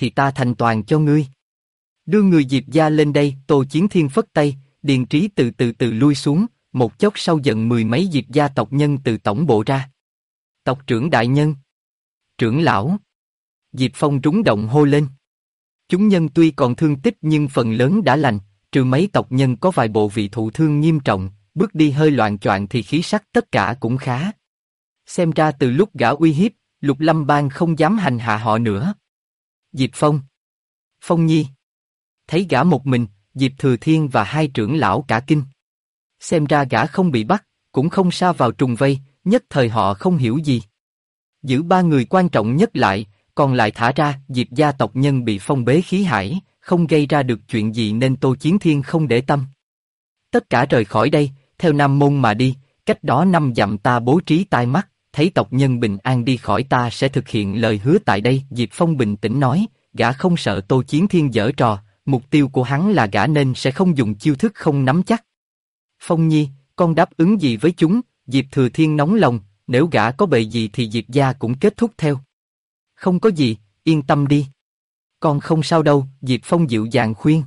thì ta thành toàn cho ngươi. Đưa người Diệp gia lên đây. Tô Chiến Thiên phất tay, Điền Trí từ lui xuống, một chốc sau giận mười mấy Diệp gia tộc nhân từ tổng bộ ra. Tộc trưởng đại nhân, trưởng lão. Diệp Phong rúng động hô lên. Chúng nhân tuy còn thương tích nhưng phần lớn đã lành, trừ mấy tộc nhân có vài bộ vị thụ thương nghiêm trọng, bước đi hơi loạng choạng thì khí sắc tất cả cũng khá. Xem ra từ lúc gã uy hiếp, Lục Lâm Bang không dám hành hạ họ nữa. Diệp Phong, Phong Nhi. Thấy gã một mình, Diệp Thừa Thiên và hai trưởng lão cả kinh. Xem ra gã không bị bắt, cũng không sa vào trùng vây, nhất thời họ không hiểu gì. Giữ ba người quan trọng nhất lại, còn lại thả ra. Diệp gia tộc nhân bị phong bế khí hải, không gây ra được chuyện gì nên Tô Chiến Thiên không để tâm. Tất cả rời khỏi đây, theo Nam Môn mà đi, cách đó 5 dặm ta bố trí tai mắt, thấy tộc nhân bình an đi khỏi ta sẽ thực hiện lời hứa tại đây. Diệp Phong bình tĩnh nói, gã không sợ Tô Chiến Thiên giở trò, mục tiêu của hắn là gã nên sẽ không dùng chiêu thức không nắm chắc. Phong Nhi, con đáp ứng gì với chúng? Diệp Thừa Thiên nóng lòng, nếu gã có bề gì thì Diệp gia cũng kết thúc theo. Không có gì, yên tâm đi. Con không sao đâu, Diệp Phong dịu dàng khuyên.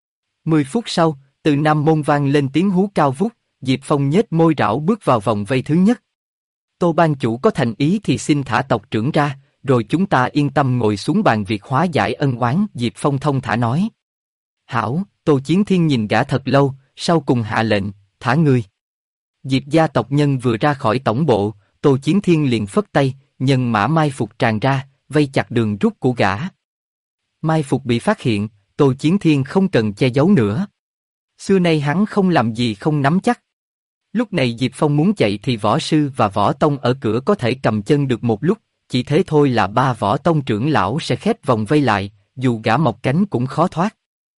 10 phút sau, từ Nam Môn vang lên tiếng hú cao vút, Diệp Phong nhếch môi rảo bước vào vòng vây thứ nhất. Tô ban chủ có thành ý thì xin thả tộc trưởng ra, rồi chúng ta yên tâm ngồi xuống bàn việc hóa giải ân oán. Diệp Phong thông thả nói. Hảo. Tô Chiến Thiên nhìn gã thật lâu, sau cùng hạ lệnh, thả người. Diệp gia tộc nhân vừa ra khỏi tổng bộ, Tô Chiến Thiên liền phất tay, nhân mã mai phục tràn ra, vây chặt đường rút của gã. Mai phục bị phát hiện, Tô Chiến Thiên không cần che giấu nữa. Xưa nay hắn không làm gì không nắm chắc. Lúc này Diệp Phong muốn chạy thì võ sư và võ tông ở cửa có thể cầm chân được một lúc, chỉ thế thôi là 3 võ tông trưởng lão sẽ khép vòng vây lại, dù gã mọc cánh cũng khó thoát.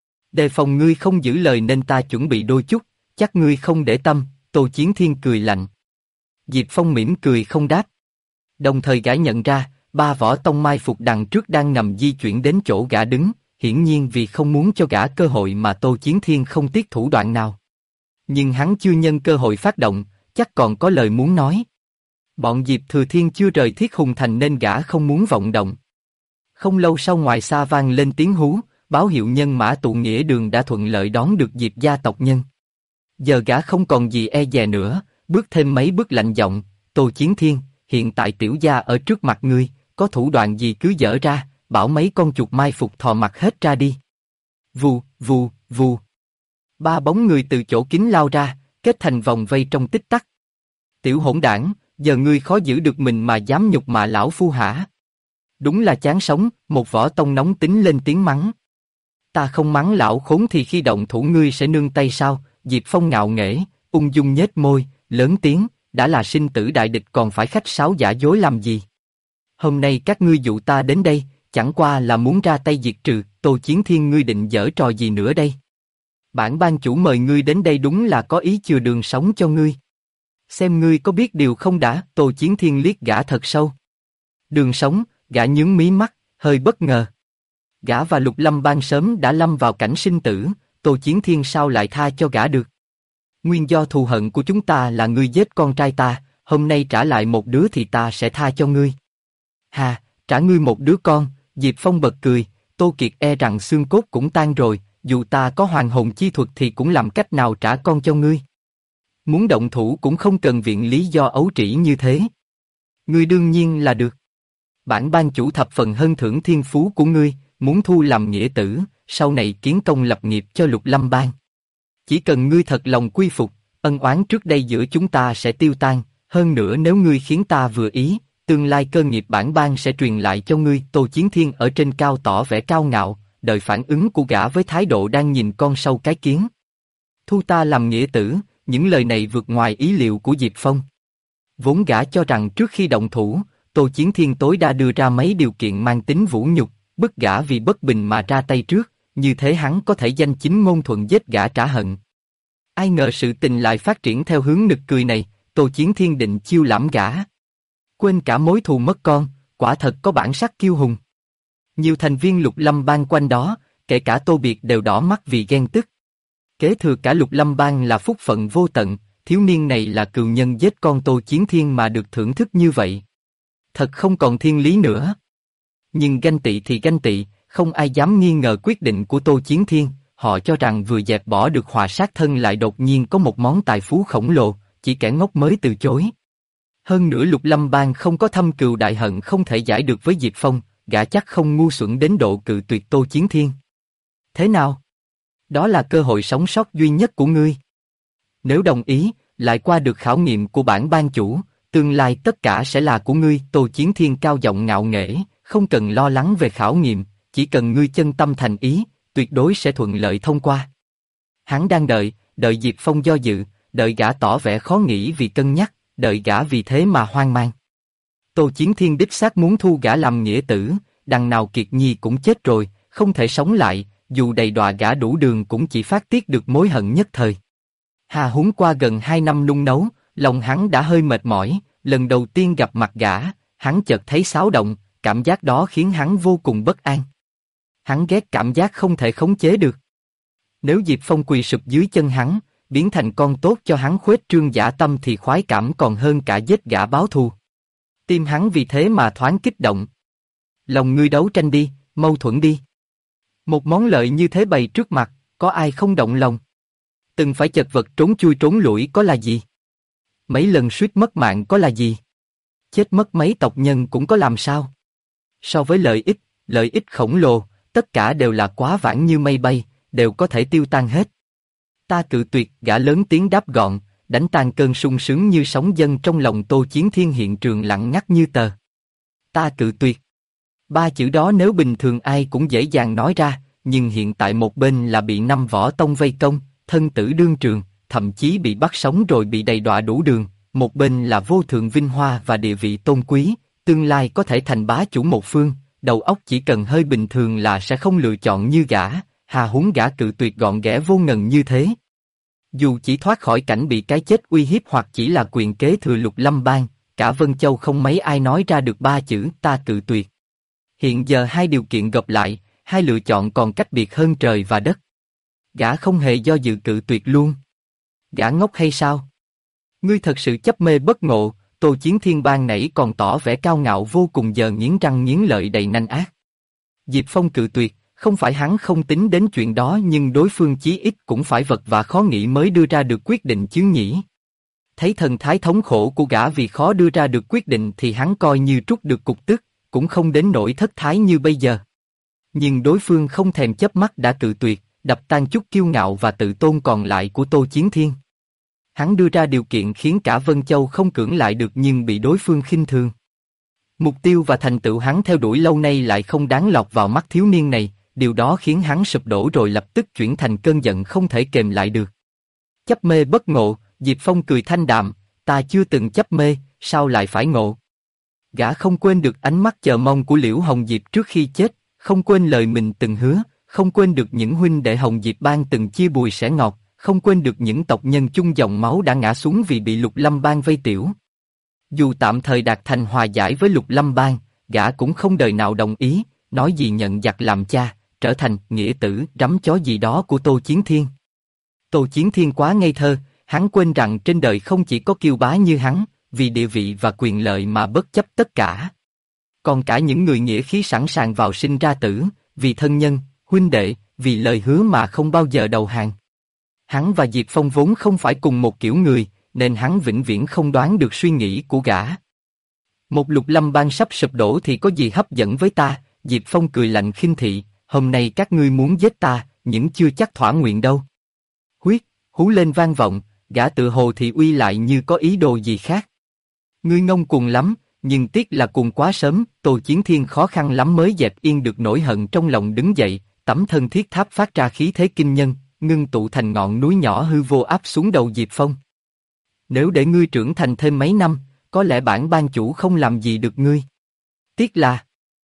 Đề phòng ngươi không giữ lời nên ta chuẩn bị đôi chút, chắc ngươi không để tâm. Tô Chiến Thiên cười lạnh. Diệp Phong mỉm cười không đáp. Đồng thời gã nhận ra, 3 võ tông mai phục đằng trước đang ngầm di chuyển đến chỗ gã đứng, hiển nhiên vì không muốn cho gã cơ hội mà Tô Chiến Thiên không tiếc thủ đoạn nào. Nhưng hắn chưa nhân cơ hội phát động, chắc còn có lời muốn nói. Bọn Diệp Thừa Thiên chưa rời Thiết Hùng Thành nên gã không muốn vọng động. Không lâu sau ngoài xa vang lên tiếng hú, báo hiệu nhân mã tụ nghĩa đường đã thuận lợi đón được Diệp gia tộc nhân. Giờ gã không còn gì e dè nữa, bước thêm mấy bước lạnh giọng, Tô Chiến Thiên, hiện tại tiểu gia ở trước mặt ngươi, có thủ đoạn gì cứ dở ra, bảo mấy con chuột mai phục thò mặt hết ra đi. Vù, vù, vù. 3 bóng người từ chỗ kín lao ra, kết thành vòng vây trong tích tắc. Tiểu hỗn đảng, giờ ngươi khó giữ được mình mà dám nhục mạ lão phu hả? Đúng là chán sống. Một võ tông nóng tính lên tiếng mắng. Ta không mắng lão khốn thì khi động thủ ngươi sẽ nương tay sao? Diệp Phong ngạo nghễ, ung dung nhếch môi, lớn tiếng, đã là sinh tử đại địch còn phải khách sáo giả dối làm gì? Hôm nay các ngươi dụ ta đến đây, chẳng qua là muốn ra tay diệt trừ. Tô Chiến Thiên, ngươi định giở trò gì nữa đây? Bản ban chủ mời ngươi đến đây đúng là có ý chừa đường sống cho ngươi. Xem ngươi có biết điều không đã? Tô Chiến Thiên liếc gã thật sâu. Đường sống? Gã nhướng mí mắt, hơi bất ngờ. Gã và Lục Lâm Bang sớm đã lâm vào cảnh sinh tử, Tô Chiến Thiên sao lại tha cho gã được? Nguyên do thù hận của chúng ta là ngươi giết con trai ta, hôm nay trả lại một đứa thì ta sẽ tha cho ngươi. Hà, trả ngươi một đứa con? Diệp Phong bật cười, Tô Kiệt e rằng xương cốt cũng tan rồi, dù ta có hoàn hồn chi thuật thì cũng làm cách nào trả con cho ngươi. Muốn động thủ cũng không cần viện lý do ấu trĩ như thế. Ngươi đương nhiên là được. Bản ban chủ thập phần hân thưởng thiên phú của ngươi, muốn thu làm nghĩa tử, sau này kiến công lập nghiệp cho Lục Lâm Bang. Chỉ cần ngươi thật lòng quy phục, ân oán trước đây giữa chúng ta sẽ tiêu tan, hơn nữa nếu ngươi khiến ta vừa ý, tương lai cơ nghiệp bản bang sẽ truyền lại cho ngươi. Tô Chiến Thiên ở trên cao tỏ vẻ cao ngạo, đợi phản ứng của gã với thái độ đang nhìn con sâu cái kiến. Thu ta làm nghĩa tử, những lời này vượt ngoài ý liệu của Diệp Phong. Vốn gã cho rằng trước khi động thủ, Tô Chiến Thiên tối đa đưa ra mấy điều kiện mang tính vũ nhục, bức gã vì bất bình mà ra tay trước, như thế hắn có thể danh chính ngôn thuận giết gã trả hận. Ai ngờ sự tình lại phát triển theo hướng nực cười này, Tô Chiến Thiên định chiêu lãm gã. Quên cả mối thù mất con, quả thật có bản sắc kiêu hùng. Nhiều thành viên Lục Lâm Bang quanh đó, kể cả Tô Biệt đều đỏ mắt vì ghen tức. Kế thừa cả Lục Lâm Bang là phúc phận vô tận, thiếu niên này là cừu nhân giết con Tô Chiến Thiên mà được thưởng thức như vậy. Thật không còn thiên lý nữa. Nhưng ganh tị thì ganh tị, không ai dám nghi ngờ quyết định của Tô Chiến Thiên, họ cho rằng vừa dẹp bỏ được họa sát thân lại đột nhiên có một món tài phú khổng lồ, chỉ kẻ ngốc mới từ chối. Hơn nữa Lục Lâm Bang không có thâm cừu đại hận không thể giải được với Diệp Phong, gã chắc không ngu xuẩn đến độ cự tuyệt Tô Chiến Thiên. Thế nào? Đó là cơ hội sống sót duy nhất của ngươi. Nếu đồng ý, lại qua được khảo nghiệm của bản ban chủ, tương lai tất cả sẽ là của ngươi. Tô Chiến Thiên cao giọng ngạo nghễ, không cần lo lắng về khảo nghiệm, chỉ cần ngươi chân tâm thành ý, tuyệt đối sẽ thuận lợi thông qua. Hắn đang đợi Diệp Phong do dự, đợi gã tỏ vẻ khó nghĩ vì cân nhắc, đợi gã vì thế mà hoang mang. Tô Chiến Thiên đích xác muốn thu gã làm nghĩa tử, đằng nào Kiệt Nhi cũng chết rồi, không thể sống lại, dù đầy đọa gã đủ đường cũng chỉ phát tiết được mối hận nhất thời. Hà huống qua gần 2 năm nung nấu, lòng hắn đã hơi mệt mỏi, lần đầu tiên gặp mặt gã, hắn chợt thấy xáo động, cảm giác đó khiến hắn vô cùng bất an. Hắn ghét cảm giác không thể khống chế được. Nếu Diệp Phong quỳ sụp dưới chân hắn, biến thành con tốt cho hắn khuếch trương dã tâm thì khoái cảm còn hơn cả giết gã báo thù. Tim hắn vì thế mà thoáng kích động. Lòng ngươi đấu tranh đi, mâu thuẫn đi. Một món lợi như thế bày trước mặt, có ai không động lòng? Từng phải chật vật trốn chui trốn lủi có là gì? Mấy lần suýt mất mạng có là gì? Chết mất mấy tộc nhân cũng có làm sao? So với lợi ích khổng lồ, tất cả đều là quá vãng như mây bay, đều có thể tiêu tan hết. Ta cự tuyệt, gã lớn tiếng đáp gọn, đánh tan cơn sung sướng như sóng dâng trong lòng Tô Chiến Thiên. Hiện trường lặng ngắt như tờ. Ta cự tuyệt. Ba chữ đó nếu bình thường ai cũng dễ dàng nói ra, nhưng hiện tại một bên là bị 5 võ tông vây công, thân tử đương trường, thậm chí bị bắt sống rồi bị đầy đọa đủ đường, một bên là vô thượng vinh hoa và địa vị tôn quý, tương lai có thể thành bá chủ một phương, đầu óc chỉ cần hơi bình thường là sẽ không lựa chọn như gã, hà huống gã cự tuyệt gọn ghẽ vô ngần như thế. Dù chỉ thoát khỏi cảnh bị cái chết uy hiếp hoặc chỉ là quyền kế thừa Lục Lâm Bang, cả Vân Châu không mấy ai nói ra được ba chữ ta cự tuyệt. Hiện giờ hai điều kiện gặp lại, hai lựa chọn còn cách biệt hơn trời và đất. Gã không hề do dự cự tuyệt luôn. Gã ngốc hay sao? Ngươi thật sự chấp mê bất ngộ. Tô Chiến Thiên ban nãy còn tỏ vẻ cao ngạo vô cùng, giờ nghiến răng nghiến lợi đầy nanh ác. Diệp Phong cự tuyệt, không phải hắn không tính đến chuyện đó, nhưng đối phương chí ít cũng phải vật vã khó nghĩ mới đưa ra được quyết định chứ nhỉ. Thấy thần thái thống khổ của gã vì khó đưa ra được quyết định thì hắn coi như trút được cục tức, cũng không đến nỗi thất thái như bây giờ. Nhưng đối phương không thèm chớp mắt đã cự tuyệt, đập tan chút kiêu ngạo và tự tôn còn lại của Tô Chiến Thiên. Hắn đưa ra điều kiện khiến cả Vân Châu không cưỡng lại được nhưng bị đối phương khinh thường. Mục tiêu và thành tựu hắn theo đuổi lâu nay lại không đáng lọt vào mắt thiếu niên này, điều đó khiến hắn sụp đổ rồi lập tức chuyển thành cơn giận không thể kềm lại được. Chấp mê bất ngộ, Diệp Phong cười thanh đạm, ta chưa từng chấp mê, sao lại phải ngộ? Gã không quên được ánh mắt chờ mong của Liễu Hồng Diệp trước khi chết, không quên lời mình từng hứa, không quên được những huynh đệ Hồng Diệp Bang từng chia bùi sẻ ngọt, không quên được những tộc nhân chung dòng máu đã ngã xuống vì bị Lục Lâm Bang vây tiểu. Dù tạm thời đạt thành hòa giải với Lục Lâm Bang, gã cũng không đời nào đồng ý, nói gì nhận giặc làm cha, trở thành nghĩa tử, rắm chó gì đó của Tô Chiến Thiên. Tô Chiến Thiên quá ngây thơ, hắn quên rằng trên đời không chỉ có kiêu bá như hắn, vì địa vị và quyền lợi mà bất chấp tất cả. Còn cả những người nghĩa khí sẵn sàng vào sinh ra tử, vì thân nhân, huynh đệ, vì lời hứa mà không bao giờ đầu hàng. Hắn và Diệp Phong vốn không phải cùng một kiểu người, nên hắn vĩnh viễn không đoán được suy nghĩ của gã. Một Lục Lâm Bang sắp sụp đổ thì có gì hấp dẫn với ta? Diệp Phong cười lạnh khinh thị, hôm nay các ngươi muốn giết ta, nhưng chưa chắc thỏa nguyện đâu. Huyết, hú lên vang vọng, gã tự hồ thì uy lại như có ý đồ gì khác. Ngươi ngông cuồng lắm, nhưng tiếc là cuồng quá sớm. Tô Chiến Thiên khó khăn lắm mới dẹp yên được nỗi hận trong lòng, đứng dậy, tấm thân thiết tháp phát ra khí thế kinh nhân, ngưng tụ thành ngọn núi nhỏ hư vô áp xuống đầu Diệp Phong. Nếu để ngươi trưởng thành thêm mấy năm, có lẽ bản ban chủ không làm gì được ngươi. Tiếc là...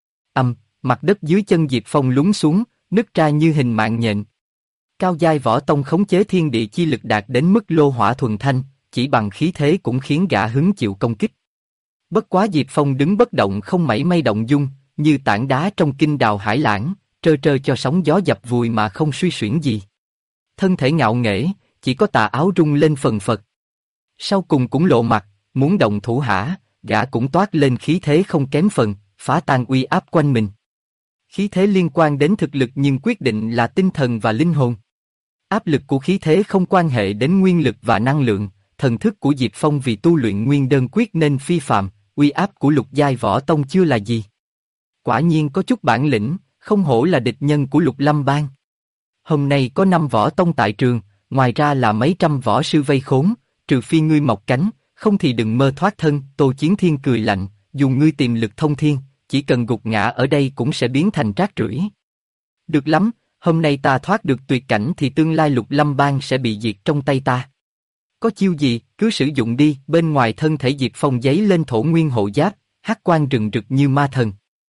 mặt đất dưới chân Diệp Phong lún xuống, nứt ra như hình mạng nhện. Cao giai võ tông khống chế thiên địa chi lực đạt đến mức lô hỏa thuần thanh, chỉ bằng khí thế cũng khiến gã hứng chịu công kích. Bất quá Diệp Phong đứng bất động không mảy may động dung, như tảng đá trong kinh đào hải lãng, trơ trơ cho sóng gió dập vùi mà không suy xuyển gì. Thân thể ngạo nghễ, chỉ có tà áo rung lên phần phật. Sau cùng cũng lộ mặt, muốn động thủ hả, gã cũng toát lên khí thế không kém phần, phá tan uy áp quanh mình. Khí thế liên quan đến thực lực nhưng quyết định là tinh thần và linh hồn. Áp lực của khí thế không quan hệ đến nguyên lực và năng lượng, thần thức của Diệp Phong vì tu luyện nguyên đơn quyết nên phi phàm, uy áp của lục giai võ tông chưa là gì. Quả nhiên có chút bản lĩnh, không hổ là địch nhân của Lục Lâm Bang. Hôm nay có 5 võ tông tại trường, ngoài ra là mấy trăm võ sư vây khốn, trừ phi ngươi mọc cánh, không thì đừng mơ thoát thân. Tô Chiến Thiên cười lạnh, dùng ngươi tiềm lực thông thiên, chỉ cần gục ngã ở đây cũng sẽ biến thành rác rưởi. Được lắm, hôm nay ta thoát được tuyệt cảnh thì tương lai Lục Lâm Bang sẽ bị diệt trong tay ta. Có chiêu gì, cứ sử dụng đi. Bên ngoài thân thể Diệp Phong giấy lên thổ nguyên hộ giáp, hắc quang rừng rực như ma thần.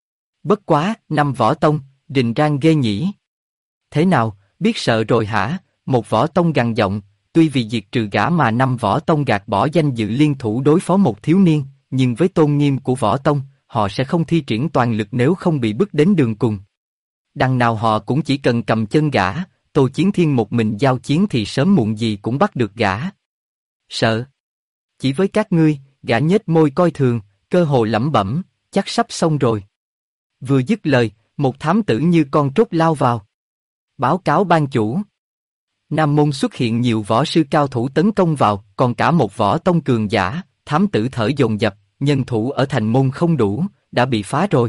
Bất quá, 5 võ tông, rình rang ghê nhỉ. Thế nào, biết sợ rồi hả? Một võ tông gằn giọng, tuy vì diệt trừ gã mà 5 võ tông gạt bỏ danh dự liên thủ đối phó một thiếu niên, nhưng với tôn nghiêm của võ tông, họ sẽ không thi triển toàn lực nếu không bị bước đến đường cùng. Đằng nào họ cũng chỉ cần cầm chân gã, Tô Chiến Thiên một mình giao chiến thì sớm muộn gì cũng bắt được gã. Sợ? Chỉ với các ngươi, gã nhếch môi coi thường, cơ hồ lẩm bẩm, chắc sắp xong rồi. Vừa dứt lời, một thám tử như con trốt lao vào. Báo cáo ban chủ. Nam môn xuất hiện nhiều võ sư cao thủ tấn công vào, còn cả một võ tông cường giả. Thám tử thở dồn dập, nhân thủ ở thành môn không đủ, đã bị phá rồi.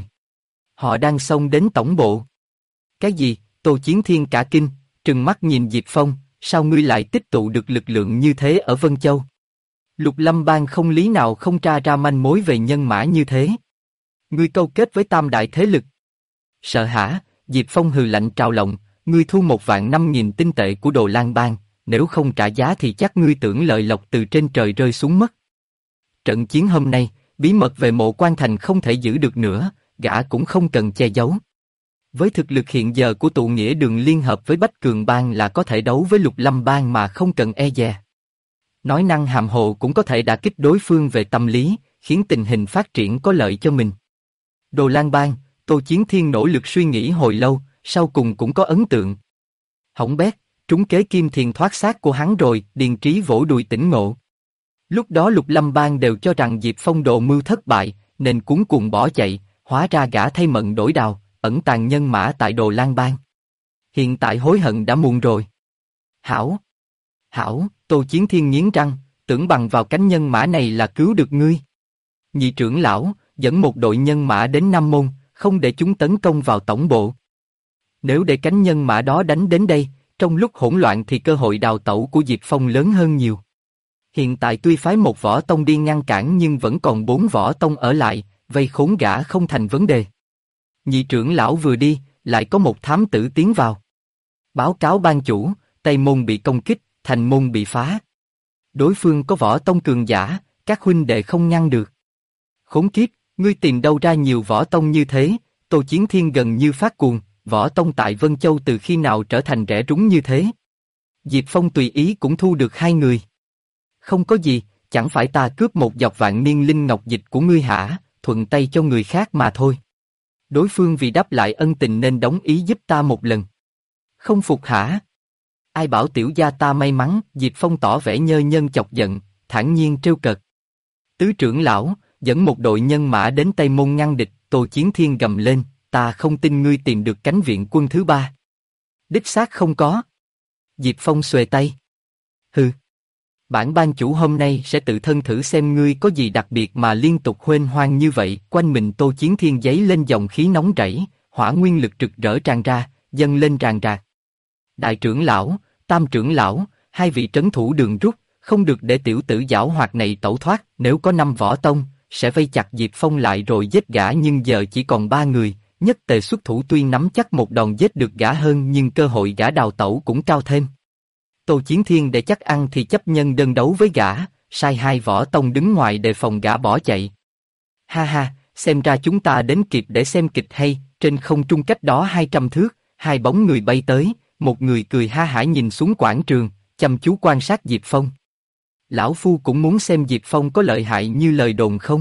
Họ đang xông đến tổng bộ. Cái gì? Tô Chiến Thiên cả kinh, trừng mắt nhìn Diệp Phong, sao ngươi lại tích tụ được lực lượng như thế ở Vân Châu? Lục Lâm Bang không lý nào không tra ra manh mối về nhân mã như thế. Ngươi câu kết với tam đại thế lực. Sợ hả? Diệp Phong hừ lạnh trào lòng, ngươi thu 1.500.000 tinh tệ của Đồ Lang Bang, nếu không trả giá thì chắc ngươi tưởng lợi lộc từ trên trời rơi xuống mất. Trận chiến hôm nay, bí mật về Mộ Quan Thành không thể giữ được nữa, gã cũng không cần che giấu. Với thực lực hiện giờ của tụ nghĩa đường liên hợp với Bách Cường Bang là có thể đấu với Lục Lâm Bang mà không cần e dè. Nói năng hàm hồ cũng có thể đả kích đối phương về tâm lý, khiến tình hình phát triển có lợi cho mình. Đồ Lang Bang, Tô Chiến Thiên nỗ lực suy nghĩ hồi lâu, sau cùng cũng có ấn tượng. Hỏng bét, trúng kế Kim Thiền thoát xác của hắn rồi. Điền Trí vỗ đùi tỉnh ngộ. Lúc đó Lục Lâm Bang đều cho rằng Diệp Phong độ mưu thất bại, nên cuống cuồng bỏ chạy, hóa ra gã thay mận đổi đào, ẩn tàng nhân mã tại Đồ Lang Bang. Hiện tại hối hận đã muộn rồi. Hảo! Hảo! Tô Chiến Thiên nghiến răng, tưởng bằng vào cánh nhân mã này là cứu được ngươi. Nhị trưởng lão, dẫn một đội nhân mã đến Nam Môn, không để chúng tấn công vào tổng bộ. Nếu để cánh nhân mã đó đánh đến đây, trong lúc hỗn loạn thì cơ hội đào tẩu của Diệp Phong lớn hơn nhiều. Hiện tại tuy phái một võ tông đi ngăn cản nhưng vẫn còn 4 võ tông ở lại, vây khốn gã không thành vấn đề. Nhị trưởng lão vừa đi, lại có một thám tử tiến vào. Báo cáo ban chủ, Tây Môn bị công kích, Thành Môn bị phá. Đối phương có võ tông cường giả, các huynh đệ không ngăn được. Khốn kiếp, ngươi tìm đâu ra nhiều võ tông như thế? Tô Chiến Thiên gần như phát cuồng, võ tông tại Vân Châu từ khi nào trở thành rẻ rúng như thế? Diệp Phong tùy ý cũng thu được 2 người. Không có gì, chẳng phải ta cướp một dọc vạn niên linh ngọc dịch của ngươi hả, thuận tay cho người khác mà thôi. Đối phương vì đáp lại ân tình nên đóng ý giúp ta một lần. Không phục hả? Ai bảo tiểu gia ta may mắn? Diệp Phong tỏ vẻ nhơ nhân chọc giận, thản nhiên trêu cợt. Tứ trưởng lão, dẫn một đội nhân mã đến Tây Môn ngăn địch. Tô Chiến Thiên gầm lên, ta không tin ngươi tìm được cánh viện quân thứ 3. Đích xác không có. Diệp Phong xuề tay. Hừ. Bản ban chủ hôm nay sẽ tự thân thử xem ngươi có gì đặc biệt mà liên tục huênh hoang như vậy. Quanh mình Tô Chiến Thiên giấy lên dòng khí nóng rảy, hỏa nguyên lực rực rỡ tràn ra, dâng lên ràng rạc. Đại trưởng lão, tam trưởng lão, 2 vị trấn thủ đường rút, không được để tiểu tử giảo hoạt này tẩu thoát. Nếu có 5 võ tông, sẽ vây chặt Diệp Phong lại rồi giết gã, nhưng giờ chỉ còn 3 người. Nhất tề xuất thủ, tuy nắm chắc một đòn giết được gã hơn nhưng cơ hội gã đào tẩu cũng cao thêm. Tô Chiến Thiên để chắc ăn thì chấp nhân đơn đấu với gã, sai 2 võ tông đứng ngoài đề phòng gã bỏ chạy. Ha ha, xem ra chúng ta đến kịp để xem kịch hay. Trên không trung cách đó 200 thước, 2 bóng người bay tới, một người cười ha hả nhìn xuống quảng trường, chăm chú quan sát Diệp Phong. Lão Phu cũng muốn xem Diệp Phong có lợi hại như lời đồn không.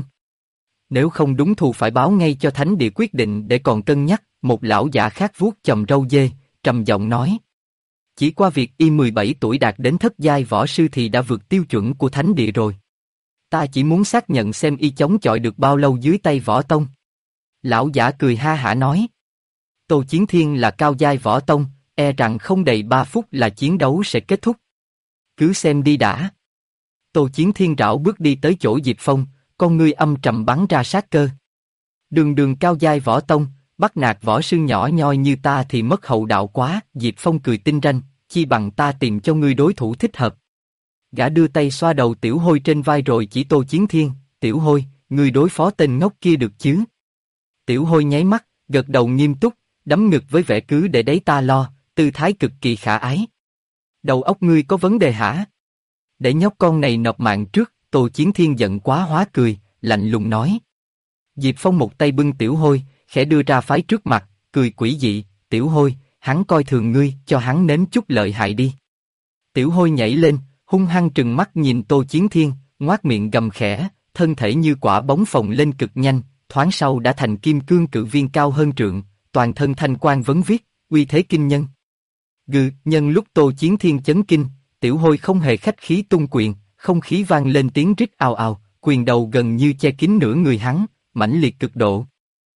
Nếu không đúng thù phải báo ngay cho Thánh Địa quyết định để còn cân nhắc. Một lão giả khác vuốt chòm râu dê, trầm giọng nói. Chỉ qua việc y 17 tuổi đạt đến thất giai võ sư thì đã vượt tiêu chuẩn của Thánh Địa rồi. Ta chỉ muốn xác nhận xem y chống chọi được bao lâu dưới tay võ tông. Lão giả cười ha hả nói. Tô Chiến Thiên là cao giai võ tông, e rằng không đầy 3 phút là chiến đấu sẽ kết thúc. Cứ xem đi đã. Tô Chiến Thiên rảo bước đi tới chỗ Diệp Phong, con ngươi âm trầm bắn ra sát cơ. Đường đường cao giai võ tông, bắt nạt võ sư nhỏ nhoi như ta thì mất hậu đạo quá. Diệp Phong cười tinh ranh, chi bằng ta tìm cho ngươi đối thủ thích hợp. Gã đưa tay xoa đầu Tiểu Hôi trên vai rồi chỉ Tô Chiến Thiên, Tiểu Hôi, ngươi đối phó tên ngốc kia được chứ? Tiểu Hôi nháy mắt, gật đầu nghiêm túc, đấm ngực với vẻ cứ để đấy ta lo, tư thái cực kỳ khả ái. Đầu óc ngươi có vấn đề hả? Để nhóc con này nộp mạng trước. Tô Chiến Thiên giận quá hóa cười, lạnh lùng nói. Diệp Phong một tay bưng Tiểu Hôi, khẽ đưa ra phái trước mặt, cười quỷ dị, Tiểu Hôi, hắn coi thường ngươi, cho hắn nếm chút lợi hại đi. Tiểu Hôi nhảy lên, hung hăng trừng mắt nhìn Tô Chiến Thiên, ngoác miệng gầm khẽ, thân thể như quả bóng phồng lên cực nhanh, thoáng sau đã thành kim cương cự viên cao hơn trượng, toàn thân thanh quang vấn viết, uy thế kinh nhân. Nhân lúc Tô Chiến Thiên chấn kinh, Tiểu Hôi không hề khách khí tung quyền, không khí vang lên tiếng rít ào ào, quyền đầu gần như che kín nửa người hắn, mãnh liệt cực độ.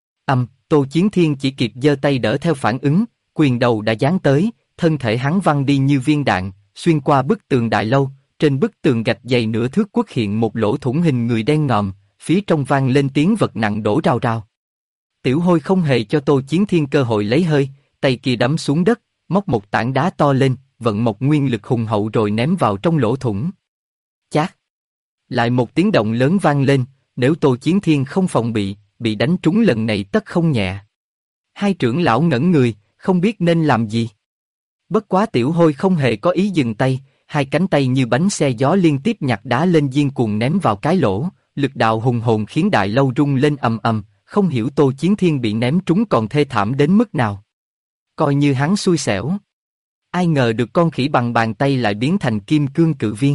Tô Chiến Thiên chỉ kịp giơ tay đỡ theo phản ứng, quyền đầu đã giáng tới, thân thể hắn văng đi như viên đạn, xuyên qua bức tường đại lâu, trên bức tường gạch dày nửa thước quất hiện một lỗ thủng hình người đen ngòm, phía trong vang lên tiếng vật nặng đổ rào rào. Tiểu Hôi không hề cho Tô Chiến Thiên cơ hội lấy hơi, tay kia đấm xuống đất, móc một tảng đá to lên, vận một nguyên lực hùng hậu rồi ném vào trong lỗ thủng. Chát! Lại một tiếng động lớn vang lên, nếu Tô Chiến Thiên không phòng bị đánh trúng lần này tất không nhẹ. Hai trưởng lão ngẩn người, không biết nên làm gì. Bất quá Tiểu Hôi không hề có ý dừng tay, hai cánh tay như bánh xe gió liên tiếp nhặt đá lên điên cuồng ném vào cái lỗ, lực đạo hùng hồn khiến đại lâu rung lên ầm ầm, không hiểu Tô Chiến Thiên bị ném trúng còn thê thảm đến mức nào. Coi như hắn xui xẻo. Ai ngờ được con khỉ bằng bàn tay lại biến thành kim cương cự viên.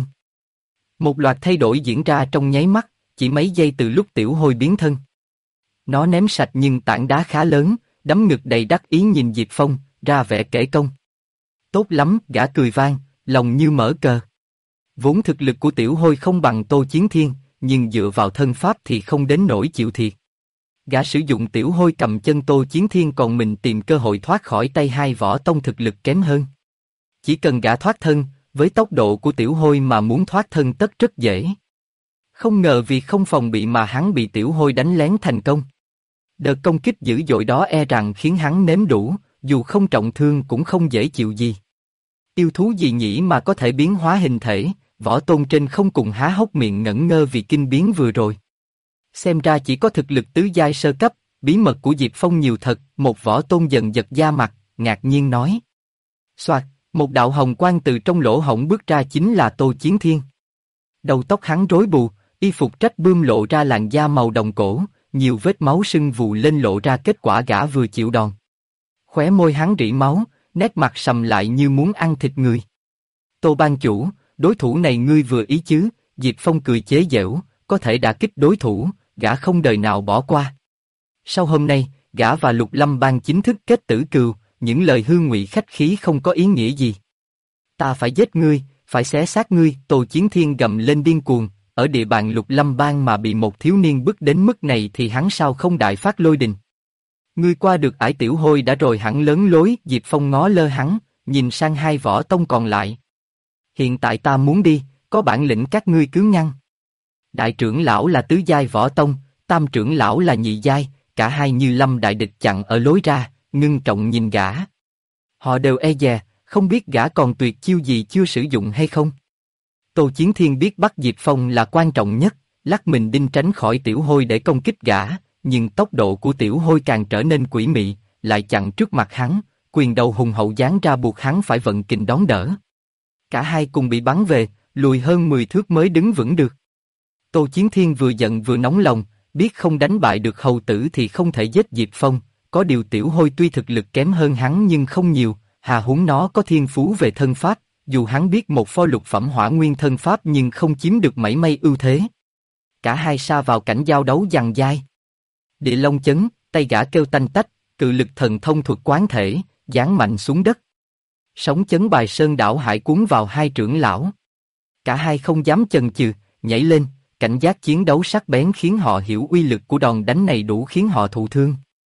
Một loạt thay đổi diễn ra trong nháy mắt, chỉ mấy giây từ lúc Tiểu Hôi biến thân. Nó ném sạch nhưng tảng đá khá lớn, đấm ngực đầy đắc ý nhìn Diệp Phong, ra vẻ kể công. Tốt lắm, gã cười vang, lòng như mở cờ. Vốn thực lực của Tiểu Hôi không bằng Tô Chiến Thiên, nhưng dựa vào thân pháp thì không đến nỗi chịu thiệt. Gã sử dụng Tiểu Hôi cầm chân Tô Chiến Thiên còn mình tìm cơ hội thoát khỏi tay hai võ tông thực lực kém hơn. Chỉ cần gã thoát thân, với tốc độ của Tiểu Hôi mà muốn thoát thân tất rất dễ. Không ngờ vì không phòng bị mà hắn bị Tiểu Hôi đánh lén thành công. Đợt công kích dữ dội đó e rằng khiến hắn nếm đủ, dù không trọng thương cũng không dễ chịu gì. Yêu thú gì nhỉ mà có thể biến hóa hình thể, võ tôn trên không cùng há hốc miệng ngẩn ngơ vì kinh biến vừa rồi. Xem ra chỉ có thực lực tứ giai sơ cấp, bí mật của Diệp Phong nhiều thật, một võ tôn dần giật da mặt, ngạc nhiên nói. Soạt, một đạo hồng quang từ trong lỗ hổng bước ra chính là Tô Chiến Thiên. Đầu tóc hắn rối bù, y phục rách bươm lộ ra làn da màu đồng cổ, nhiều vết máu sưng vù lên lộ ra kết quả gã vừa chịu đòn. Khóe môi hắn rỉ máu, nét mặt sầm lại như muốn ăn thịt người. Tô ban chủ, đối thủ này ngươi vừa ý chứ? Diệp Phong cười chế giễu, có thể đả kích đối thủ, gã không đời nào bỏ qua. Sau hôm nay, gã và Lục Lâm Bang chính thức kết tử cừu, những lời hư ngụy khách khí không có ý nghĩa gì. Ta phải giết ngươi, phải xé xác ngươi. Tô Chiến Thiên gầm lên điên cuồng, ở địa bàn Lục Lâm Bang mà bị một thiếu niên bức đến mức này thì hắn sao không đại phát lôi đình. Ngươi qua được ải Tiểu Hôi đã rồi hẳn lớn lối. Diệp Phong ngó lơ hắn, nhìn sang hai võ tông còn lại. Hiện tại ta muốn đi, có bản lĩnh các ngươi cứ ngăn. Đại trưởng lão là tứ giai võ tông, tam trưởng lão là nhị giai, cả hai như lâm đại địch chặn ở lối ra, ngưng trọng nhìn gã. Họ đều e dè, không biết gã còn tuyệt chiêu gì chưa sử dụng hay không. Tô Chiến Thiên biết bắt Diệp Phong là quan trọng nhất, lắc mình đinh tránh khỏi Tiểu Hôi để công kích gã, nhưng tốc độ của Tiểu Hôi càng trở nên quỷ mị, lại chặn trước mặt hắn, quyền đầu hùng hậu giáng ra buộc hắn phải vận kình đón đỡ. Cả hai cùng bị bắn về, lùi hơn 10 thước mới đứng vững được. Tô Chiến Thiên vừa giận vừa nóng lòng, biết không đánh bại được hầu tử thì không thể giết Diệp Phong, có điều Tiểu Hôi tuy thực lực kém hơn hắn nhưng không nhiều, hà huống nó có thiên phú về thân pháp, dù hắn biết một pho lục phẩm hỏa nguyên thân pháp nhưng không chiếm được mảy may ưu thế. Cả hai sa vào cảnh giao đấu giằng dai. Địa Long chấn, tay gã kêu tanh tách, cự lực thần thông thuật quán thể, giáng mạnh xuống đất. Sóng chấn Bài Sơn đảo hải cuốn vào hai trưởng lão. Cả hai không dám chần chừ, nhảy lên, cảnh giác chiến đấu sắc bén khiến họ hiểu uy lực của đòn đánh này đủ khiến họ thụ thương.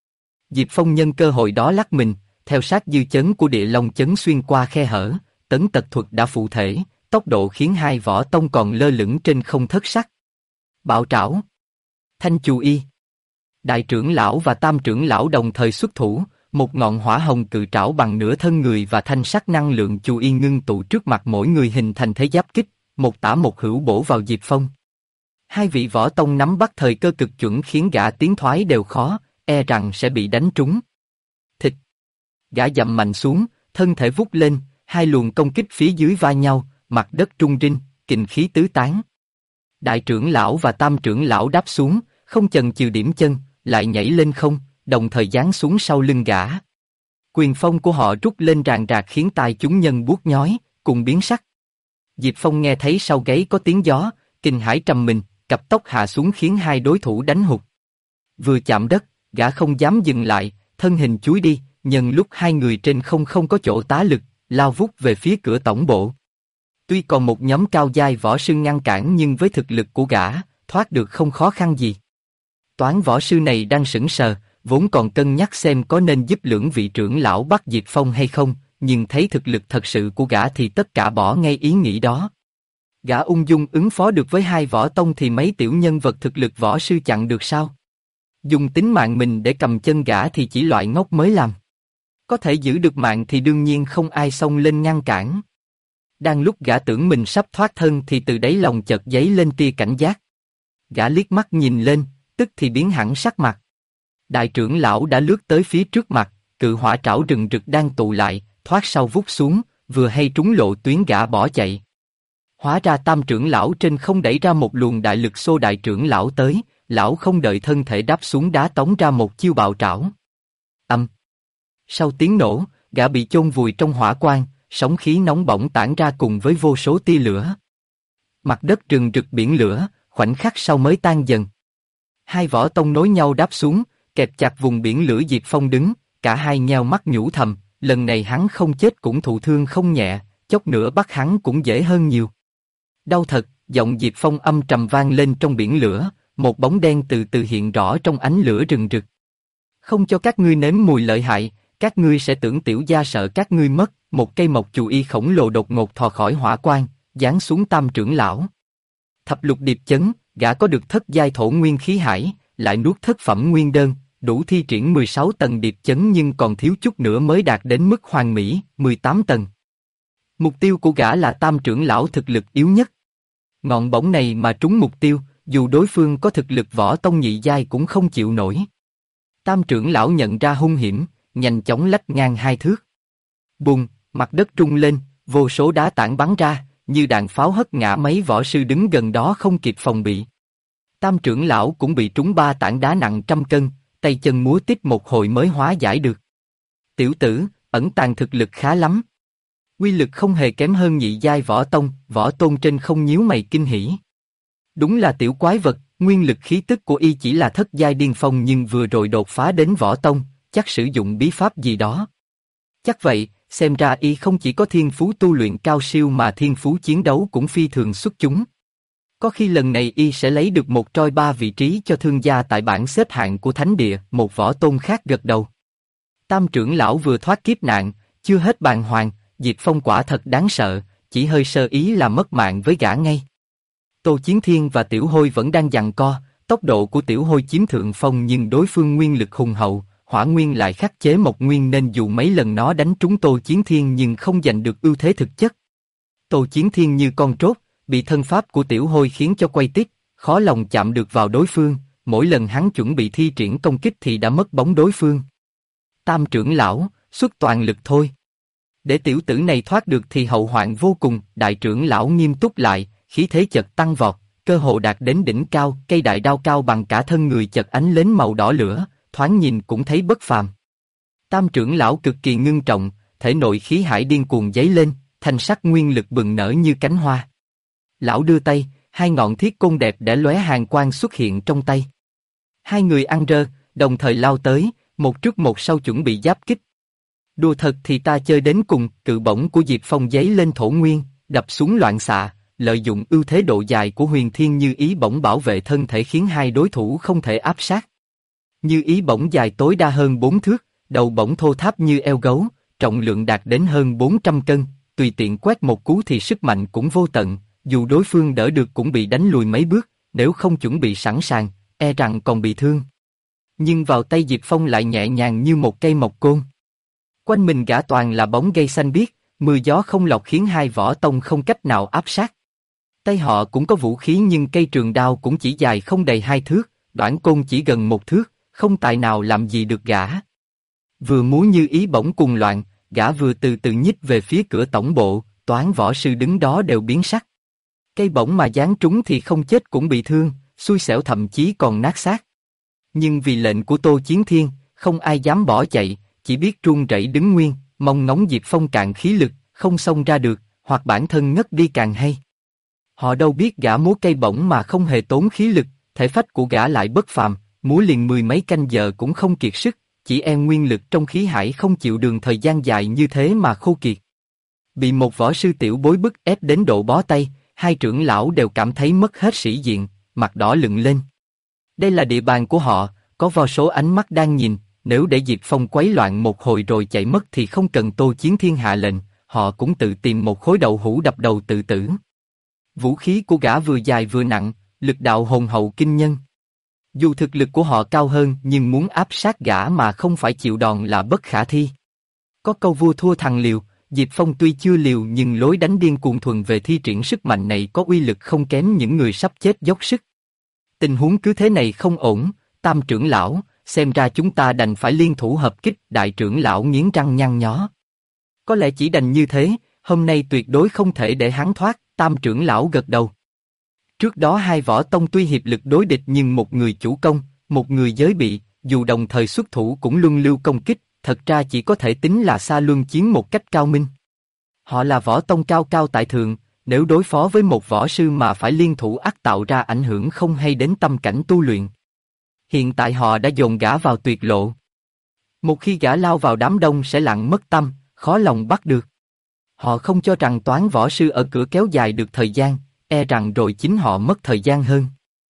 Diệp Phong nhân cơ hội đó lắc mình, theo sát dư chấn của địa long chấn xuyên qua khe hở, tấn tật thuật đã phụ thể, tốc độ khiến hai võ tông còn lơ lửng trên không thất sắc. Bạo trảo, Thanh Chù Y. Đại trưởng lão và tam trưởng lão đồng thời xuất thủ, một ngọn hỏa hồng cự trảo bằng nửa thân người và thanh sắc năng lượng Chù Y ngưng tụ trước mặt mỗi người hình thành thế giáp kích, một tả một hữu bổ vào Diệp Phong. Hai vị võ tông nắm bắt thời cơ cực chuẩn khiến gã tiến thoái đều khó, e rằng sẽ bị đánh trúng. Thịt. Gã dậm mạnh xuống, thân thể vút lên, hai luồng công kích phía dưới va nhau, mặt đất rung rinh, kình khí tứ tán. Đại trưởng lão và tam trưởng lão đáp xuống, không chần chừ điểm chân, lại nhảy lên không, đồng thời giáng xuống sau lưng gã. Quyền phong của họ rút lên ràng rạc khiến tai chúng nhân buốt nhói, cùng biến sắc. Diệp Phong nghe thấy sau gáy có tiếng gió, kinh hãi trầm mình, cặp tóc hạ xuống khiến hai đối thủ đánh hụt. Vừa chạm đất, gã không dám dừng lại, thân hình chúi đi, nhân lúc hai người trên không có chỗ tá lực, lao vút về phía cửa tổng bộ. Tuy còn một nhóm cao giai võ sư ngăn cản nhưng với thực lực của gã, thoát được không khó khăn gì. Toán võ sư này đang sững sờ, vốn còn cân nhắc xem có nên giúp lưỡng vị trưởng lão bắt Diệp Phong hay không, nhưng thấy thực lực thật sự của gã thì tất cả bỏ ngay ý nghĩ đó. Gã ung dung ứng phó được với hai võ tông thì mấy tiểu nhân vật thực lực võ sư chặn được sao? Dùng tính mạng mình để cầm chân gã thì chỉ loại ngốc mới làm. Có thể giữ được mạng thì đương nhiên không ai xông lên ngăn cản. Đang lúc gã tưởng mình sắp thoát thân thì từ đáy lòng chợt dấy lên tia cảnh giác. Gã liếc mắt nhìn lên, tức thì biến hẳn sắc mặt. Đại trưởng lão đã lướt tới phía trước mặt, cự hỏa trảo rừng rực đang tụ lại, thoát sau vút xuống, vừa hay trúng lộ tuyến gã bỏ chạy. Hóa ra tam trưởng lão trên không đẩy ra một luồng đại lực xô đại trưởng lão tới, lão không đợi thân thể đáp xuống đá tống ra một chiêu bạo trảo. Âm. Sau tiếng nổ, gã bị chôn vùi trong hỏa quang, sóng khí nóng bỏng tản ra cùng với vô số tia lửa. Mặt đất rừng rực biển lửa, khoảnh khắc sau mới tan dần. Hai võ tông nối nhau đáp xuống, kẹp chặt vùng biển lửa. Diệp Phong đứng, cả hai nheo mắt nhủ thầm, lần này hắn không chết cũng thụ thương không nhẹ, chốc nữa bắt hắn cũng dễ hơn nhiều. Đau thật, giọng Diệp Phong âm trầm vang lên trong biển lửa, một bóng đen từ từ hiện rõ trong ánh lửa rừng rực. Không cho các ngươi nếm mùi lợi hại, các ngươi sẽ tưởng tiểu gia sợ các ngươi mất. Một cây mộc chù y khổng lồ đột ngột thò khỏi hỏa quang, giáng xuống tam trưởng lão. Thập lục điệp chấn, gã có được thất giai thổ nguyên khí hải, lại nuốt thất phẩm nguyên đơn, đủ thi triển 16 tầng điệp chấn nhưng còn thiếu chút nữa mới đạt đến mức hoàn mỹ, 18 tầng. Mục tiêu của gã là tam trưởng lão thực lực yếu nhất. Ngọn bổng này mà trúng mục tiêu, dù đối phương có thực lực võ tông nhị giai cũng không chịu nổi. Tam trưởng lão nhận ra hung hiểm, nhanh chóng lách ngang hai thước. Bùng, mặt đất rung lên, vô số đá tảng bắn ra, như đạn pháo hất ngã mấy võ sư đứng gần đó không kịp phòng bị. Tam trưởng lão cũng bị trúng 3 tảng đá nặng trăm cân, tay chân múa tít một hồi mới hóa giải được. Tiểu tử, ẩn tàng thực lực khá lắm. Quy lực không hề kém hơn nhị giai võ tông, võ tôn trên không nhíu mày kinh hỉ. Đúng là tiểu quái vật, nguyên lực khí tức của y chỉ là thất giai điên phong nhưng vừa rồi đột phá đến võ tông, chắc sử dụng bí pháp gì đó. Chắc vậy, xem ra y không chỉ có thiên phú tu luyện cao siêu mà thiên phú chiến đấu cũng phi thường xuất chúng. Có khi lần này y sẽ lấy được một troi 3 vị trí cho thương gia tại bảng xếp hạng của thánh địa. Một võ tôn khác gật đầu. Tam trưởng lão vừa thoát kiếp nạn, chưa hết bàng hoàng, Diệp Phong quả thật đáng sợ, chỉ hơi sơ ý là mất mạng với gã ngay. Tô Chiến Thiên và Tiểu Hôi vẫn đang giằng co, tốc độ của Tiểu Hôi chiếm thượng phong nhưng đối phương nguyên lực hùng hậu, hỏa nguyên lại khắc chế mộc nguyên nên dù mấy lần nó đánh trúng Tô Chiến Thiên nhưng không giành được ưu thế thực chất. Tô Chiến Thiên như con trốt, bị thân pháp của Tiểu Hôi khiến cho quay tít, khó lòng chạm được vào đối phương, mỗi lần hắn chuẩn bị thi triển công kích thì đã mất bóng đối phương. Tam trưởng lão, xuất toàn lực thôi. Để tiểu tử này thoát được thì hậu hoạn vô cùng. Đại trưởng lão nghiêm túc lại, khí thế chợt tăng vọt, cơ hồ đạt đến đỉnh cao, cây đại đao cao bằng cả thân người chợt ánh lên màu đỏ lửa, thoáng nhìn cũng thấy bất phàm. Tam trưởng lão cực kỳ ngưng trọng, thể nội khí hải điên cuồng dấy lên, thanh sắc nguyên lực bừng nở như cánh hoa. Lão đưa tay, hai ngọn thiết côn đẹp để lóe hàn quang xuất hiện trong tay. Hai người ăn rơ, đồng thời lao tới, một trước một sau chuẩn bị giáp kích. Đùa thật thì ta chơi đến cùng. Cự bổng của Diệp Phong giấy lên thổ nguyên, đập xuống loạn xạ, lợi dụng ưu thế độ dài của Huyền Thiên Như ý bổng bảo vệ thân thể khiến hai đối thủ không thể áp sát. Như ý bổng dài tối đa hơn 4 thước, đầu bổng thô tháp như eo gấu, trọng lượng đạt đến hơn 400 cân, tùy tiện quét một cú thì sức mạnh cũng vô tận, dù đối phương đỡ được cũng bị đánh lùi mấy bước, nếu không chuẩn bị sẵn sàng, e rằng còn bị thương. Nhưng vào tay Diệp Phong lại nhẹ nhàng như một cây mộc côn. Quanh mình gã toàn là bóng cây xanh biếc, mưa gió không lọt khiến hai võ tông không cách nào áp sát. Tay họ cũng có vũ khí nhưng cây trường đao cũng chỉ dài không đầy 2 thước, đoản côn chỉ gần 1 thước, không tài nào làm gì được gã. Vừa múa như ý bổng cùng loạn, gã vừa từ từ nhích về phía cửa tổng bộ, toán võ sư đứng đó đều biến sắc. Cây bổng mà giáng trúng thì không chết cũng bị thương, xui xẻo thậm chí còn nát xác. Nhưng vì lệnh của Tô Chiến Thiên, không ai dám bỏ chạy, chỉ biết run rẩy đứng nguyên, mong ngóng Diệp Phong cạn khí lực, không xông ra được, hoặc bản thân ngất đi càng hay. Họ đâu biết gã múa cây bổng mà không hề tốn khí lực, thể phách của gã lại bất phàm, múa liền 10 mấy canh giờ cũng không kiệt sức, chỉ e nguyên lực trong khí hải không chịu đường thời gian dài như thế mà khô kiệt. Bị một võ sư tiểu bối bức ép đến độ bó tay, hai trưởng lão đều cảm thấy mất hết sĩ diện, mặt đỏ lựng lên. Đây là địa bàn của họ, có vô số ánh mắt đang nhìn, nếu để Diệp Phong quấy loạn một hồi rồi chạy mất thì không cần Tô Chiến Thiên hạ lệnh, họ cũng tự tìm một khối đậu hũ đập đầu tự tử. Vũ khí của gã vừa dài vừa nặng, lực đạo hùng hậu kinh nhân. Dù thực lực của họ cao hơn nhưng muốn áp sát gã mà không phải chịu đòn là bất khả thi. Có câu vua thua thằng liều, Diệp Phong tuy chưa liều nhưng lối đánh điên cuồng thuần về thi triển sức mạnh này có uy lực không kém những người sắp chết dốc sức. Tình huống cứ thế này không ổn, Tam trưởng lão, xem ra chúng ta đành phải liên thủ hợp kích. Đại trưởng lão nghiến răng nhăn nhó. Có lẽ chỉ đành như thế, hôm nay tuyệt đối không thể để hắn thoát. Tam trưởng lão gật đầu. Trước đó hai võ tông tuy hiệp lực đối địch nhưng một người chủ công, một người giới bị, dù đồng thời xuất thủ cũng luân lưu công kích, thật ra chỉ có thể tính là xa luân chiến một cách cao minh. Họ là võ tông cao cao tại thượng, nếu đối phó với một võ sư mà phải liên thủ ắt tạo ra ảnh hưởng không hay đến tâm cảnh tu luyện. Hiện tại họ đã dồn gã vào tuyệt lộ. Một khi gã lao vào đám đông sẽ lặng mất tâm, khó lòng bắt được. Họ không cho rằng toán võ sư ở cửa kéo dài được thời gian, e rằng rồi chính họ mất thời gian hơn.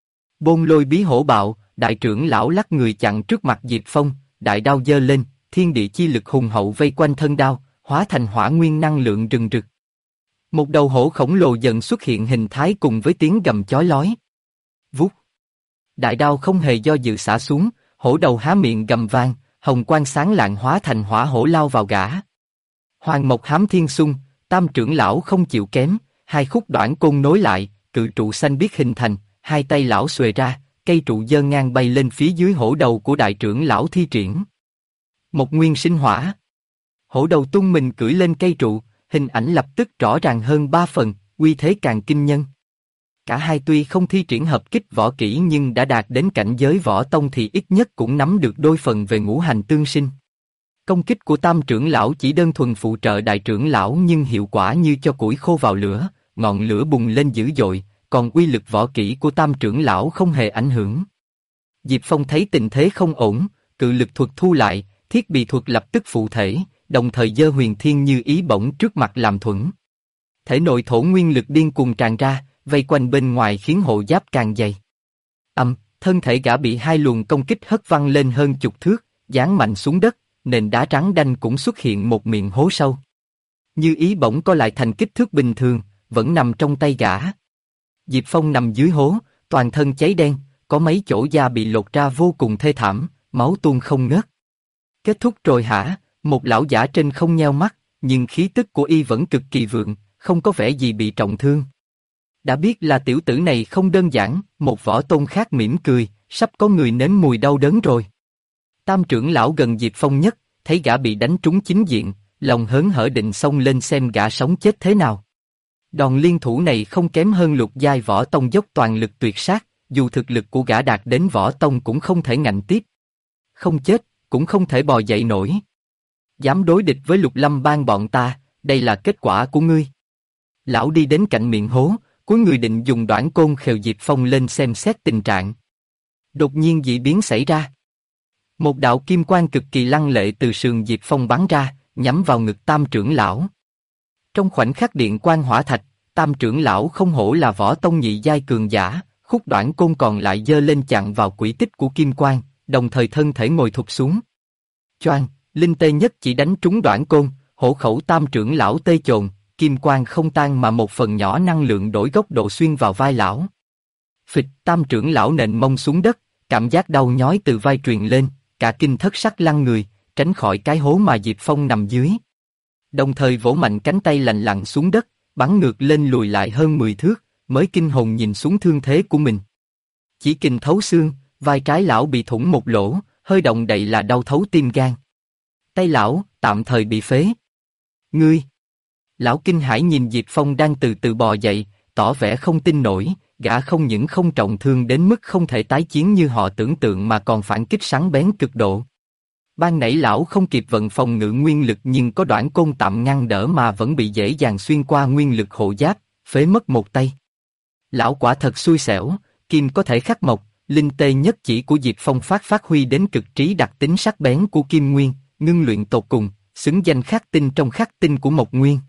Bôn lôi bí hổ bạo, đại trưởng lão lắc người chặn trước mặt Diệp Phong, đại đao giơ lên, thiên địa chi lực hùng hậu vây quanh thân đao, hóa thành hỏa nguyên năng lượng rừng rực. Một đầu hổ khổng lồ dần xuất hiện hình thái cùng với tiếng gầm chói lói. Vút. Đại đao không hề do dự xả xuống, hổ đầu há miệng gầm vang, hồng quang sáng lạng hóa thành hỏa hổ lao vào gã. Hoàng mộc hám thiên xung, Tam trưởng lão không chịu kém, hai khúc đoản côn nối lại, cự trụ xanh biếc hình thành, hai tay lão xuề ra, cây trụ giơ ngang bay lên phía dưới hổ đầu của đại trưởng lão thi triển. Một nguyên sinh hỏa. Hổ đầu tung mình cưỡi lên cây trụ, hình ảnh lập tức rõ ràng hơn 3 phần, uy thế càng kinh nhân. Cả hai tuy không thi triển hợp kích võ kỹ nhưng đã đạt đến cảnh giới võ tông thì ít nhất cũng nắm được đôi phần về ngũ hành tương sinh. Công kích của Tam trưởng lão chỉ đơn thuần phụ trợ đại trưởng lão nhưng hiệu quả như cho củi khô vào lửa, ngọn lửa bùng lên dữ dội, còn uy lực võ kỹ của Tam trưởng lão không hề ảnh hưởng. Diệp Phong thấy tình thế không ổn, cự lực thuật thu lại, thiết bị thuật lập tức phụ thể, đồng thời giơ huyền thiên như ý bổng trước mặt làm thuẫn. Thể nội thổ nguyên lực điên cuồng tràn ra, vây quanh bên ngoài khiến hộ giáp càng dày. Thân thể gã bị hai luồng công kích hất văng lên hơn chục thước, giáng mạnh xuống đất, nền đá trắng đanh cũng xuất hiện một miệng hố sâu. Như ý bổng co lại thành kích thước bình thường, vẫn nằm trong tay gã. Diệp Phong nằm dưới hố, toàn thân cháy đen, có mấy chỗ da bị lột ra vô cùng thê thảm, máu tuôn không ngớt. Kết thúc rồi hả? Một lão giả trên không nheo mắt, nhưng khí tức của y vẫn cực kỳ vượng, không có vẻ gì bị trọng thương. Đã biết là tiểu tử này không đơn giản, một võ tôn khác mỉm cười, sắp có người nếm mùi đau đớn rồi. Tam trưởng lão gần Diệp Phong nhất, thấy gã bị đánh trúng chính diện, lòng hớn hở định xông lên xem gã sống chết thế nào. Đòn liên thủ này không kém hơn lục giai võ tông dốc toàn lực tuyệt sát, dù thực lực của gã đạt đến võ tông cũng không thể ngạnh tiếp. Không chết, cũng không thể bò dậy nổi. Dám đối địch với Lục Lâm bang bọn ta, đây là kết quả của ngươi. Lão đi đến cạnh miệng hố, cuối người định dùng đoản côn khều Diệp Phong lên xem xét tình trạng. Đột nhiên dị biến xảy ra. Một đạo kim quang cực kỳ lăng lệ từ sườn Diệp Phong bắn ra, nhắm vào ngực Tam trưởng lão. Trong khoảnh khắc điện quang hỏa thạch, Tam trưởng lão không hổ là võ tông nhị giai cường giả, khúc đoản côn còn lại giơ lên chặn vào quỹ tích của kim quang, đồng thời thân thể ngồi thụp xuống. Choang, linh tê nhất chỉ đánh trúng đoạn côn, hổ khẩu tam trưởng lão tê chồn, kim quang không tan mà một phần nhỏ năng lượng đổi góc độ xuyên vào vai lão. Phịch, tam trưởng lão nện mông xuống đất, cảm giác đau nhói từ vai truyền lên, cả kinh thất sắc lăn người, tránh khỏi cái hố mà Diệp Phong nằm dưới. Đồng thời vỗ mạnh cánh tay lành lặn xuống đất, bắn ngược lên lùi lại hơn 10 thước, mới kinh hồn nhìn xuống thương thế của mình. Chỉ kình thấu xương, vai trái lão bị thủng một lỗ, hơi động đậy là đau thấu tim gan. Tay lão, tạm thời bị phế. Ngươi! Lão kinh hãi nhìn Diệp Phong đang từ từ bò dậy, tỏ vẻ không tin nổi, gã không những không trọng thương đến mức không thể tái chiến như họ tưởng tượng mà còn phản kích sáng bén cực độ. Ban nãy lão không kịp vận phòng ngự nguyên lực nhưng có đoạn côn tạm ngăn đỡ mà vẫn bị dễ dàng xuyên qua nguyên lực hộ giáp, phế mất một tay. Lão quả thật xui xẻo, kim có thể khắc mộc, linh tê nhất chỉ của Diệp Phong phát huy đến cực trí đặc tính sắc bén của kim nguyên, ngưng luyện tột cùng, xứng danh khắc tinh trong khắc tinh của mộc nguyên.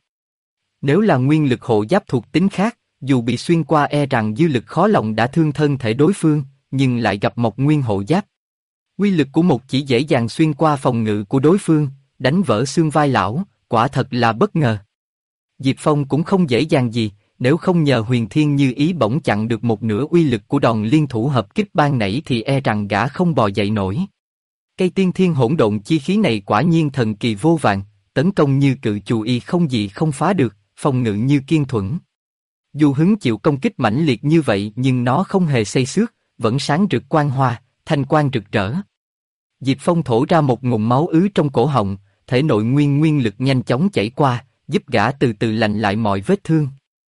Nếu là nguyên lực hộ giáp thuộc tính khác, dù bị xuyên qua e rằng dư lực khó lòng đã thương thân thể đối phương, nhưng lại gặp mộc nguyên hộ giáp. Quy lực của một chỉ dễ dàng xuyên qua phòng ngự của đối phương, đánh vỡ xương vai lão, quả thật là bất ngờ. Diệp Phong cũng không dễ dàng gì, nếu không nhờ Huyền Thiên Như Ý bỗng chặn được một nửa uy lực của đòn liên thủ hợp kích ban nãy thì e rằng gã không bò dậy nổi. Cây tiên thiên hỗn độn chi khí này quả nhiên thần kỳ vô vàn, tấn công như cự chù y không gì không phá được, phòng ngự như kiên thuẫn. Dù hứng chịu công kích mãnh liệt như vậy nhưng nó không hề xây xước, vẫn sáng rực quang hoa, thanh quang rực rỡ. Diệp Phong thổ ra một ngụm máu ứ trong cổ họng, thể nội nguyên lực nhanh chóng chảy qua, giúp gã từ từ lành lại mọi vết thương.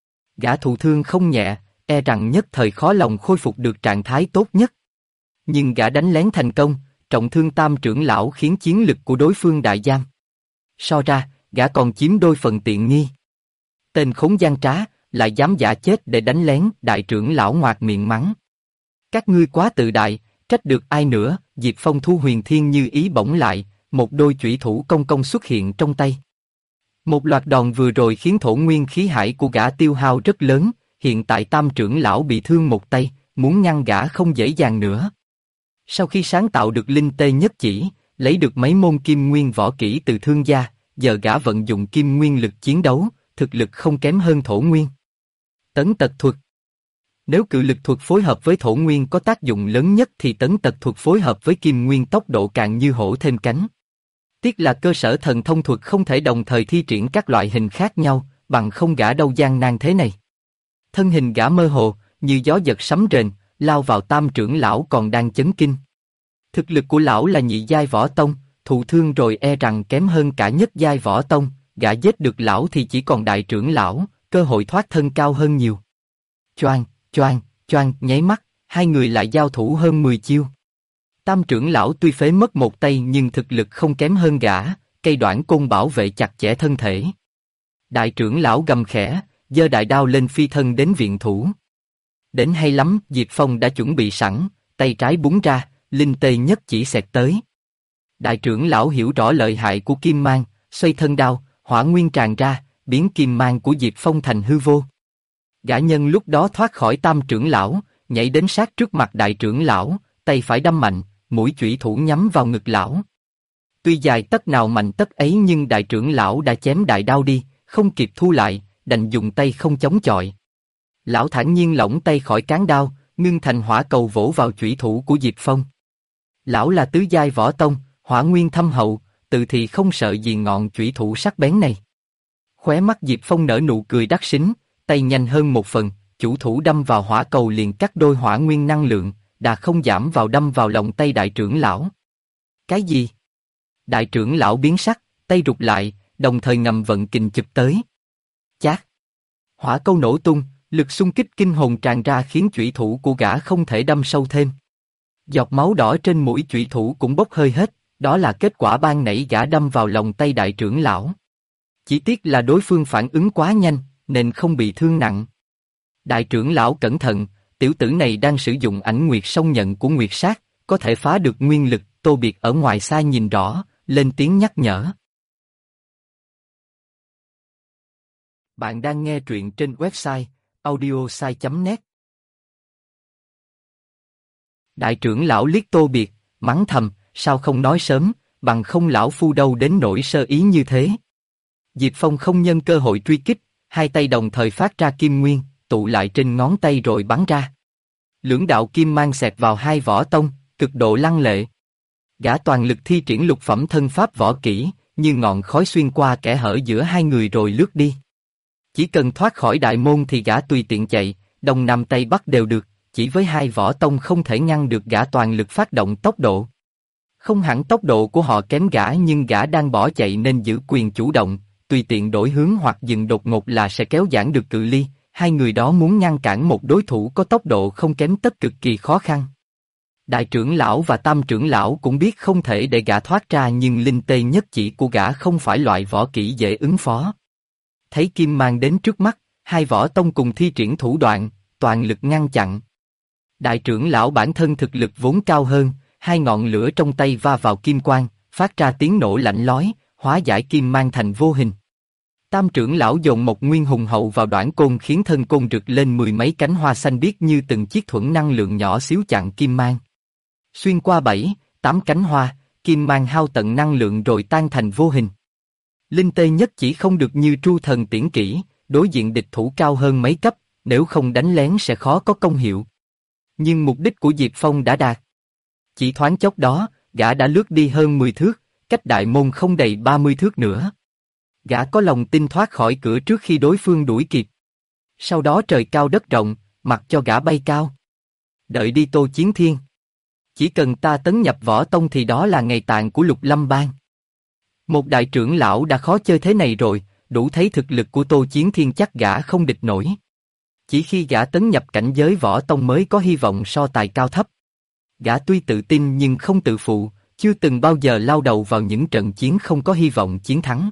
Gã thụ thương không nhẹ, e rằng nhất thời khó lòng khôi phục được trạng thái tốt nhất. Nhưng gã đánh lén thành công, trọng thương tam trưởng lão khiến chiến lực của đối phương đại giảm. So ra, gã còn chiếm đôi phần tiện nghi. Tên khốn gian trá, lại dám giả chết để đánh lén, đại trưởng lão ngoạc miệng mắng. Các ngươi quá tự đại, trách được ai nữa? Diệp Phong thu Huyền Thiên Như Ý bỗng lại, một đôi chủy thủ công công xuất hiện trong tay. Một loạt đòn vừa rồi khiến thổ nguyên khí hải của gã tiêu hao rất lớn, hiện tại tam trưởng lão bị thương một tay, muốn ngăn gã không dễ dàng nữa. Sau khi sáng tạo được linh tê nhất chỉ, lấy được mấy môn kim nguyên võ kỹ từ thương gia, giờ gã vận dụng kim nguyên lực chiến đấu, thực lực không kém hơn thổ nguyên. Tấn tật thuật. Nếu cự lực thuật phối hợp với thổ nguyên có tác dụng lớn nhất thì tấn tật thuật phối hợp với kim nguyên tốc độ càng như hổ thêm cánh. Tiếc là cơ sở thần thông thuật không thể đồng thời thi triển các loại hình khác nhau, bằng không gã đâu gian nan thế này. Thân hình gã mơ hồ, như gió giật sấm rền, lao vào tam trưởng lão còn đang chấn kinh. Thực lực của lão là nhị giai võ tông, thụ thương rồi e rằng kém hơn cả nhất giai võ tông, gã giết được lão thì chỉ còn đại trưởng lão, cơ hội thoát thân cao hơn nhiều. Choang, choang, choang, nháy mắt, hai người lại giao thủ hơn 10 chiêu. Tam trưởng lão tuy phế mất một tay nhưng thực lực không kém hơn gã, cây đoạn côn bảo vệ chặt chẽ thân thể. Đại trưởng lão gầm khẽ, giơ đại đao lên phi thân đến viện thủ. Đến hay lắm, Diệp Phong đã chuẩn bị sẵn, tay trái búng ra, linh tê nhất chỉ xẹt tới. Đại trưởng lão hiểu rõ lợi hại của kim mang, xoay thân đao, hỏa nguyên tràn ra, biến kim mang của Diệp Phong thành hư vô. Gã nhân lúc đó thoát khỏi tam trưởng lão, nhảy đến sát trước mặt đại trưởng lão, tay phải đâm mạnh, mũi chủy thủ nhắm vào ngực lão. Tuy dài tấc nào mạnh tấc ấy nhưng đại trưởng lão đã chém đại đao đi, không kịp thu lại, đành dùng tay không chống chọi. Lão thản nhiên lỏng tay khỏi cán đao, ngưng thành hỏa cầu vỗ vào chủy thủ của Diệp Phong. Lão là tứ giai võ tông, hỏa nguyên thâm hậu, tự thì không sợ gì ngọn chủy thủ sắc bén này. Khóe mắt Diệp Phong nở nụ cười đắc sính, tay nhanh hơn một phần, chủ thủ đâm vào hỏa cầu liền cắt đôi hỏa nguyên năng lượng, đã không giảm vào đâm vào lòng tay đại trưởng lão. Cái gì? Đại trưởng lão biến sắc, tay rụt lại, đồng thời ngầm vận kình chụp tới. Chát! Hỏa cầu nổ tung, lực xung kích kinh hồn tràn ra khiến chủy thủ của gã không thể đâm sâu thêm. Giọt máu đỏ trên mũi chủy thủ cũng bốc hơi hết, đó là kết quả ban nãy gã đâm vào lòng tay đại trưởng lão. Chỉ tiếc là đối phương phản ứng quá nhanh, nên không bị thương nặng. Đại trưởng lão cẩn thận, tiểu tử này đang sử dụng ảnh nguyệt song nhận của nguyệt sát, có thể phá được nguyên lực. Tô Biệt ở ngoài xa nhìn rõ, lên tiếng nhắc nhở. Bạn đang nghe truyện trên website audiosai.net. Đại trưởng lão liếc Tô Biệt, mắng thầm, sao không nói sớm, bằng không lão phu đâu đến nỗi sơ ý như thế. Diệp Phong không nhân cơ hội truy kích, hai tay đồng thời phát ra kim nguyên, tụ lại trên ngón tay rồi bắn ra. Lưỡng đạo kim mang xẹt vào hai võ tông, cực độ lăng lệ. Gã toàn lực thi triển lục phẩm thân pháp võ kỹ, như ngọn khói xuyên qua kẽ hở giữa hai người rồi lướt đi. Chỉ cần thoát khỏi đại môn thì gã tùy tiện chạy, đông nam tây bắc đều được, chỉ với hai võ tông không thể ngăn được gã toàn lực phát động tốc độ. Không hẳn tốc độ của họ kém gã nhưng gã đang bỏ chạy nên giữ quyền chủ động, tùy tiện đổi hướng hoặc dừng đột ngột là sẽ kéo giãn được cự ly, hai người đó muốn ngăn cản một đối thủ có tốc độ không kém tất cực kỳ khó khăn. Đại trưởng lão và tam trưởng lão cũng biết không thể để gã thoát ra nhưng linh tê nhất chỉ của gã không phải loại võ kỹ dễ ứng phó. Thấy kim mang đến trước mắt, hai võ tông cùng thi triển thủ đoạn, toàn lực ngăn chặn. Đại trưởng lão bản thân thực lực vốn cao hơn, hai ngọn lửa trong tay va vào kim quang, phát ra tiếng nổ lạnh lói, hóa giải kim mang thành vô hình. Tam trưởng lão dồn một nguyên hùng hậu vào đoạn côn khiến thân côn rực lên mười mấy cánh hoa xanh biếc như từng chiếc thuẫn năng lượng nhỏ xíu chặn kim mang. Xuyên qua 7, 8 cánh hoa, kim mang hao tận năng lượng rồi tan thành vô hình. Linh tê nhất chỉ không được như tru thần tiễn kỹ, đối diện địch thủ cao hơn mấy cấp, nếu không đánh lén sẽ khó có công hiệu. Nhưng mục đích của Diệp Phong đã đạt. Chỉ thoáng chốc đó, gã đã lướt đi hơn 10 thước, cách đại môn không đầy 30 thước nữa. Gã có lòng tin thoát khỏi cửa trước khi đối phương đuổi kịp. Sau đó trời cao đất rộng, mặc cho gã bay cao. Đợi đi Tô Chiến Thiên. Chỉ cần ta tấn nhập võ tông thì đó là ngày tàn của Lục Lâm Bang. Một đại trưởng lão đã khó chơi thế này rồi, đủ thấy thực lực của Tô Chiến Thiên chắc gã không địch nổi. Chỉ khi gã tấn nhập cảnh giới võ tông mới có hy vọng so tài cao thấp. Gã tuy tự tin nhưng không tự phụ, chưa từng bao giờ lao đầu vào những trận chiến không có hy vọng chiến thắng.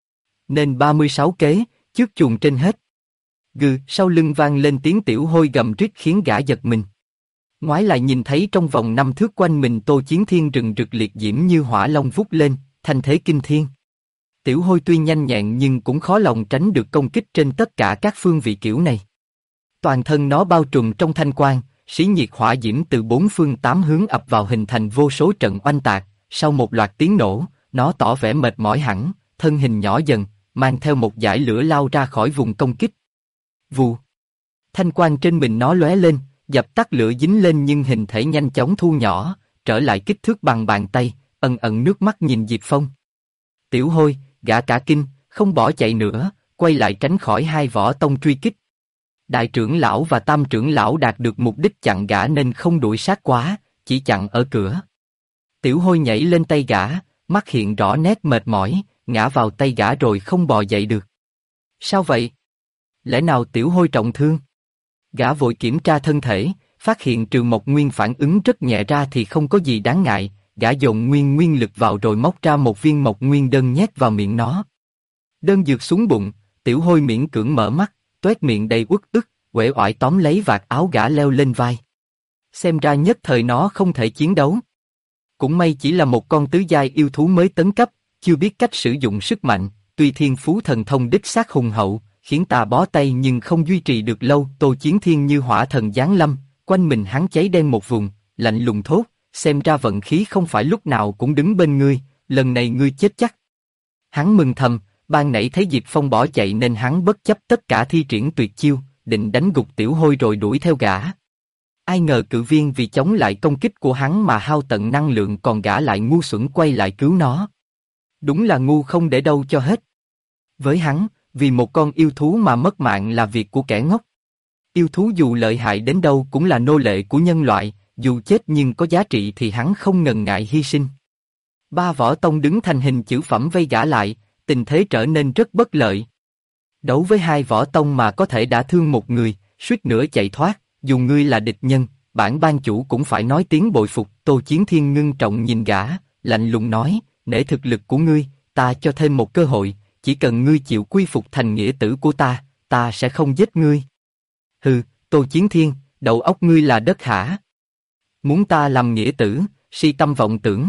Nên 36 kế, trước chuồng trên hết. Gừ, sau lưng vang lên tiếng tiểu hôi gầm rít khiến gã giật mình. Ngoái lại nhìn thấy trong vòng 5 thước quanh mình Tô Chiến Thiên rừng rực liệt diễm như hỏa long vút lên, thanh thế kinh thiên. Tiểu hôi tuy nhanh nhẹn nhưng cũng khó lòng tránh được công kích trên tất cả các phương vị kiểu này. Toàn thân nó bao trùm trong thanh quang, xí nhiệt hỏa diễm từ 4 phương 8 hướng ập vào hình thành vô số trận oanh tạc, sau một loạt tiếng nổ, nó tỏ vẻ mệt mỏi hẳn, thân hình nhỏ dần, mang theo một dải lửa lao ra khỏi vùng công kích. Vù. Thanh quang trên mình nó lóe lên, dập tắt lửa dính lên nhưng hình thể nhanh chóng thu nhỏ, trở lại kích thước bằng bàn tay, ẩn ẩn nước mắt nhìn Diệp Phong. Tiểu hôi, gã cả kinh, không bỏ chạy nữa, quay lại tránh khỏi hai võ tông truy kích. Đại trưởng lão và tam trưởng lão đạt được mục đích chặn gã nên không đuổi sát quá, chỉ chặn ở cửa. Tiểu hôi nhảy lên tay gã, mắt hiện rõ nét mệt mỏi, ngã vào tay gã rồi không bò dậy được. Sao vậy? Lẽ nào tiểu hôi trọng thương? Gã vội kiểm tra thân thể, phát hiện trừ Mộc Nguyên phản ứng rất nhẹ ra thì không có gì đáng ngại, gã dồn nguyên lực vào rồi móc ra một viên Mộc Nguyên đơn nhét vào miệng nó. Đơn dược xuống bụng, tiểu hôi miễn cưỡng mở mắt, toét miệng đầy uất ức, uể oải tóm lấy vạt áo gã leo lên vai. Xem ra nhất thời nó không thể chiến đấu. Cũng may chỉ là một con tứ giai yêu thú mới tấn cấp, chưa biết cách sử dụng sức mạnh, tuy thiên phú thần thông đích xác hùng hậu, khiến ta bó tay nhưng không duy trì được lâu. Tô Chiến Thiên như hỏa thần giáng lâm, quanh mình hắn cháy đen một vùng, lạnh lùng thốt, xem ra vận khí không phải lúc nào cũng đứng bên ngươi, lần này ngươi chết chắc. Hắn mừng thầm, ban nãy thấy Diệp Phong bỏ chạy nên hắn bất chấp tất cả thi triển tuyệt chiêu, định đánh gục tiểu hôi rồi đuổi theo gã. Ai ngờ cự viên vì chống lại công kích của hắn mà hao tận năng lượng, còn gã lại ngu xuẩn quay lại cứu nó. Đúng là ngu không để đâu cho hết. Với hắn, vì một con yêu thú mà mất mạng là việc của kẻ ngốc. Yêu thú dù lợi hại đến đâu cũng là nô lệ của nhân loại, dù chết nhưng có giá trị thì hắn không ngần ngại hy sinh. Ba võ tông đứng thành hình chữ phẩm vây gã lại, tình thế trở nên rất bất lợi. Đấu với hai võ tông mà có thể đã thương một người, suýt nữa chạy thoát, dù ngươi là địch nhân, bản ban chủ cũng phải nói tiếng bội phục. Tô Chiến Thiên ngưng trọng nhìn gã, lạnh lùng nói, nể thực lực của ngươi, ta cho thêm một cơ hội, chỉ cần ngươi chịu quy phục thành nghĩa tử của ta sẽ không giết ngươi. Hừ, Tô Chiến Thiên, đầu óc ngươi là đất hả? Muốn ta làm nghĩa tử, si tâm vọng tưởng.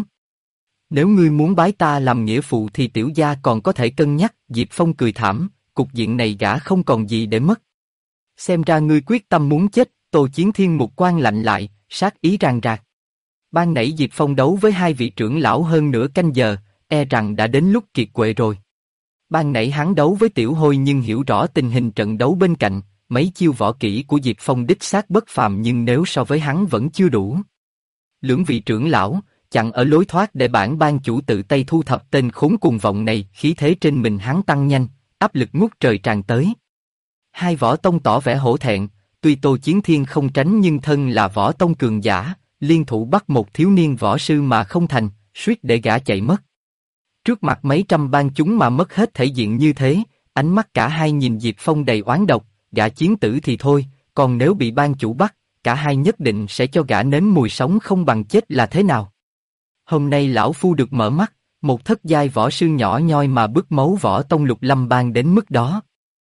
Nếu ngươi muốn bái ta làm nghĩa phụ thì tiểu gia còn có thể cân nhắc. Diệp Phong cười thảm, cục diện này gã không còn gì để mất. Xem ra ngươi quyết tâm muốn chết. Tô Chiến Thiên mục quang lạnh lại, sát ý ràng rạc. Ban nãy Diệp Phong đấu với hai vị trưởng lão hơn nửa canh giờ, e rằng đã đến lúc kiệt quệ rồi. Ban nãy hắn đấu với Tiểu Hôi nhưng hiểu rõ tình hình trận đấu bên cạnh, mấy chiêu võ kỹ của Diệp Phong đích xác bất phàm nhưng nếu so với hắn vẫn chưa đủ. Lưỡng vị trưởng lão, chặn ở lối thoát để bản ban chủ tự tay thu thập tên khốn cuồng vọng này, khí thế trên mình hắn tăng nhanh, áp lực ngút trời tràn tới. Hai võ tông tỏ vẻ hổ thẹn, tuy Tô Chiến Thiên không tránh nhưng thân là võ tông cường giả, liên thủ bắt một thiếu niên võ sư mà không thành, suýt để gã chạy mất. Trước mặt mấy trăm ban chúng mà mất hết thể diện như thế, ánh mắt cả hai nhìn Diệp Phong đầy oán độc, gã chiến tử thì thôi, còn nếu bị ban chủ bắt, cả hai nhất định sẽ cho gã nếm mùi sống không bằng chết là thế nào. Hôm nay lão phu được mở mắt, một thất giai võ sư nhỏ nhoi mà bức máu võ tông Lục Lâm Bang đến mức đó.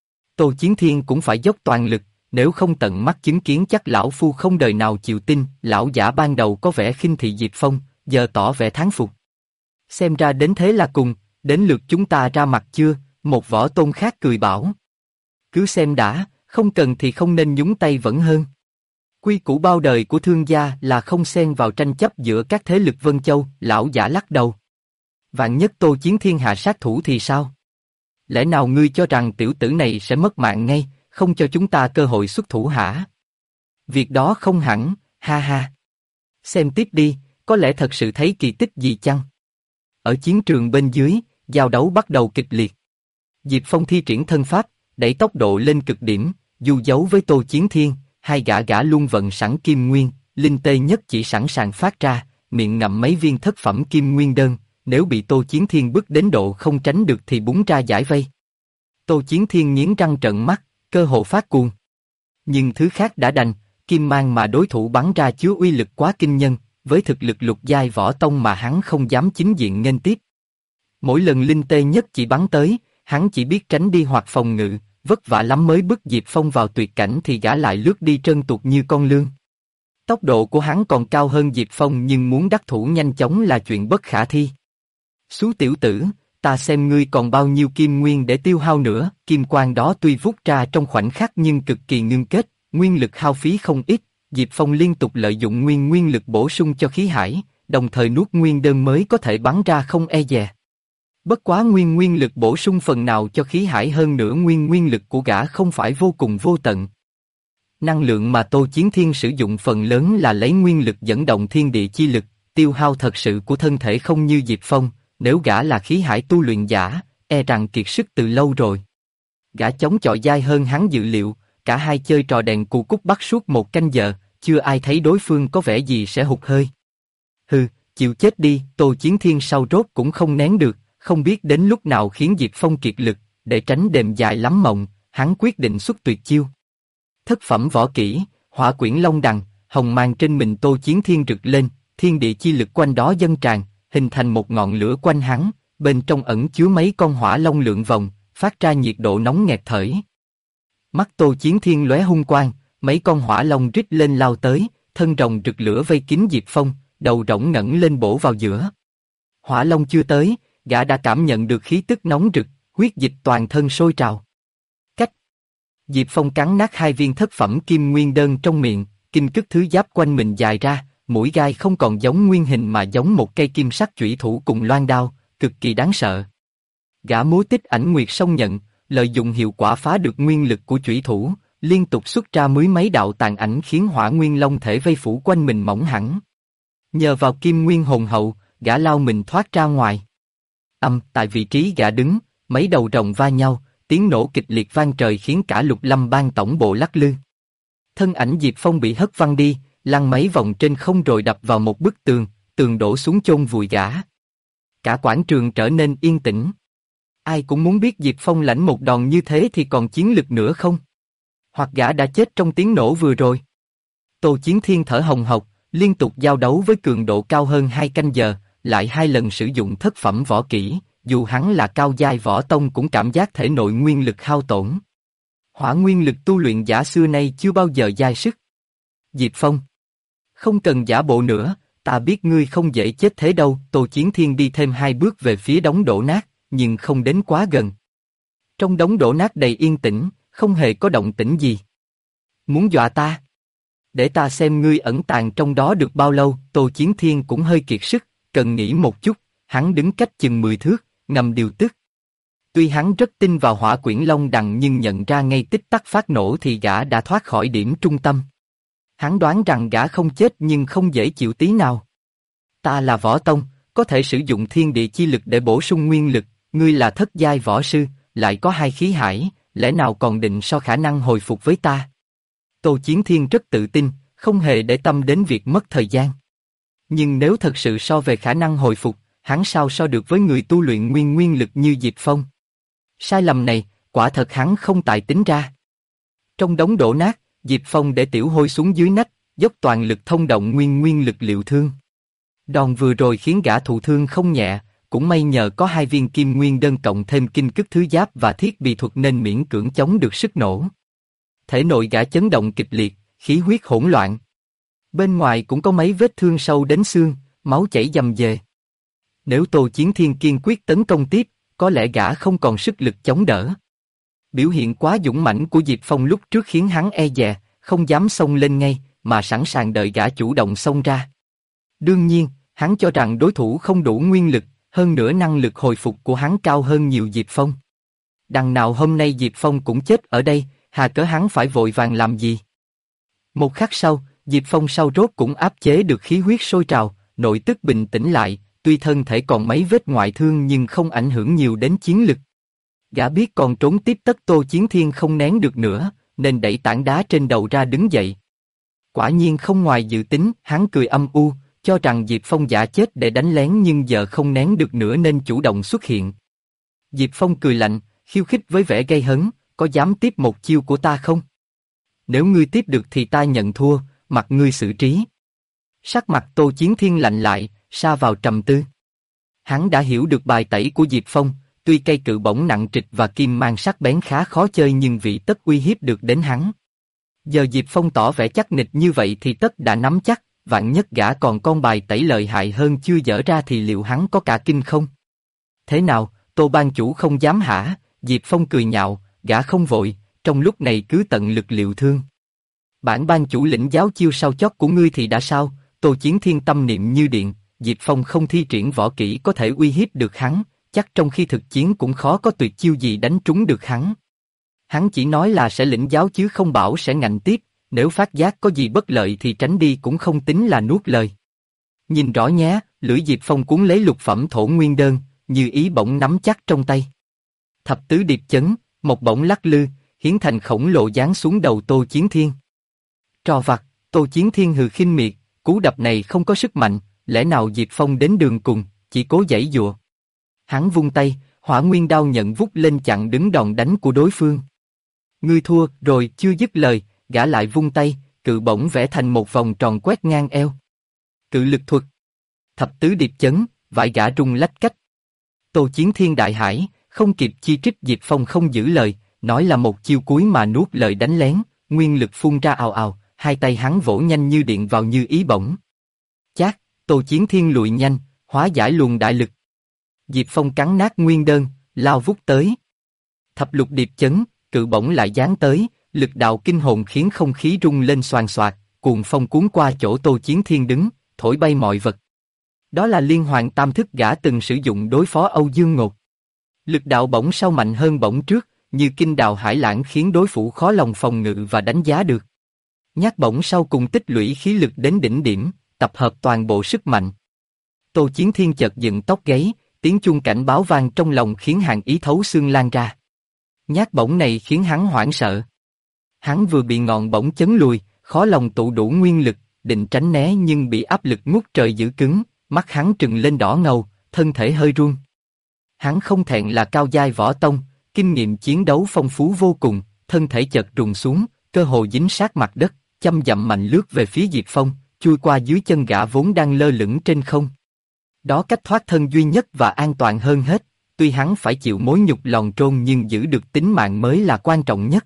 Tô Chiến Thiên cũng phải dốc toàn lực, nếu không tận mắt chứng kiến chắc lão phu không đời nào chịu tin. Lão giả ban đầu có vẻ khinh thị Diệp Phong, giờ tỏ vẻ thán phục. Xem ra đến thế là cùng, đến lượt chúng ta ra mặt chưa? Một võ tôn khác cười bảo. Cứ xem đã, không cần thì không nên nhúng tay vẫn hơn. Quy củ bao đời của thương gia là không xen vào tranh chấp giữa các thế lực Vân Châu. Lão giả lắc đầu. Vạn nhất Tô Chiến Thiên hạ sát thủ thì sao? Lẽ nào ngươi cho rằng tiểu tử này sẽ mất mạng ngay, không cho chúng ta cơ hội xuất thủ hả? Việc đó không hẳn, ha ha. Xem tiếp đi, có lẽ thật sự thấy kỳ tích gì chăng? Ở chiến trường bên dưới, giao đấu bắt đầu kịch liệt. Diệp Phong thi triển thân pháp, đẩy tốc độ lên cực điểm, du giấu với Tô Chiến Thiên, hai gã luôn vận sẵn kim nguyên, linh tê nhất chỉ sẵn sàng phát ra, miệng ngậm mấy viên thất phẩm kim nguyên đơn, nếu bị Tô Chiến Thiên bức đến độ không tránh được thì búng ra giải vây. Tô Chiến Thiên nghiến răng trợn mắt, cơ hồ phát cuồng. Nhưng thứ khác đã đành, kim mang mà đối thủ bắn ra chứa uy lực quá kinh nhân, với thực lực lục giai võ tông mà hắn không dám chính diện nghênh tiếp. Mỗi lần linh tê nhất chỉ bắn tới, hắn chỉ biết tránh đi hoặc phòng ngự, vất vả lắm mới bức Diệp Phong vào tuyệt cảnh thì gã lại lướt đi trơn tuột như con lươn. Tốc độ của hắn còn cao hơn Diệp Phong nhưng muốn đắc thủ nhanh chóng là chuyện bất khả thi. Xú tiểu tử, ta xem ngươi còn bao nhiêu kim nguyên để tiêu hao nữa. Kim quang đó tuy vút ra trong khoảnh khắc nhưng cực kỳ ngưng kết, nguyên lực hao phí không ít. Diệp Phong liên tục lợi dụng nguyên lực bổ sung cho khí hải, đồng thời nuốt nguyên đơn mới có thể bắn ra không e dè. Bất quá nguyên lực bổ sung phần nào cho khí hải hơn nữa nguyên lực của gã không phải vô cùng vô tận. Năng lượng mà Tô Chiến Thiên sử dụng phần lớn là lấy nguyên lực dẫn động thiên địa chi lực, tiêu hao thật sự của thân thể không như Diệp Phong, nếu gã là khí hải tu luyện giả, e rằng kiệt sức từ lâu rồi. Gã chống chọi dai hơn hắn dự liệu, cả hai chơi trò đèn cù cúc bắt suốt một canh giờ, chưa ai thấy đối phương có vẻ gì sẽ hụt hơi. Hừ, chịu chết đi. Tô Chiến Thiên sau rốt cũng không nén được, không biết đến lúc nào khiến Diệp Phong kiệt lực, để tránh đêm dài lắm mộng, hắn quyết định xuất tuyệt chiêu. Thất phẩm võ kỹ, Hỏa Quyển Long Đằng, hồng mang trên mình Tô Chiến Thiên rực lên, thiên địa chi lực quanh đó dâng tràn, hình thành một ngọn lửa quanh hắn, bên trong ẩn chứa mấy con hỏa long lượn vòng, phát ra nhiệt độ nóng nghẹt thở. Mắt Tô Chiến Thiên lóe hung quang, mấy con hỏa long rít lên lao tới, thân rồng rực lửa vây kín Diệp Phong, đầu rỗng ngẩng lên bổ vào giữa. Hỏa long chưa tới, gã đã cảm nhận được khí tức nóng rực, huyết dịch toàn thân sôi trào. Cách. Diệp Phong cắn nát hai viên thất phẩm kim nguyên đơn trong miệng, kim cức thứ giáp quanh mình dài ra, mũi gai không còn giống nguyên hình mà giống một cây kim sắc chủy thủ cùng loan đao, cực kỳ đáng sợ. Gã múa tích ảnh nguyệt song nhận, lợi dụng hiệu quả phá được nguyên lực của chủy thủ, liên tục xuất ra mười mấy đạo tàn ảnh khiến hỏa nguyên long thể vây phủ quanh mình mỏng hẳn. Nhờ vào kim nguyên hồn hậu, gã lao mình thoát ra ngoài. Tại vị trí gã đứng, mấy đầu rồng va nhau, tiếng nổ kịch liệt vang trời khiến cả Lục Lâm Bang tổng bộ lắc lư. Thân ảnh Diệp Phong bị hất văng đi, lăn mấy vòng trên không rồi đập vào một bức tường, tường đổ xuống chôn vùi gã. Cả quảng trường trở nên yên tĩnh. Ai cũng muốn biết Diệp Phong lãnh một đòn như thế thì còn chiến lực nữa không? Hoặc gã đã chết trong tiếng nổ vừa rồi. Tô Chiến Thiên thở hồng hộc, liên tục giao đấu với cường độ cao hơn 2 canh giờ, lại 2 lần sử dụng thất phẩm võ kỹ, dù hắn là cao giai võ tông cũng cảm giác thể nội nguyên lực hao tổn. Hỏa nguyên lực tu luyện giả xưa nay chưa bao giờ dai sức. Diệp Phong, không cần giả bộ nữa, ta biết ngươi không dễ chết thế đâu. Tô Chiến Thiên đi thêm 2 bước về phía đống đổ nát, nhưng không đến quá gần. Trong đống đổ nát đầy yên tĩnh, không hề có động tĩnh gì. Muốn dọa ta? Để ta xem ngươi ẩn tàng trong đó được bao lâu. Tô Chiến Thiên cũng hơi kiệt sức, cần nghĩ một chút. Hắn đứng cách chừng 10 thước, ngầm điều tức. Tuy hắn rất tin vào Hỏa Quyển Long Đằng nhưng nhận ra ngay tích tắc phát nổ thì gã đã thoát khỏi điểm trung tâm. Hắn đoán rằng gã không chết nhưng không dễ chịu tí nào. Ta là võ tông, có thể sử dụng thiên địa chi lực để bổ sung nguyên lực, ngươi là thất giai võ sư, lại có 2 khí hải, lẽ nào còn định so khả năng hồi phục với ta? Tô Chiến Thiên rất tự tin, không hề để tâm đến việc mất thời gian. Nhưng nếu thật sự so về khả năng hồi phục, hắn sao so được với người tu luyện nguyên lực như Diệp Phong? Sai lầm này, quả thật hắn không tài tính ra. Trong đống đổ nát, Diệp Phong để tiểu hôi xuống dưới nách, dốc toàn lực thông động nguyên lực liệu thương. Đòn vừa rồi khiến gã thụ thương không nhẹ, cũng may nhờ có 2 viên kim nguyên đơn cộng thêm kinh cức thứ giáp và thiết bị thuật nên miễn cưỡng chống được sức nổ. Thể nội gã chấn động kịch liệt, khí huyết hỗn loạn. Bên ngoài cũng có mấy vết thương sâu đến xương, máu chảy dầm dề. Nếu Tô Chiến Thiên kiên quyết tấn công tiếp, có lẽ gã không còn sức lực chống đỡ. Biểu hiện quá dũng mãnh của Diệp Phong lúc trước khiến hắn e dè, không dám xông lên ngay, mà sẵn sàng đợi gã chủ động xông ra. Đương nhiên, hắn cho rằng đối thủ không đủ nguyên lực, hơn nữa năng lực hồi phục của hắn cao hơn nhiều Diệp Phong. Đằng nào hôm nay Diệp Phong cũng chết ở đây, hà cớ hắn phải vội vàng làm gì? Một khắc sau, Diệp Phong sau rốt cũng áp chế được khí huyết sôi trào, nội tức bình tĩnh lại, tuy thân thể còn mấy vết ngoại thương nhưng không ảnh hưởng nhiều đến chiến lực. Gã biết còn trốn tiếp tất Tô Chiến Thiên không nén được nữa, nên đẩy tảng đá trên đầu ra đứng dậy. Quả nhiên không ngoài dự tính, hắn cười âm u, cho rằng Diệp Phong giả chết để đánh lén nhưng giờ không nén được nữa nên chủ động xuất hiện. Diệp Phong cười lạnh, khiêu khích với vẻ gây hấn, có dám tiếp một chiêu của ta không? Nếu ngươi tiếp được thì ta nhận thua, mặc ngươi xử trí. Sắc mặt Tô Chiến Thiên lạnh lại, sa vào trầm tư. Hắn đã hiểu được bài tẩy của Diệp Phong, tuy cây cự bổng nặng trịch và kim mang sắc bén khá khó chơi nhưng vị tất uy hiếp được đến hắn. Giờ Diệp Phong tỏ vẻ chắc nịch như vậy thì tất đã nắm chắc, vạn nhất gã còn con bài tẩy lợi hại hơn chưa dở ra thì liệu hắn có cả kinh không? Thế nào, Tô ban chủ không dám hả? Diệp Phong cười nhạo, gã không vội, trong lúc này cứ tận lực liệu thương. Bản ban chủ lĩnh giáo chiêu sau chót của ngươi thì đã sao? Tô Chiến Thiên tâm niệm như điện, Diệp Phong không thi triển võ kỹ có thể uy hiếp được hắn, chắc trong khi thực chiến cũng khó có tuyệt chiêu gì đánh trúng được hắn. Hắn chỉ nói là sẽ lĩnh giáo chứ không bảo sẽ ngạnh tiếp, nếu phát giác có gì bất lợi thì tránh đi cũng không tính là nuốt lời. Nhìn rõ nhé, lưỡi Diệp Phong cuốn lấy lục phẩm thổ nguyên đơn, như ý bổng nắm chắc trong tay. Thập tứ điệp chấn, một bổng lắc lư, hiến thành khổng lồ giáng xuống đầu Tô Chiến Thiên. Trò vặt, Tô Chiến Thiên hừ khinh miệt, cú đập này không có sức mạnh, lẽ nào Diệp Phong đến đường cùng, chỉ cố giãy giụa. Hắn vung tay, hỏa nguyên đao nhận vút lên chặn đứng đòn đánh của đối phương. Ngươi thua, rồi chưa dứt lời, gã lại vung tay, cự bổng vẽ thành một vòng tròn quét ngang eo. Cự lực thuật. Thập tứ điệp chấn, vải gã rung lách cách. Tô Chiến Thiên đại hải, không kịp chi trích Diệp Phong không giữ lời, nói là một chiêu cuối mà nuốt lời đánh lén, nguyên lực phun ra ào ào, hai tay hắn vỗ nhanh như điện vào như ý bổng. Chát, Tô Chiến Thiên lùi nhanh, hóa giải luồng đại lực. Diệp Phong cắn nát nguyên đơn, lao vút tới. Thập lục điệp chấn, cự bổng lại giáng tới, lực đạo kinh hồn khiến không khí rung lên xoàn xoạc, cuồng phong cuốn qua chỗ Tô Chiến Thiên đứng, thổi bay mọi vật. Đó là liên hoàn tam thức gã từng sử dụng đối phó Âu Dương Ngột. Lực đạo bổng sau mạnh hơn bổng trước, như kinh đào hải lãng khiến đối thủ khó lòng phòng ngự và đánh giá được. Nhát bổng sau cùng tích lũy khí lực đến đỉnh điểm, tập hợp toàn bộ sức mạnh. Tô Chiến Thiên chợt dựng tóc gáy, tiếng chuông cảnh báo vang trong lòng khiến hàn ý thấu xương lan ra. Nhát bổng này khiến hắn hoảng sợ. Hắn vừa bị ngọn bổng chấn lùi, khó lòng tụ đủ nguyên lực, định tránh né nhưng bị áp lực ngút trời giữ cứng, mắt hắn trừng lên đỏ ngầu, thân thể hơi run. Hắn không thẹn là cao giai võ tông, kinh nghiệm chiến đấu phong phú vô cùng, thân thể chợt trùng xuống, cơ hồ dính sát mặt đất, chăm dặm mạnh lướt về phía Diệp Phong, chui qua dưới chân gã vốn đang lơ lửng trên không. Đó cách thoát thân duy nhất và an toàn hơn hết, tuy hắn phải chịu mối nhục lòn trôn nhưng giữ được tính mạng mới là quan trọng nhất.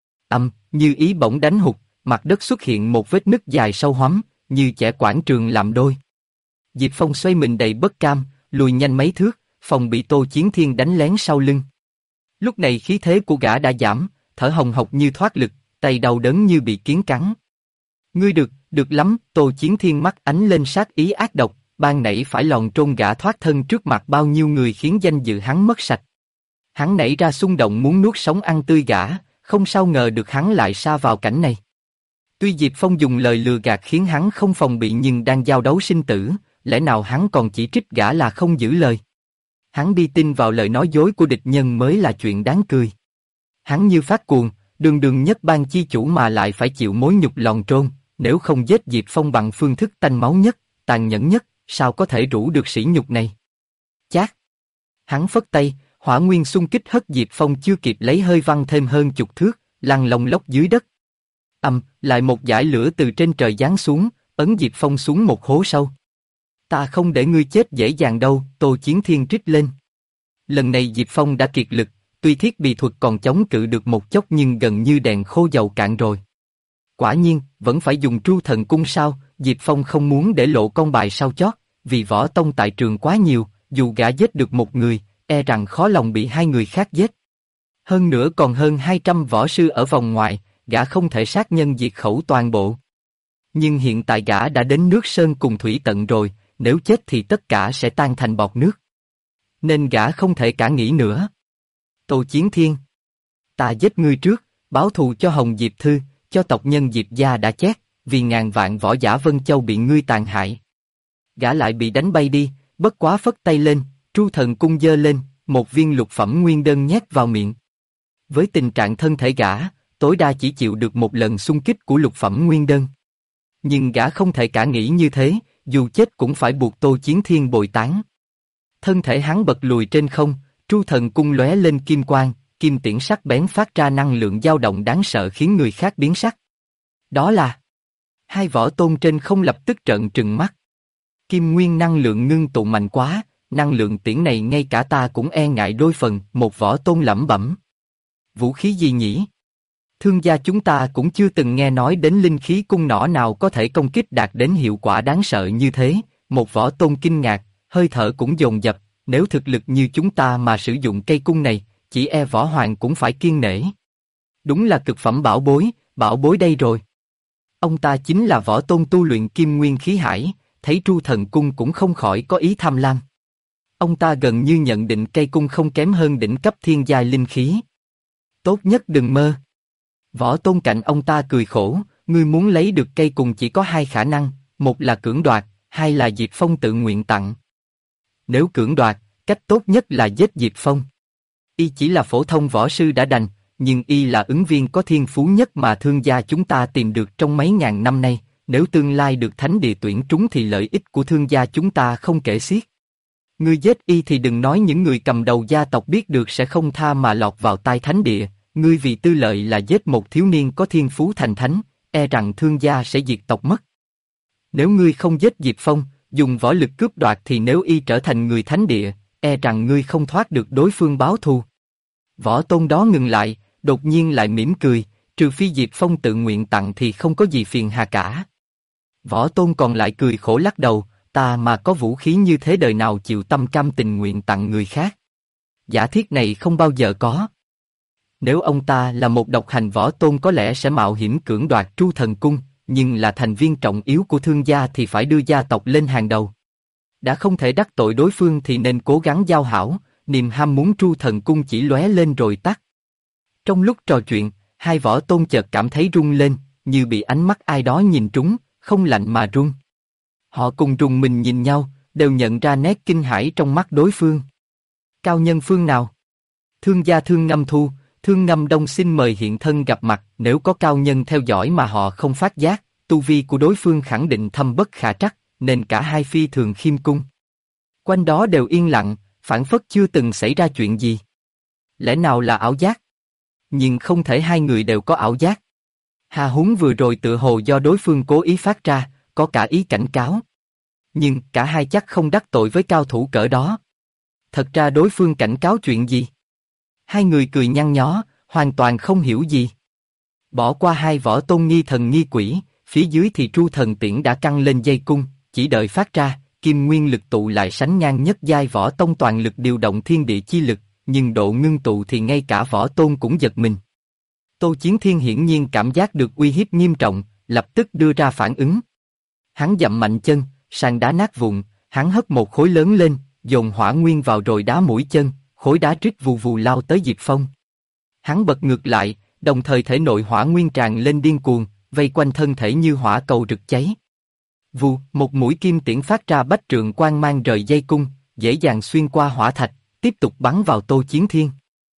Như ý bổng đánh hụt, mặt đất xuất hiện một vết nứt dài sâu hoắm, như chẻ quảng trường làm đôi. Diệp Phong xoay mình đầy bất cam, lùi nhanh mấy thước, phòng bị Tô Chiến Thiên đánh lén sau lưng. Lúc này khí thế của gã đã giảm, thở hồng hộc như thoát lực, tay đau đớn như bị kiến cắn. Ngươi được lắm, Tô Chiến Thiên mắt ánh lên sát ý ác độc, ban nãy phải lòn trôn gã thoát thân trước mặt bao nhiêu người khiến danh dự hắn mất sạch. Hắn nảy ra xung động muốn nuốt sống ăn tươi gã, không sao ngờ được hắn lại sa vào cảnh này. Tuy Diệp Phong dùng lời lừa gạt khiến hắn không phòng bị nhưng đang giao đấu sinh tử, lẽ nào hắn còn chỉ trích gã là không giữ lời. Hắn đi tin vào lời nói dối của địch nhân mới là chuyện đáng cười. Hắn như phát cuồng, đường đường nhất bang chi chủ mà lại phải chịu mối nhục lòn trôn, nếu không giết Diệp Phong bằng phương thức tanh máu nhất, tàn nhẫn nhất, sao có thể rũ được sỉ nhục này. Chát! Hắn phất tay, hỏa nguyên xung kích hất Diệp Phong chưa kịp lấy hơi văng thêm hơn chục thước, lăn lông lốc dưới đất. Lại một dải lửa từ trên trời giáng xuống, ấn Diệp Phong xuống một hố sâu. Ta không để ngươi chết dễ dàng đâu, Tô Chiến Thiên trích lên. Lần này Diệp Phong đã kiệt lực, tuy thiết bị thuật còn chống cự được một chốc nhưng gần như đèn khô dầu cạn rồi. Quả nhiên, vẫn phải dùng Tru Thần Cung sao, Diệp Phong không muốn để lộ con bài sau chót, vì võ tông tại trường quá nhiều, dù gã giết được một người, e rằng khó lòng bị hai người khác giết. Hơn nữa còn hơn 200 võ sư ở vòng ngoài, gã không thể sát nhân diệt khẩu toàn bộ. Nhưng hiện tại gã đã đến nước sơn cùng thủy tận rồi, nếu chết thì tất cả sẽ tan thành bọt nước. Nên gã không thể cả nghĩ nữa. Tô Chiến Thiên, ta giết ngươi trước, báo thù cho Hồng Diệp Thư, cho tộc nhân Diệp gia đã chết, vì ngàn vạn võ giả Vân Châu bị ngươi tàn hại. Gã lại bị đánh bay đi, bất quá phất tay lên, Tru Thần Cung giơ lên, một viên lục phẩm nguyên đơn nhét vào miệng. Với tình trạng thân thể gã, tối đa chỉ chịu được một lần xung kích của lục phẩm nguyên đơn. Nhưng gã không thể cả nghĩ như thế, dù chết cũng phải buộc Tô Chiến Thiên bồi tán. Thân thể hắn bật lùi trên không, Tru Thần Cung lóe lên kim quang, kim tiễn sắc bén phát ra năng lượng dao động đáng sợ khiến người khác biến sắc. Đó là... Hai võ tôn trên không lập tức trợn trừng mắt. Kim nguyên năng lượng ngưng tụ mạnh quá, năng lượng tiễn này ngay cả ta cũng e ngại đôi phần, một võ tôn lẩm bẩm. Vũ khí gì nhỉ? Thương gia chúng ta cũng chưa từng nghe nói đến linh khí cung nỏ nào có thể công kích đạt đến hiệu quả đáng sợ như thế, một võ tôn kinh ngạc, hơi thở cũng dồn dập, nếu thực lực như chúng ta mà sử dụng cây cung này, chỉ e võ hoàng cũng phải kiêng nể. Đúng là cực phẩm bảo bối đây rồi. Ông ta chính là võ tôn tu luyện kim nguyên khí hải, thấy Tru Thần Cung cũng không khỏi có ý tham lam. Ông ta gần như nhận định cây cung không kém hơn đỉnh cấp thiên giai linh khí. Tốt nhất đừng mơ. Võ tôn cạnh ông ta cười khổ, ngươi muốn lấy được cây cung chỉ có hai khả năng, một là cưỡng đoạt, hai là Diệp Phong tự nguyện tặng. Nếu cưỡng đoạt, cách tốt nhất là giết Diệp Phong. Y chỉ là phổ thông võ sư đã đành, nhưng y là ứng viên có thiên phú nhất mà thương gia chúng ta tìm được trong mấy ngàn năm nay, nếu tương lai được thánh địa tuyển trúng thì lợi ích của thương gia chúng ta không kể xiết. Ngươi giết y thì đừng nói những người cầm đầu gia tộc biết được sẽ không tha mà lọt vào tai thánh địa, ngươi vì tư lợi là giết một thiếu niên có thiên phú thành thánh, e rằng thương gia sẽ diệt tộc mất. Nếu ngươi không giết Diệp Phong, dùng võ lực cướp đoạt thì nếu y trở thành người thánh địa, e rằng ngươi không thoát được đối phương báo thù. Võ tôn đó ngừng lại, đột nhiên lại mỉm cười, trừ phi Diệp Phong tự nguyện tặng thì không có gì phiền hà cả. Võ tôn còn lại cười khổ lắc đầu, ta mà có vũ khí như thế đời nào chịu tâm cam tình nguyện tặng người khác. Giả thiết này không bao giờ có. Nếu ông ta là một độc hành võ tôn có lẽ sẽ mạo hiểm cưỡng đoạt Tru Thần Cung, nhưng là thành viên trọng yếu của thương gia thì phải đưa gia tộc lên hàng đầu. Đã không thể đắc tội đối phương thì nên cố gắng giao hảo, niềm ham muốn Tru Thần Cung chỉ lóe lên rồi tắt. Trong lúc trò chuyện, hai võ tôn chợt cảm thấy rung lên, như bị ánh mắt ai đó nhìn trúng, không lạnh mà run. Họ cùng rùng mình nhìn nhau, đều nhận ra nét kinh hãi trong mắt đối phương. Cao nhân phương nào? Thương gia Thương Ngâm Thu, Thương Ngâm Đông xin mời hiện thân gặp mặt. Nếu có cao nhân theo dõi mà họ không phát giác, tu vi của đối phương khẳng định thâm bất khả trắc, nên cả hai phi thường khiêm cung. Quanh đó đều yên lặng, phảng phất chưa từng xảy ra chuyện gì. Lẽ nào là ảo giác? Nhưng không thể hai người đều có ảo giác. Hà húng vừa rồi tựa hồ do đối phương cố ý phát ra, có cả ý cảnh cáo. Nhưng cả hai chắc không đắc tội với cao thủ cỡ đó. Thật ra đối phương cảnh cáo chuyện gì? Hai người cười nhăn nhó, hoàn toàn không hiểu gì. Bỏ qua hai võ tôn nghi thần nghi quỷ, phía dưới thì Tru Thần Tiễn đã căng lên dây cung, chỉ đợi phát ra, kim nguyên lực tụ lại sánh ngang nhất giai võ tông toàn lực điều động thiên địa chi lực, nhưng độ ngưng tụ thì ngay cả võ tôn cũng giật mình. Tô Chiến Thiên hiển nhiên cảm giác được uy hiếp nghiêm trọng, lập tức đưa ra phản ứng. Hắn dậm mạnh chân, sàn đá nát vụn, hắn hất một khối lớn lên, dồn hỏa nguyên vào rồi đá mũi chân, khối đá rít vù vù lao tới Diệp Phong. Hắn bật ngược lại, đồng thời thể nội hỏa nguyên tràn lên điên cuồng, vây quanh thân thể như hỏa cầu rực cháy. Vù, một mũi kim tiễn phát ra bách trượng quang mang rời dây cung, dễ dàng xuyên qua hỏa thạch, tiếp tục bắn vào Tô Chiến Thiên.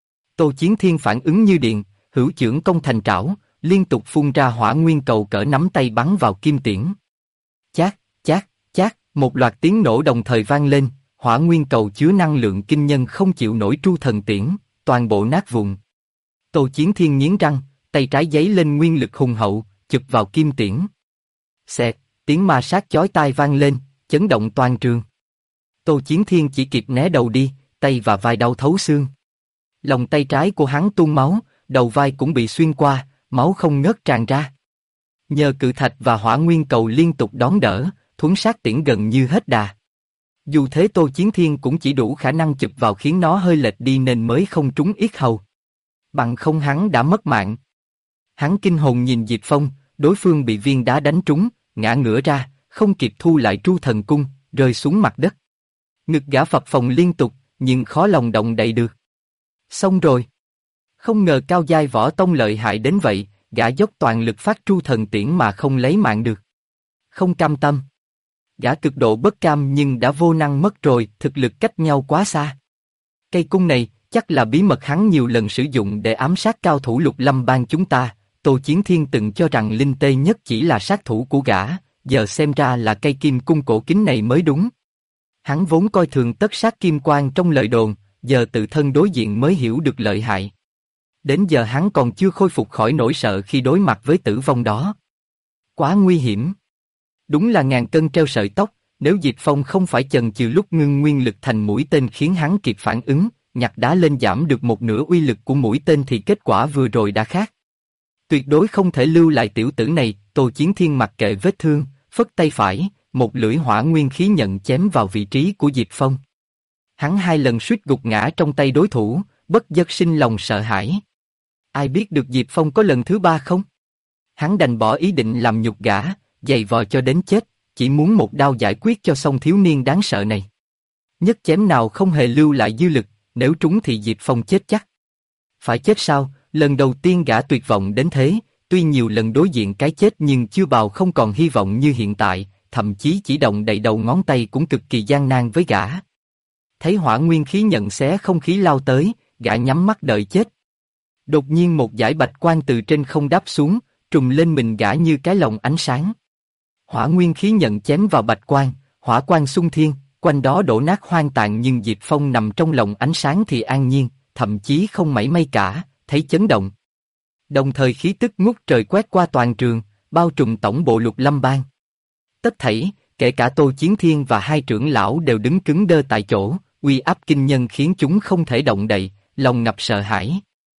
Tô Chiến Thiên phản ứng như điện, hữu chưởng công thành trảo, liên tục phun ra hỏa nguyên cầu cỡ nắm tay bắn vào kim tiễn. Chát, chát, chát, một loạt tiếng nổ đồng thời vang lên, hỏa nguyên cầu chứa năng lượng kinh nhân không chịu nổi tru thần tiễn, toàn bộ nát vụn. Tô Chiến Thiên nghiến răng, tay trái giấy lên nguyên lực hùng hậu, chụp vào kim tiễn. Xẹt, tiếng ma sát chói tai vang lên, chấn động toàn trường. Tô Chiến Thiên chỉ kịp né đầu đi, tay và vai đau thấu xương. Lòng tay trái của hắn tuôn máu, đầu vai cũng bị xuyên qua, máu không ngớt tràn ra. Nhờ cự thạch và hỏa nguyên cầu liên tục đón đỡ, thuấn sát tiễn gần như hết đà. Dù thế Tô Chiến Thiên cũng chỉ đủ khả năng chụp vào khiến nó hơi lệch đi nên mới không trúng yết hầu. Bằng không hắn đã mất mạng. Hắn kinh hồn nhìn Diệp Phong, đối phương bị viên đá đánh trúng, ngã ngửa ra, không kịp thu lại tru thần cung, rơi xuống mặt đất. Ngực gã phập phồng liên tục, nhưng khó lòng động đậy được. Xong rồi. Không ngờ cao giai võ tông lợi hại đến vậy, gã dốc toàn lực phát tru thần tiễn mà không lấy mạng được. Không cam tâm. Gã cực độ bất cam nhưng đã vô năng mất rồi, thực lực cách nhau quá xa. Cây cung này, chắc là bí mật hắn nhiều lần sử dụng để ám sát cao thủ Lục Lâm bang chúng ta. Tô Chiến Thiên từng cho rằng Linh Tê Nhất chỉ là sát thủ của gã, giờ xem ra là cây kim cung cổ kính này mới đúng. Hắn vốn coi thường tất sát kim quang trong lời đồn, giờ tự thân đối diện mới hiểu được lợi hại. Đến giờ hắn còn chưa khôi phục khỏi nỗi sợ khi đối mặt với tử vong đó. Quá nguy hiểm. Đúng là ngàn cân treo sợi tóc, nếu Diệp Phong không phải chần chừ lúc ngưng nguyên lực thành mũi tên khiến hắn kịp phản ứng, nhặt đá lên giảm được một nửa uy lực của mũi tên thì kết quả vừa rồi đã khác. Tuyệt đối không thể lưu lại tiểu tử này. Tô Chiến Thiên mặc kệ vết thương, phất tay phải, một lưỡi hỏa nguyên khí nhận chém vào vị trí của Diệp Phong. Hắn 2 lần suýt gục ngã trong tay đối thủ, bất giác sinh lòng sợ hãi. Ai biết được Diệp Phong có lần thứ 3 không? Hắn đành bỏ ý định làm nhục gã, giày vò cho đến chết, chỉ muốn một đao giải quyết cho xong thiếu niên đáng sợ này. Nhất chém nào không hề lưu lại dư lực, nếu trúng thì Diệp Phong chết chắc. Phải chết sao? Lần đầu tiên gã tuyệt vọng đến thế, tuy nhiều lần đối diện cái chết nhưng chưa bao không còn hy vọng như hiện tại, thậm chí chỉ động đậy đầu ngón tay cũng cực kỳ gian nan với gã. Thấy hỏa nguyên khí nhận xé không khí lao tới, gã nhắm mắt đợi chết. Đột nhiên một dải bạch quang từ trên không đáp xuống, trùm lên mình gã như cái lồng ánh sáng. Hỏa nguyên khí nhận chém vào bạch quang, hỏa quang xung thiên, quanh đó đổ nát hoang tàn nhưng Diệp Phong nằm trong lồng ánh sáng thì an nhiên, thậm chí không mảy may cả, thấy chấn động. Đồng thời khí tức ngút trời quét qua toàn trường, bao trùm tổng bộ Lục Lâm bang. Tất thảy, kể cả Tô Chiến Thiên và 2 trưởng lão đều đứng cứng đơ tại chỗ, uy áp kinh nhân khiến chúng không thể động đậy, lòng ngập sợ hãi.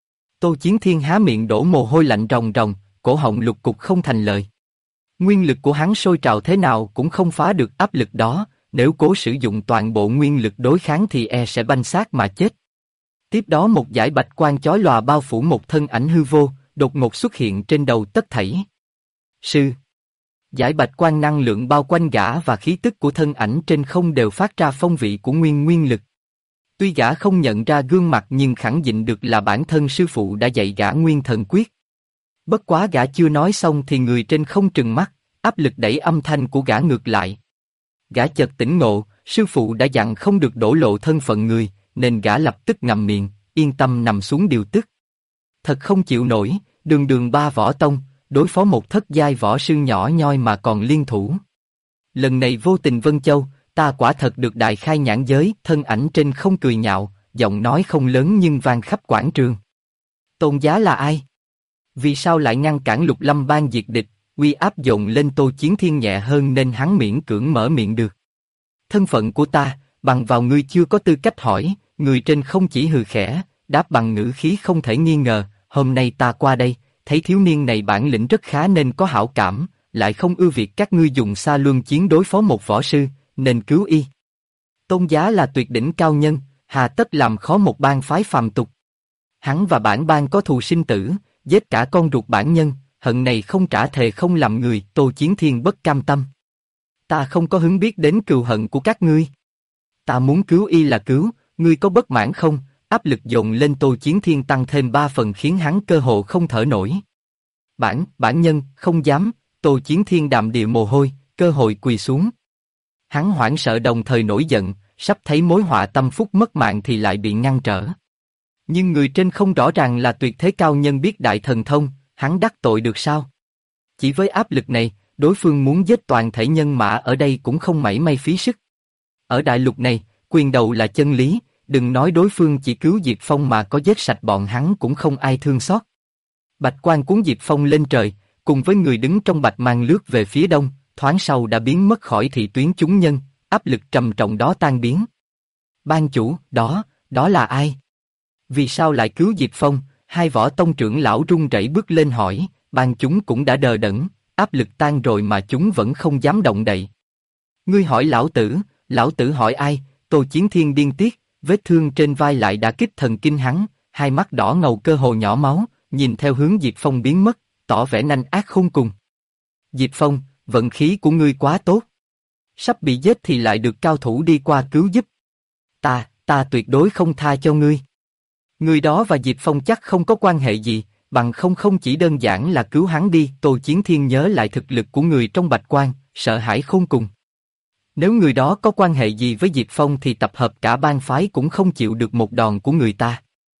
Tô Chiến Thiên há miệng đổ mồ hôi lạnh ròng ròng, cổ họng lục cục không thành lời. Nguyên lực của hắn sôi trào thế nào cũng không phá được áp lực đó, nếu cố sử dụng toàn bộ nguyên lực đối kháng thì sẽ banh xác mà chết. Tiếp đó một dải bạch quang chói lòa bao phủ một thân ảnh hư vô, đột ngột xuất hiện trên đầu tất thảy. Sư. Dải bạch quang năng lượng bao quanh gã và khí tức của thân ảnh trên không đều phát ra phong vị của nguyên lực. Tuy gã không nhận ra gương mặt nhưng khẳng định được là bản thân sư phụ đã dạy gã nguyên thần quyết. Bất quá gã chưa nói xong thì người trên không trừng mắt, áp lực đẩy âm thanh của gã ngược lại. Gã chợt tỉnh ngộ, sư phụ đã dặn không được đổ lộ thân phận người, nên gã lập tức ngậm miệng, yên tâm nằm xuống điều tức. Thật không chịu nổi, đường 3 võ tông, đối phó một thất giai võ sư nhỏ nhoi mà còn liên thủ. Lần này vô tình Vân Châu, ta quả thật được đại khai nhãn giới. Thân ảnh trên không cười nhạo, giọng nói không lớn nhưng vang khắp quảng trường. Tôn giá là ai? Vì sao lại ngăn cản Lục Lâm bang diệt địch? Uy áp dồn lên Tô Chiến Thiên nhẹ hơn nên hắn miễn cưỡng mở miệng được. Thân phận của ta, bằng vào ngươi chưa có tư cách hỏi. Người trên không chỉ hừ khẽ, đáp bằng ngữ khí không thể nghi ngờ. Hôm nay ta qua đây, thấy thiếu niên này bản lĩnh rất khá nên có hảo cảm, lại không ưa việc các ngươi dùng xa luân chiến đối phó một võ sư, nên cứu y. Tôn giá là tuyệt đỉnh cao nhân, hà tất làm khó một bang phái phàm tục. Hắn và bản bang có thù sinh tử, giết cả con ruột bản nhân, hận này không trả thề không làm người. Tô Chiến Thiên bất cam tâm. Ta không có hứng biết đến cừu hận của các ngươi. Ta muốn cứu y là cứu, ngươi có bất mãn không? Áp lực dồn lên Tô Chiến Thiên tăng thêm 3 phần khiến hắn cơ hồ không thở nổi. Bản nhân, không dám. Tô Chiến Thiên đạm địa mồ hôi, cơ hội quỳ xuống. Hắn hoảng sợ đồng thời nổi giận, sắp thấy mối họa tâm phúc mất mạng thì lại bị ngăn trở. Nhưng người trên không rõ ràng là tuyệt thế cao nhân biết đại thần thông, hắn đắc tội được sao? Chỉ với áp lực này, đối phương muốn giết toàn thể nhân mã ở đây cũng không mảy may phí sức. Ở đại lục này, quyền đầu là chân lý, đừng nói đối phương chỉ cứu Diệp Phong mà có giết sạch bọn hắn cũng không ai thương xót. Bạch quang cuốn Diệp Phong lên trời, cùng với người đứng trong bạch mang lướt về phía đông, thoáng sau đã biến mất khỏi thị tuyến chúng nhân, áp lực trầm trọng đó tan biến. Ban chủ, đó là ai? Vì sao lại cứu Diệp Phong? Hai võ tông trưởng lão run rẩy bước lên hỏi, ban chúng cũng đã đờ đẫn, áp lực tan rồi mà chúng vẫn không dám động đậy. Ngươi hỏi lão tử hỏi ai? Tô Chiến Thiên điên tiết, vết thương trên vai lại đã kích thần kinh hắn, hai mắt đỏ ngầu cơ hồ nhỏ máu, nhìn theo hướng Diệp Phong biến mất, tỏ vẻ nanh ác khôn cùng. Diệp Phong, vận khí của ngươi quá tốt. Sắp bị giết thì lại được cao thủ đi qua cứu giúp. Ta tuyệt đối không tha cho ngươi. Người đó và Diệp Phong chắc không có quan hệ gì, bằng không chỉ đơn giản là cứu hắn đi. Tô Chiến Thiên nhớ lại thực lực của người trong bạch quan, sợ hãi khôn cùng. Nếu người đó có quan hệ gì với Diệp Phong thì tập hợp cả bang phái cũng không chịu được một đòn của người ta.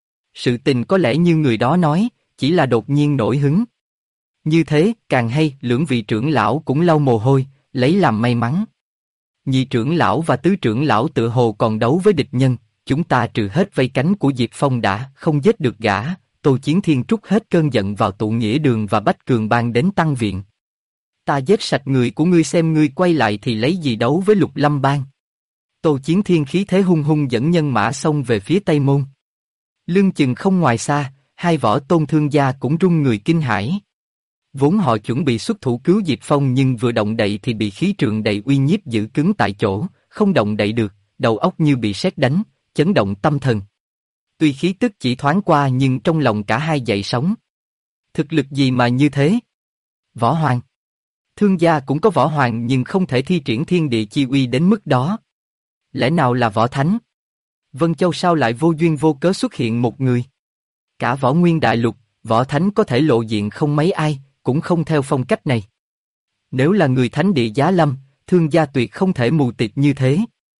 Sự tình có lẽ như người đó nói, chỉ là đột nhiên nổi hứng. Như thế, càng hay, lưỡng vị trưởng lão cũng lau mồ hôi, lấy làm may mắn. Nhị trưởng lão và tứ trưởng lão tựa hồ còn đấu với địch nhân, chúng ta trừ hết vây cánh của Diệp Phong đã không giết được gã. Tô Chiến Thiên trút hết cơn giận vào tụ nghĩa đường và Bách Cường Bang đến tăng viện. Ta giết sạch người của ngươi xem ngươi quay lại thì lấy gì đấu với Lục Lâm Bang. Tô Chiến Thiên khí thế hung hung dẫn nhân mã xông về phía Tây Môn. Lưng chừng không ngoài xa, hai võ tôn thương gia cũng run người kinh hãi. Vốn họ chuẩn bị xuất thủ cứu Diệp Phong nhưng vừa động đậy thì bị khí trượng đầy uy nhiếp giữ cứng tại chỗ, không động đậy được, đầu óc như bị sét đánh, chấn động tâm thần. Tuy khí tức chỉ thoáng qua nhưng trong lòng cả hai dậy sóng. Thực lực gì mà như thế? Võ hoàng. Thương gia cũng có võ hoàng nhưng không thể thi triển thiên địa chi uy đến mức đó. Lẽ nào là võ thánh? Vân Châu sao lại vô duyên vô cớ xuất hiện một người? Cả võ nguyên đại lục, võ thánh có thể lộ diện không mấy ai, cũng không theo phong cách này. Nếu là người thánh địa giá lâm, thương gia tuyệt không thể mù tịt như thế.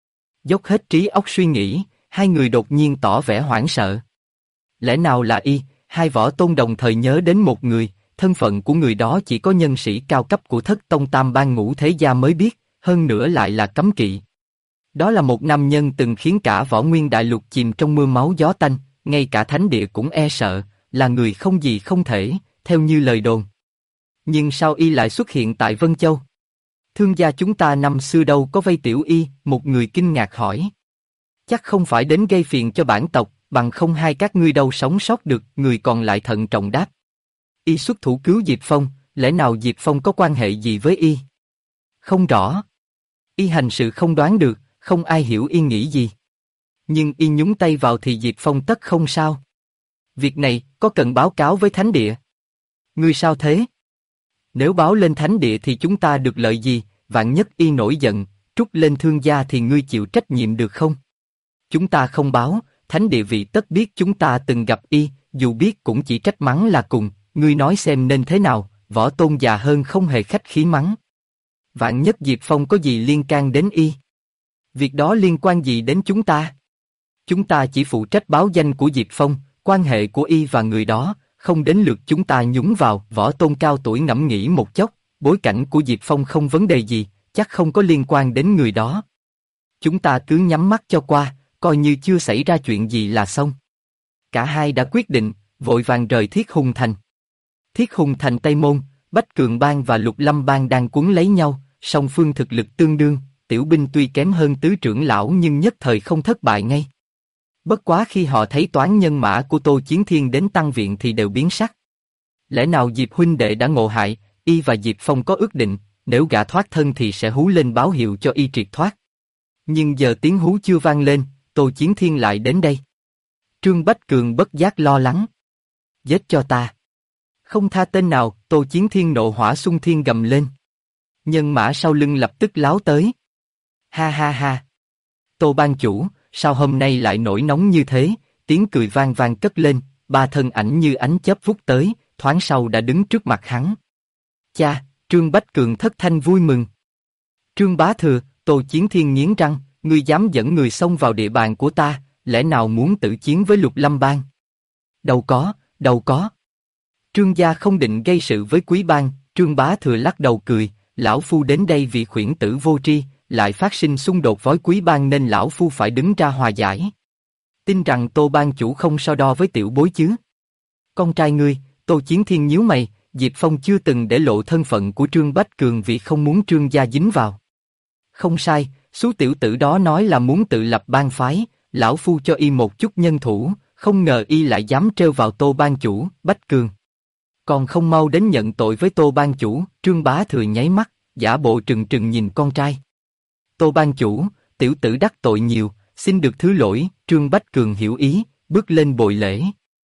Dốc hết trí óc suy nghĩ, hai người đột nhiên tỏ vẻ hoảng sợ. Lẽ nào là y? Hai võ tôn đồng thời nhớ đến một người, thân phận của người đó chỉ có nhân sĩ cao cấp của Thất Tông Tam Bang Ngũ Thế Gia mới biết, hơn nữa lại là cấm kỵ. Đó là một nam nhân từng khiến cả võ nguyên đại lục chìm trong mưa máu gió tanh, ngay cả thánh địa cũng e sợ, là người không gì không thể, theo như lời đồn. Nhưng sao y lại xuất hiện tại Vân Châu? Thương gia chúng ta năm xưa đâu có vây tiểu y? Một người kinh ngạc hỏi. Chắc không phải đến gây phiền cho bản tộc, bằng không hai các ngươi đâu sống sót được. Người còn lại thận trọng đáp. Y xuất thủ cứu Diệp Phong, lẽ nào Diệp Phong có quan hệ gì với y? Không rõ. Y hành sự không đoán được, không ai hiểu y nghĩ gì. Nhưng y nhúng tay vào thì Diệp Phong tất không sao. Việc này có cần báo cáo với thánh địa? Ngươi sao thế? Nếu báo lên thánh địa thì chúng ta được lợi gì? Vạn nhất y nổi giận, trút lên thương gia thì ngươi chịu trách nhiệm được không? Chúng ta không báo, thánh địa vị tất biết chúng ta từng gặp y, dù biết cũng chỉ trách mắng là cùng. Ngươi nói xem nên thế nào? Võ tôn già hơn không hề khách khí mắng. Vạn nhất Diệp Phong có gì liên can đến y? Việc đó liên quan gì đến chúng ta? Chúng ta chỉ phụ trách báo danh của Diệp Phong, quan hệ của y và người đó, không đến lượt chúng ta nhúng vào. Võ tôn cao tuổi ngẫm nghĩ một chốc, bối cảnh của Diệp Phong không vấn đề gì, chắc không có liên quan đến người đó. Chúng ta cứ nhắm mắt cho qua, coi như chưa xảy ra chuyện gì là xong. Cả hai đã quyết định, vội vàng rời Thiết Hùng Thành. Thiết Hùng Thành Tây Môn, Bách Cường Bang và Lục Lâm Bang đang cuốn lấy nhau, song phương thực lực tương đương, tiểu binh tuy kém hơn tứ trưởng lão nhưng nhất thời không thất bại ngay. Bất quá khi họ thấy toán nhân mã của Tô Chiến Thiên đến tăng viện thì đều biến sắc. Lẽ nào Diệp huynh đệ đã ngộ hại? Y và Diệp Phong có ước định, nếu gã thoát thân thì sẽ hú lên báo hiệu cho y triệt thoát. Nhưng giờ tiếng hú chưa vang lên, Tô Chiến Thiên lại đến đây. Trương Bách Cường bất giác lo lắng. Giết cho ta. Không tha tên nào, Tô Chiến Thiên nộ hỏa xung thiên gầm lên. Nhân mã sau lưng lập tức láo tới. Ha ha ha. Tô ban chủ, sao hôm nay lại nổi nóng như thế? Tiếng cười vang vang cất lên, ba thân ảnh như ánh chớp vút tới, thoáng sau đã đứng trước mặt hắn. Cha, Trương Bách Cường thất thanh vui mừng. Trương Bá Thừa, Tô Chiến Thiên nghiến răng, ngươi dám dẫn người xông vào địa bàn của ta, lẽ nào muốn tử chiến với Lục Lâm Bang? Đâu có, đâu có. Trương gia không định gây sự với Quý Bang, Trương Bá Thừa lắc đầu cười, lão phu đến đây vì khuyển tử vô tri, lại phát sinh xung đột với Quý Bang nên lão phu phải đứng ra hòa giải. Tin rằng Tô Bang chủ không so đo với tiểu bối chứ? Con trai ngươi, Tô Chiến Thiên nhíu mày, Diệp Phong chưa từng để lộ thân phận của Trương Bách Cường vì không muốn Trương gia dính vào. Không sai, số tiểu tử đó nói là muốn tự lập bang phái, lão phu cho y một chút nhân thủ, không ngờ y lại dám trêu vào Tô Bang chủ, Bách Cường. Còn không mau đến nhận tội với Tô Bang chủ, Trương Bá Thừa nháy mắt, giả bộ trừng trừng nhìn con trai. Tô Bang chủ, tiểu tử đắc tội nhiều, xin được thứ lỗi, Trương Bách Cường hiểu ý, bước lên bồi lễ.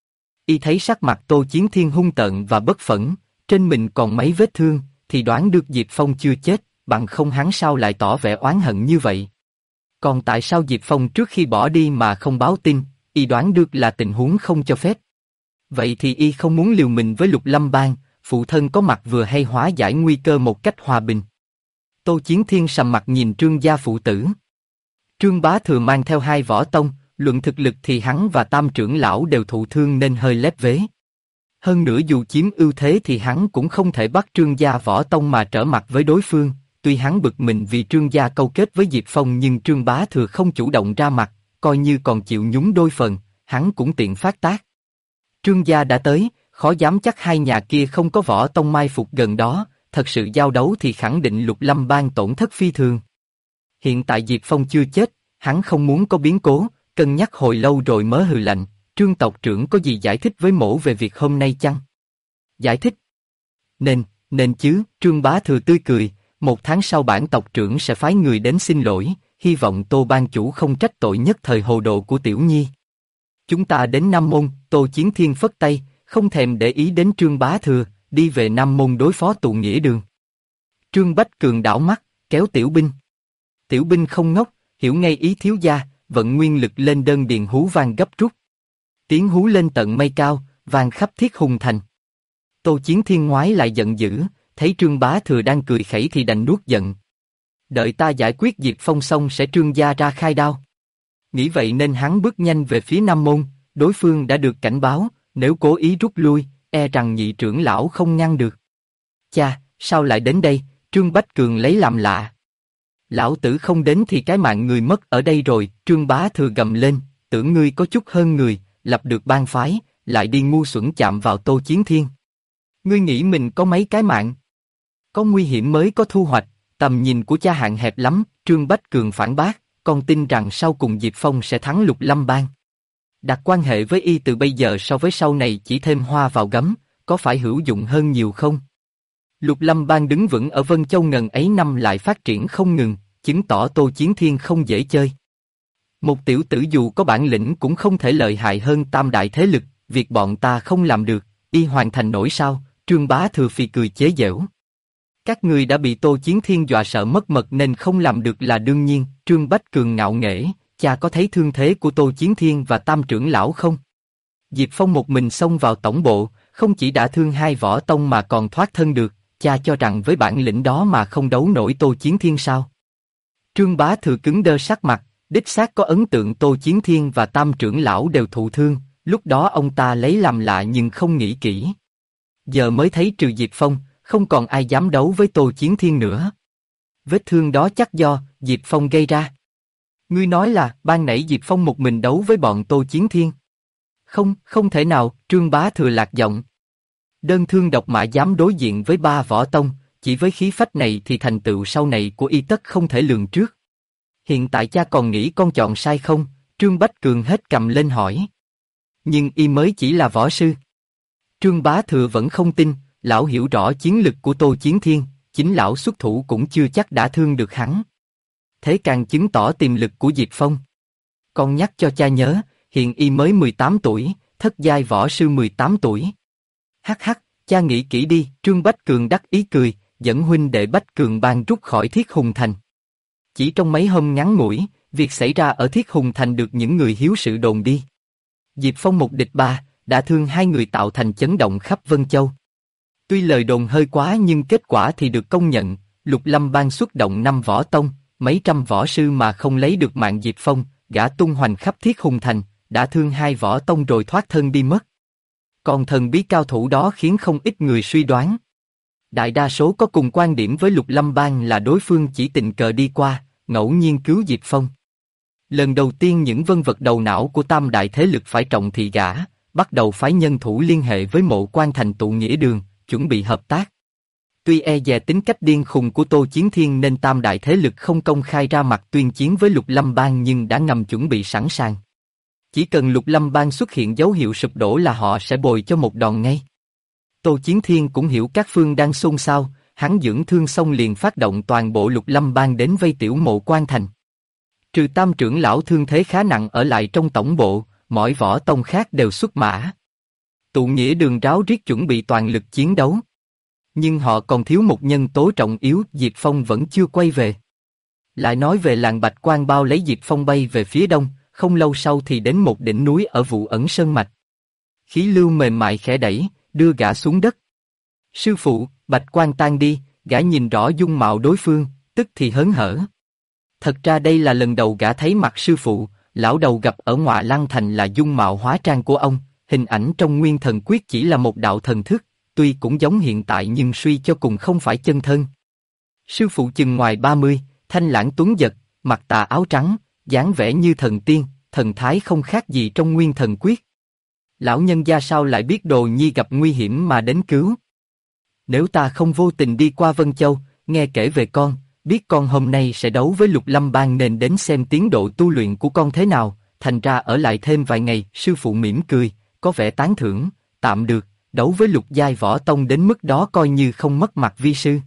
Y thấy sắc mặt Tô Chiến Thiên hung tợn và bất phẫn, trên mình còn mấy vết thương, thì đoán được Diệp Phong chưa chết, bằng không hắn sao lại tỏ vẻ oán hận như vậy. Còn tại sao Diệp Phong trước khi bỏ đi mà không báo tin, y đoán được là tình huống không cho phép. Vậy thì y không muốn liều mình với Lục Lâm Bang, phụ thân có mặt vừa hay hóa giải nguy cơ một cách hòa bình. Tô Chiến Thiên sầm mặt nhìn Trương gia phụ tử. Trương Bá Thừa mang theo hai võ tông, luận thực lực thì hắn và Tam trưởng lão đều thụ thương nên hơi lép vế. Hơn nữa dù chiếm ưu thế thì hắn cũng không thể bắt Trương gia võ tông mà trở mặt với đối phương. Tuy hắn bực mình vì Trương gia câu kết với Diệp Phong nhưng Trương Bá Thừa không chủ động ra mặt, coi như còn chịu nhúng đôi phần, hắn cũng tiện phát tác. Trương gia đã tới, khó dám chắc hai nhà kia không có võ tông mai phục gần đó, thật sự giao đấu thì khẳng định Lục Lâm Bang tổn thất phi thường. Hiện tại Diệp Phong chưa chết, hắn không muốn có biến cố, cân nhắc hồi lâu rồi mới hừ lạnh, Trương tộc trưởng có gì giải thích với mỗ về việc hôm nay chăng? Giải thích? Nên chứ, Trương Bá Thừa tươi cười, 1 tháng sau bản tộc trưởng sẽ phái người đến xin lỗi, hy vọng Tô Bang chủ không trách tội nhất thời hồ đồ của Tiểu Nhi. Chúng ta đến Nam Môn, Tô Chiến Thiên phất tay, không thèm để ý đến Trương Bá Thừa, đi về Nam Môn đối phó tụ nghĩa đường. Trương Bách Cường đảo mắt, kéo Tiểu Binh. Tiểu Binh không ngốc, hiểu ngay ý thiếu gia, vận nguyên lực lên đơn điền hú vang gấp rút. Tiếng hú lên tận mây cao, vang khắp Thiết Hùng Thành. Tô Chiến Thiên ngoái lại giận dữ, thấy Trương Bá Thừa đang cười khẩy thì đành nuốt giận. Đợi ta giải quyết Diệp Phong xong sẽ Trương gia ra khai đao. Nghĩ vậy nên hắn bước nhanh về phía Nam Môn, đối phương đã được cảnh báo, nếu cố ý rút lui, e rằng nhị trưởng lão không ngăn được. Cha, sao lại đến đây? Trương Bách Cường lấy làm lạ. Lão tử không đến thì cái mạng người mất ở đây rồi, Trương Bá Thừa gầm lên, tưởng ngươi có chút hơn người, lập được bang phái, lại đi ngu xuẩn chạm vào Tô Chiến Thiên. Ngươi nghĩ mình có mấy cái mạng? Có nguy hiểm mới có thu hoạch, tầm nhìn của cha hạn hẹp lắm, Trương Bách Cường phản bác, con tin rằng sau cùng Diệp Phong sẽ thắng Lục Lâm Bang. Đặt quan hệ với y từ bây giờ so với sau này chỉ thêm hoa vào gấm, có phải hữu dụng hơn nhiều không? Lục Lâm Bang đứng vững ở Vân Châu ngần ấy năm lại phát triển không ngừng, chứng tỏ Tô Chiến Thiên không dễ chơi. Một tiểu tử dù có bản lĩnh cũng không thể lợi hại hơn tam đại thế lực, việc bọn ta không làm được, y hoàn thành nổi sao? Trương Bá Thừa phì cười chế giễu. Các người đã bị Tô Chiến Thiên dọa sợ mất mật nên không làm được là đương nhiên. Trương Bách Cường ngạo nghễ, cha có thấy thương thế của Tô Chiến Thiên và Tam trưởng lão không? Diệp Phong một mình xông vào tổng bộ, không chỉ đã thương hai võ tông mà còn thoát thân được, cha cho rằng với bản lĩnh đó mà không đấu nổi Tô Chiến Thiên sao? Trương Bá Thừa cứng đơ sắc mặt, đích xác có ấn tượng Tô Chiến Thiên và Tam trưởng lão đều thụ thương, lúc đó ông ta lấy làm lạ nhưng không nghĩ kỹ. Giờ mới thấy trừ Diệp Phong, không còn ai dám đấu với Tô Chiến Thiên nữa. Vết thương đó chắc do Diệp Phong gây ra. Ngươi nói là ban nãy Diệp Phong một mình đấu với bọn Tô Chiến Thiên? Không, không thể nào, Trương Bá Thừa lạc giọng. Đơn thương độc mã dám đối diện với 3 võ tông, chỉ với khí phách này thì thành tựu sau này của y tất không thể lường trước. Hiện tại cha còn nghĩ con chọn sai không? Trương Bách Cường hết cầm lên hỏi. Nhưng y mới chỉ là võ sư. Trương Bá Thừa vẫn không tin, lão hiểu rõ chiến lực của Tô Chiến Thiên, chính lão xuất thủ cũng chưa chắc đã thương được hắn. Thế càng chứng tỏ tiềm lực của Diệp Phong. Con nhắc cho cha nhớ, hiện y mới 18 tuổi, thất giai võ sư 18 tuổi. Hắc hắc, Cha nghĩ kỹ đi, Trương Bách Cường đắc ý cười, dẫn huynh đệ Bách Cường Bang rút khỏi Thiết Hùng Thành. Chỉ trong mấy hôm ngắn ngủi, việc xảy ra ở Thiết Hùng Thành được những người hiếu sự đồn đi. Diệp Phong một địch ba, đã thương hai người tạo thành chấn động khắp Vân Châu. Tuy lời đồn hơi quá nhưng kết quả thì được công nhận, Lục Lâm Bang xuất động 5 võ tông, mấy trăm võ sư mà không lấy được mạng Diệp Phong, gã tung hoành khắp Thiết Hùng Thành, đã thương 2 võ tông rồi thoát thân đi mất. Còn thần bí cao thủ đó khiến không ít người suy đoán. Đại đa số có cùng quan điểm với Lục Lâm Bang là đối phương chỉ tình cờ đi qua, ngẫu nhiên cứu Diệp Phong. Lần đầu tiên những vân vật đầu não của tam đại thế lực phải trọng thị gã, bắt đầu phái nhân thủ liên hệ với Mộ Quan thành tụ nghĩa đường, chuẩn bị hợp tác. Tuy e dè tính cách điên khùng của Tô Chiến Thiên nên tam đại thế lực không công khai ra mặt tuyên chiến với Lục Lâm Bang nhưng đã ngầm chuẩn bị sẵn sàng. Chỉ cần Lục Lâm Bang xuất hiện dấu hiệu sụp đổ là họ sẽ bồi cho một đòn ngay. Tô Chiến Thiên cũng hiểu các phương đang xôn xao, hắn dưỡng thương xong liền phát động toàn bộ Lục Lâm Bang đến vây tiểu Mộ Quan thành. Trừ tam trưởng lão thương thế khá nặng ở lại trong tổng bộ, mọi võ tông khác đều xuất mã. Tụ nghĩa đường ráo riết chuẩn bị toàn lực chiến đấu. Nhưng họ còn thiếu một nhân tố trọng yếu, Diệp Phong vẫn chưa quay về. Lại nói về làng Bạch Quan bao lấy Diệp Phong bay về phía đông, không lâu sau thì đến một đỉnh núi ở Vụ Ẩn Sơn Mạch. Khí lưu mềm mại khẽ đẩy, đưa gã xuống đất. Sư phụ, Bạch Quan tan đi, gã nhìn rõ dung mạo đối phương, tức thì hớn hở. Thật ra đây là lần đầu gã thấy mặt sư phụ, lão đầu gặp ở Ngọa Lăng Thành là dung mạo hóa trang của ông, hình ảnh trong Nguyên Thần Quyết chỉ là một đạo thần thức, tuy cũng giống hiện tại nhưng suy cho cùng không phải chân thân. Sư phụ chừng ngoài 30, thanh lãng tuấn giật, mặc tà áo trắng, dáng vẻ như thần tiên, thần thái không khác gì trong Nguyên Thần Quyết. Lão nhân gia sao lại biết Đồ Nhi gặp nguy hiểm mà đến cứu? Nếu ta không vô tình đi qua Vân Châu, nghe kể về con, biết con hôm nay sẽ đấu với Lục Lâm Bang nên đến xem tiến độ tu luyện của con thế nào, thành ra ở lại thêm vài ngày. Sư phụ mỉm cười, có vẻ tán thưởng, tạm được, đấu với lục giai võ tông đến mức đó coi như không mất mặt vi sư.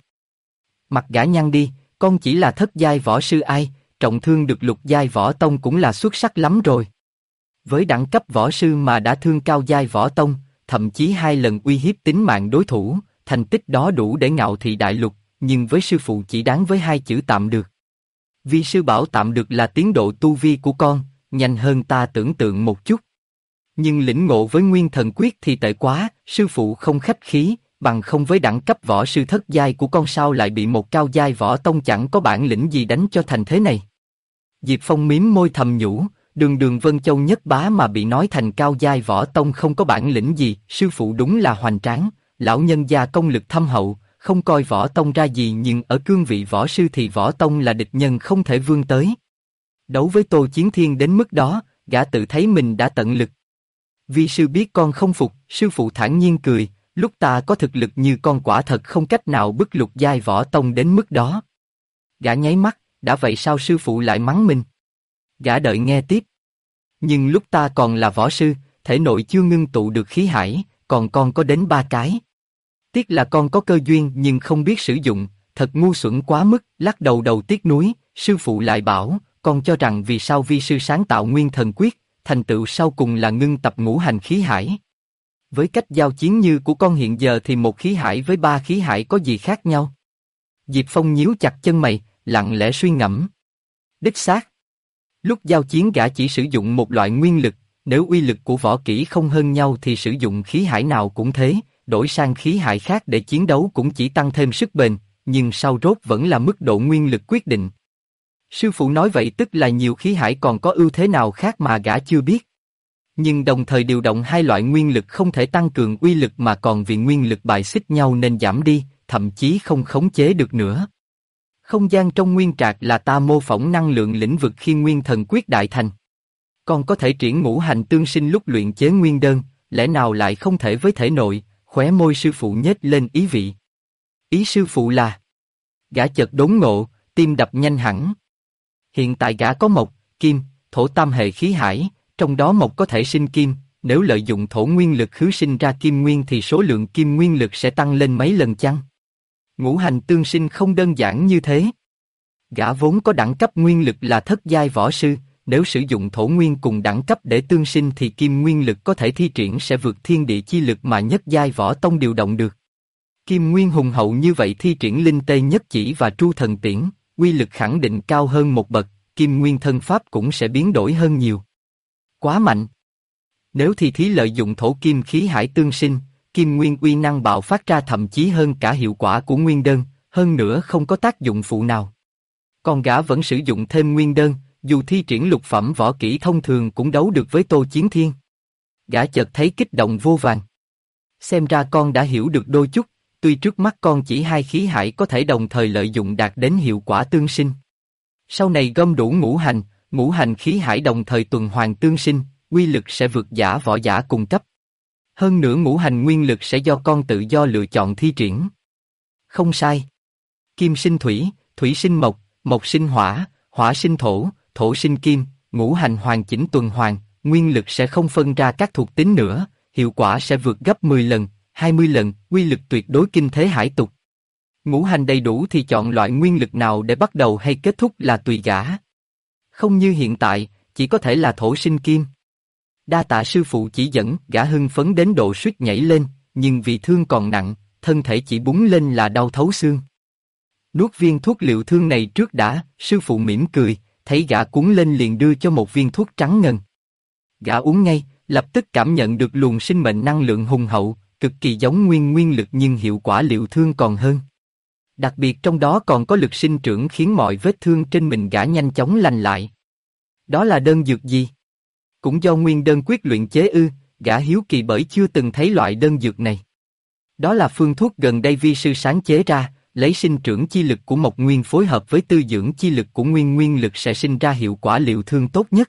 Mặt gã nhăn đi, con chỉ là thất giai võ sư ai, trọng thương được lục giai võ tông cũng là xuất sắc lắm rồi. Với đẳng cấp võ sư mà đã thương cao giai võ tông, thậm chí 2 lần uy hiếp tính mạng đối thủ, thành tích đó đủ để ngạo thị đại lục, nhưng với sư phụ chỉ đáng với 2 chữ tạm được. Vi sư bảo tạm được là tiến độ tu vi của con, nhanh hơn ta tưởng tượng một chút. Nhưng lĩnh ngộ với Nguyên Thần Quyết thì tệ quá, sư phụ không khách khí, bằng không với đẳng cấp võ sư thất giai của con sao lại bị một cao giai võ tông chẳng có bản lĩnh gì đánh cho thành thế này. Diệp Phong mím môi thầm nhủ, đường đường Vân Châu nhất bá mà bị nói thành cao giai võ tông không có bản lĩnh gì, sư phụ đúng là hoành tráng, lão nhân gia công lực thâm hậu, không coi võ tông ra gì nhưng ở cương vị võ sư thì võ tông là địch nhân không thể vươn tới. Đấu với Tô Chiến Thiên đến mức đó, gã tự thấy mình đã tận lực. Vi sư biết con không phục, sư phụ thản nhiên cười, lúc ta có thực lực như con quả thật không cách nào bức lục giai võ tông đến mức đó. Gã nháy mắt, đã vậy sao sư phụ lại mắng mình? Gã đợi nghe tiếp. Nhưng lúc ta còn là võ sư, thể nội chưa ngưng tụ được khí hải, còn con có đến 3 cái. Tiếc là con có cơ duyên nhưng không biết sử dụng, thật ngu xuẩn quá mức, lắc đầu đầu tiếc nuối, sư phụ lại bảo, con cho rằng vì sao vi sư sáng tạo Nguyên Thần Quyết, thành tựu sau cùng là ngưng tập ngũ hành khí hải. Với cách giao chiến như của con hiện giờ thì một khí hải với 3 khí hải có gì khác nhau? Diệp Phong nhíu chặt chân mày, lặng lẽ suy ngẫm. Đích xác. Lúc giao chiến gã chỉ sử dụng một loại nguyên lực, nếu uy lực của võ kỹ không hơn nhau thì sử dụng khí hải nào cũng thế, đổi sang khí hải khác để chiến đấu cũng chỉ tăng thêm sức bền, nhưng sau rốt vẫn là mức độ nguyên lực quyết định. Sư phụ nói vậy tức là nhiều khí hải còn có ưu thế nào khác mà gã chưa biết. Nhưng đồng thời điều động 2 loại nguyên lực không thể tăng cường uy lực mà còn vì nguyên lực bài xích nhau nên giảm đi, thậm chí không khống chế được nữa. Không gian trong nguyên trạc là ta mô phỏng năng lượng lĩnh vực khi Nguyên Thần Quyết đại thành. Còn có thể triển ngũ hành tương sinh lúc luyện chế nguyên đơn, lẽ nào lại không thể với thể nội? Khóe môi sư phụ nhếch lên ý vị. Ý sư phụ là? Gã chợt đốn ngộ, tim đập nhanh hẳn. Hiện tại gã có mộc, kim, thổ tam hệ khí hải, trong đó mộc có thể sinh kim, nếu lợi dụng thổ nguyên lực khứ sinh ra kim nguyên thì số lượng kim nguyên lực sẽ tăng lên mấy lần chăng? Ngũ hành tương sinh không đơn giản như thế. Gã vốn có đẳng cấp nguyên lực là thất giai võ sư, nếu sử dụng thổ nguyên cùng đẳng cấp để tương sinh thì kim nguyên lực có thể thi triển sẽ vượt thiên địa chi lực mà nhất giai võ tông điều động được. Kim nguyên hùng hậu như vậy thi triển linh tê nhất chỉ và tru thần tiễn, uy lực khẳng định cao hơn một bậc, kim nguyên thân pháp cũng sẽ biến đổi hơn nhiều. Quá mạnh. Nếu thì thí lợi dụng thổ kim khí hải tương sinh, kim nguyên uy năng bạo phát ra thậm chí hơn cả hiệu quả của nguyên đơn, hơn nữa không có tác dụng phụ nào. Còn gã vẫn sử dụng thêm nguyên đơn, dù thi triển lục phẩm võ kỹ thông thường cũng đấu được với Tô Chiến Thiên. Gã chợt thấy kích động vô vàn. Xem ra con đã hiểu được đôi chút, tuy trước mắt con chỉ hai khí hải có thể đồng thời lợi dụng đạt đến hiệu quả tương sinh. Sau này gom đủ ngũ hành khí hải đồng thời tuần hoàn tương sinh, uy lực sẽ vượt giả võ giả cùng cấp. Hơn nữa ngũ hành nguyên lực sẽ do con tự do lựa chọn thi triển. Không sai. Kim sinh thủy, thủy sinh mộc, mộc sinh hỏa, hỏa sinh thổ, thổ sinh kim, ngũ hành hoàn chỉnh tuần hoàn, nguyên lực sẽ không phân ra các thuộc tính nữa, hiệu quả sẽ vượt gấp 10 lần, 20 lần, uy lực tuyệt đối kinh thế hải tục. Ngũ hành đầy đủ thì chọn loại nguyên lực nào để bắt đầu hay kết thúc là tùy gã. Không như hiện tại, chỉ có thể là thổ sinh kim. Đa tạ sư phụ chỉ dẫn, gã hưng phấn đến độ suýt nhảy lên, nhưng vì thương còn nặng, thân thể chỉ búng lên là đau thấu xương. Nuốt viên thuốc liệu thương này trước đã, sư phụ mỉm cười, thấy gã cuốn lên liền đưa cho một viên thuốc trắng ngần. Gã uống ngay, lập tức cảm nhận được luồng sinh mệnh năng lượng hùng hậu, cực kỳ giống nguyên lực nhưng hiệu quả liệu thương còn hơn. Đặc biệt trong đó còn có lực sinh trưởng khiến mọi vết thương trên mình gã nhanh chóng lành lại. Đó là đơn dược gì? Cũng do nguyên đơn quyết luyện chế ư, gã hiếu kỳ bởi chưa từng thấy loại đơn dược này. Đó là phương thuốc gần đây vi sư sáng chế ra, lấy sinh trưởng chi lực của mộc nguyên phối hợp với tư dưỡng chi lực của nguyên lực sẽ sinh ra hiệu quả liệu thương tốt nhất.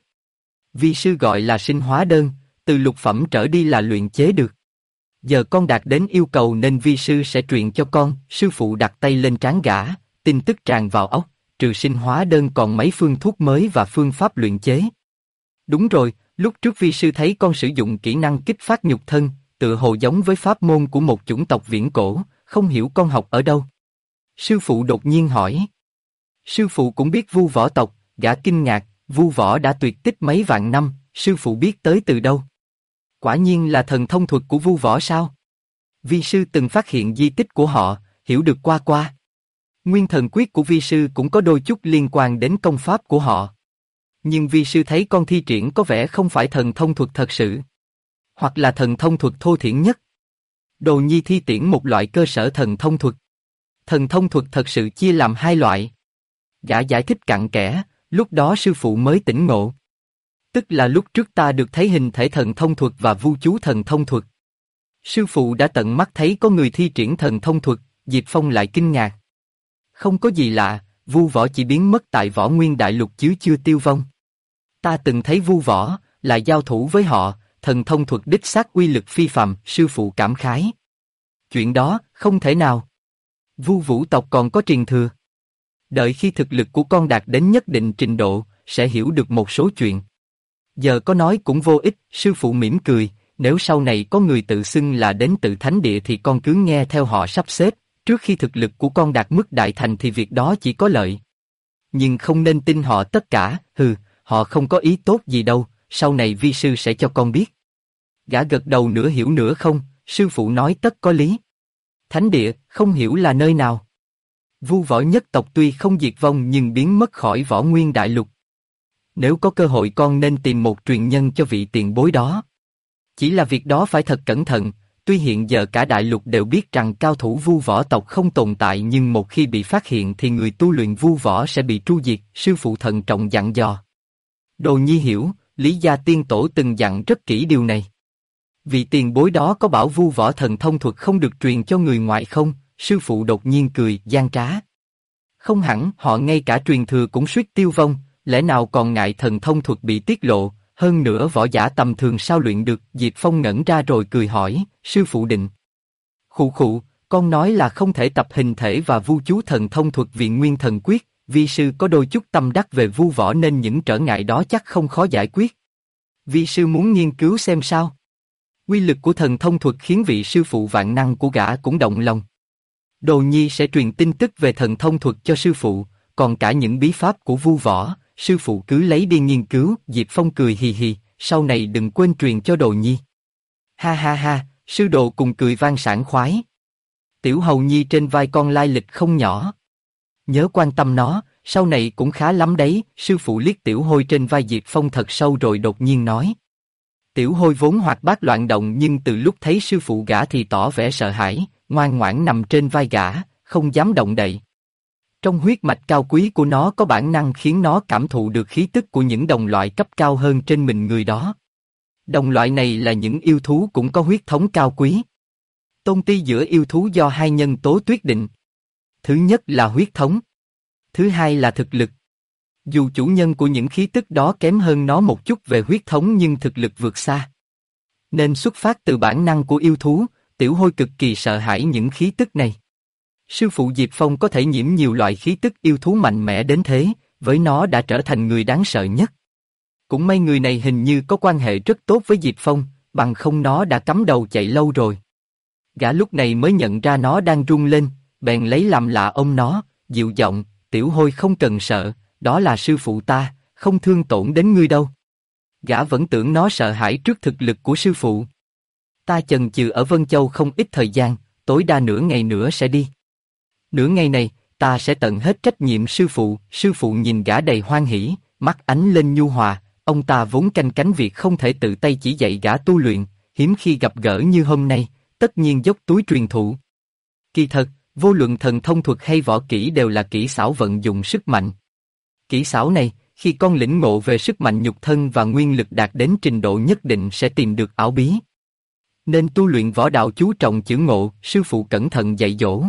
Vi sư gọi là sinh hóa đơn, từ lục phẩm trở đi là luyện chế được. Giờ con đạt đến yêu cầu nên vi sư sẽ truyền cho con, sư phụ đặt tay lên trán gã, tin tức tràn vào óc, trừ sinh hóa đơn còn mấy phương thuốc mới và phương pháp luyện chế. Đúng rồi, lúc trước vi sư thấy con sử dụng kỹ năng kích phát nhục thân, tựa hồ giống với pháp môn của một chủng tộc viễn cổ, không hiểu con học ở đâu. Sư phụ đột nhiên hỏi. Sư phụ cũng biết vu võ tộc, gã kinh ngạc, vu võ đã tuyệt tích mấy vạn năm, sư phụ biết tới từ đâu? Quả nhiên là thần thông thuật của vu võ sao? Vi sư từng phát hiện di tích của họ, hiểu được qua. Nguyên thần quyết của vi sư cũng có đôi chút liên quan đến công pháp của họ. Nhưng vi sư thấy con thi triển có vẻ không phải thần thông thuật thật sự. Hoặc là thần thông thuật thô thiển nhất. Đồ nhi thi triển một loại cơ sở thần thông thuật. Thần thông thuật thật sự chia làm hai loại. Gã giải thích cặn kẽ, lúc đó sư phụ mới tỉnh ngộ. Tức là lúc trước ta được thấy hình thể thần thông thuật và vu chú thần thông thuật. Sư phụ đã tận mắt thấy có người thi triển thần thông thuật, Diệp Phong lại kinh ngạc. Không có gì lạ, vu võ chỉ biến mất tại võ nguyên đại lục chứ chưa tiêu vong. Ta từng thấy vu võ, lại giao thủ với họ, thần thông thuật đích xác uy lực phi phàm, sư phụ cảm khái. Chuyện đó, không thể nào. Vu vũ tộc còn có truyền thừa. Đợi khi thực lực của con đạt đến nhất định trình độ, sẽ hiểu được một số chuyện. Giờ có nói cũng vô ích, sư phụ mỉm cười, nếu sau này có người tự xưng là đến từ thánh địa thì con cứ nghe theo họ sắp xếp, trước khi thực lực của con đạt mức đại thành thì việc đó chỉ có lợi. Nhưng không nên tin họ tất cả, họ không có ý tốt gì đâu, sau này vi sư sẽ cho con biết. Gã gật đầu nửa hiểu nửa không, sư phụ nói tất có lý. Thánh địa, không hiểu là nơi nào. Vu võ nhất tộc tuy không diệt vong nhưng biến mất khỏi võ nguyên đại lục. Nếu có cơ hội con nên tìm một truyền nhân cho vị tiền bối đó. Chỉ là việc đó phải thật cẩn thận, tuy hiện giờ cả đại lục đều biết rằng cao thủ vu võ tộc không tồn tại nhưng một khi bị phát hiện thì người tu luyện vu võ sẽ bị tru diệt, sư phụ thận trọng dặn dò. Đồ nhi hiểu, Lý Gia Tiên Tổ từng dặn rất kỹ điều này. Vị tiền bối đó có bảo vu võ thần thông thuật không được truyền cho người ngoại không? Sư phụ đột nhiên cười, gian trá. Không hẳn, họ ngay cả truyền thừa cũng suýt tiêu vong, lẽ nào còn ngại thần thông thuật bị tiết lộ, hơn nữa võ giả tầm thường sao luyện được? Diệp Phong ngẩn ra rồi cười hỏi, sư phụ định. Khụ, con nói là không thể tập hình thể và vu chú thần thông thuật viện nguyên thần quyết, vi sư có đôi chút tâm đắc về vu võ nên những trở ngại đó chắc không khó giải quyết. Vi sư muốn nghiên cứu xem sao. Quy lực của thần thông thuật khiến vị sư phụ vạn năng của gã cũng động lòng. Đồ nhi sẽ truyền tin tức về thần thông thuật cho sư phụ, còn cả những bí pháp của vu võ, sư phụ cứ lấy đi nghiên cứu. Diệp Phong cười hì hì, sau này đừng quên truyền cho Đồ Nhi. Ha ha ha, sư đồ cùng cười vang sảng khoái. Tiểu Hầu Nhi trên vai con lai lịch không nhỏ. Nhớ quan tâm nó, sau này cũng khá lắm đấy. Sư phụ liếc Tiểu Hôi trên vai Diệp Phong thật sâu rồi đột nhiên nói. Tiểu Hôi vốn hoạt bát loạn động nhưng từ lúc thấy sư phụ gã thì tỏ vẻ sợ hãi, ngoan ngoãn nằm trên vai gã, không dám động đậy. Trong huyết mạch cao quý của nó có bản năng khiến nó cảm thụ được khí tức của những đồng loại cấp cao hơn trên mình người đó. Đồng loại này là những yêu thú cũng có huyết thống cao quý. Tôn ti giữa yêu thú do hai nhân tố quyết định. Thứ nhất là huyết thống. Thứ hai là thực lực. Dù chủ nhân của những khí tức đó kém hơn nó một chút về huyết thống nhưng thực lực vượt xa. Nên xuất phát từ bản năng của yêu thú, Tiểu Hôi cực kỳ sợ hãi những khí tức này. Sư phụ Diệp Phong có thể nhiễm nhiều loại khí tức yêu thú mạnh mẽ đến thế, với nó đã trở thành người đáng sợ nhất. Cũng may người này hình như có quan hệ rất tốt với Diệp Phong, bằng không nó đã cắm đầu chạy lâu rồi. Gã lúc này mới nhận ra nó đang rung lên, bèn lấy làm lạ ôm nó, dịu giọng, Tiểu Hôi không cần sợ, đó là sư phụ ta, không thương tổn đến ngươi đâu. Gã vẫn tưởng nó sợ hãi trước thực lực của sư phụ. Ta chần chừ ở Vân Châu không ít thời gian, tối đa nửa ngày nữa sẽ đi. Nửa ngày này, ta sẽ tận hết trách nhiệm sư phụ nhìn gã đầy hoan hỉ, mắt ánh lên nhu hòa, ông ta vốn canh cánh việc không thể tự tay chỉ dạy gã tu luyện, hiếm khi gặp gỡ như hôm nay, tất nhiên dốc túi truyền thụ. Kỳ thật, vô luận thần thông thuật hay võ kỹ đều là kỹ xảo vận dụng sức mạnh. Kỹ xảo này, khi con lĩnh ngộ về sức mạnh nhục thân và nguyên lực đạt đến trình độ nhất định sẽ tìm được ảo bí. Nên tu luyện võ đạo chú trọng chữ ngộ, sư phụ cẩn thận dạy dỗ.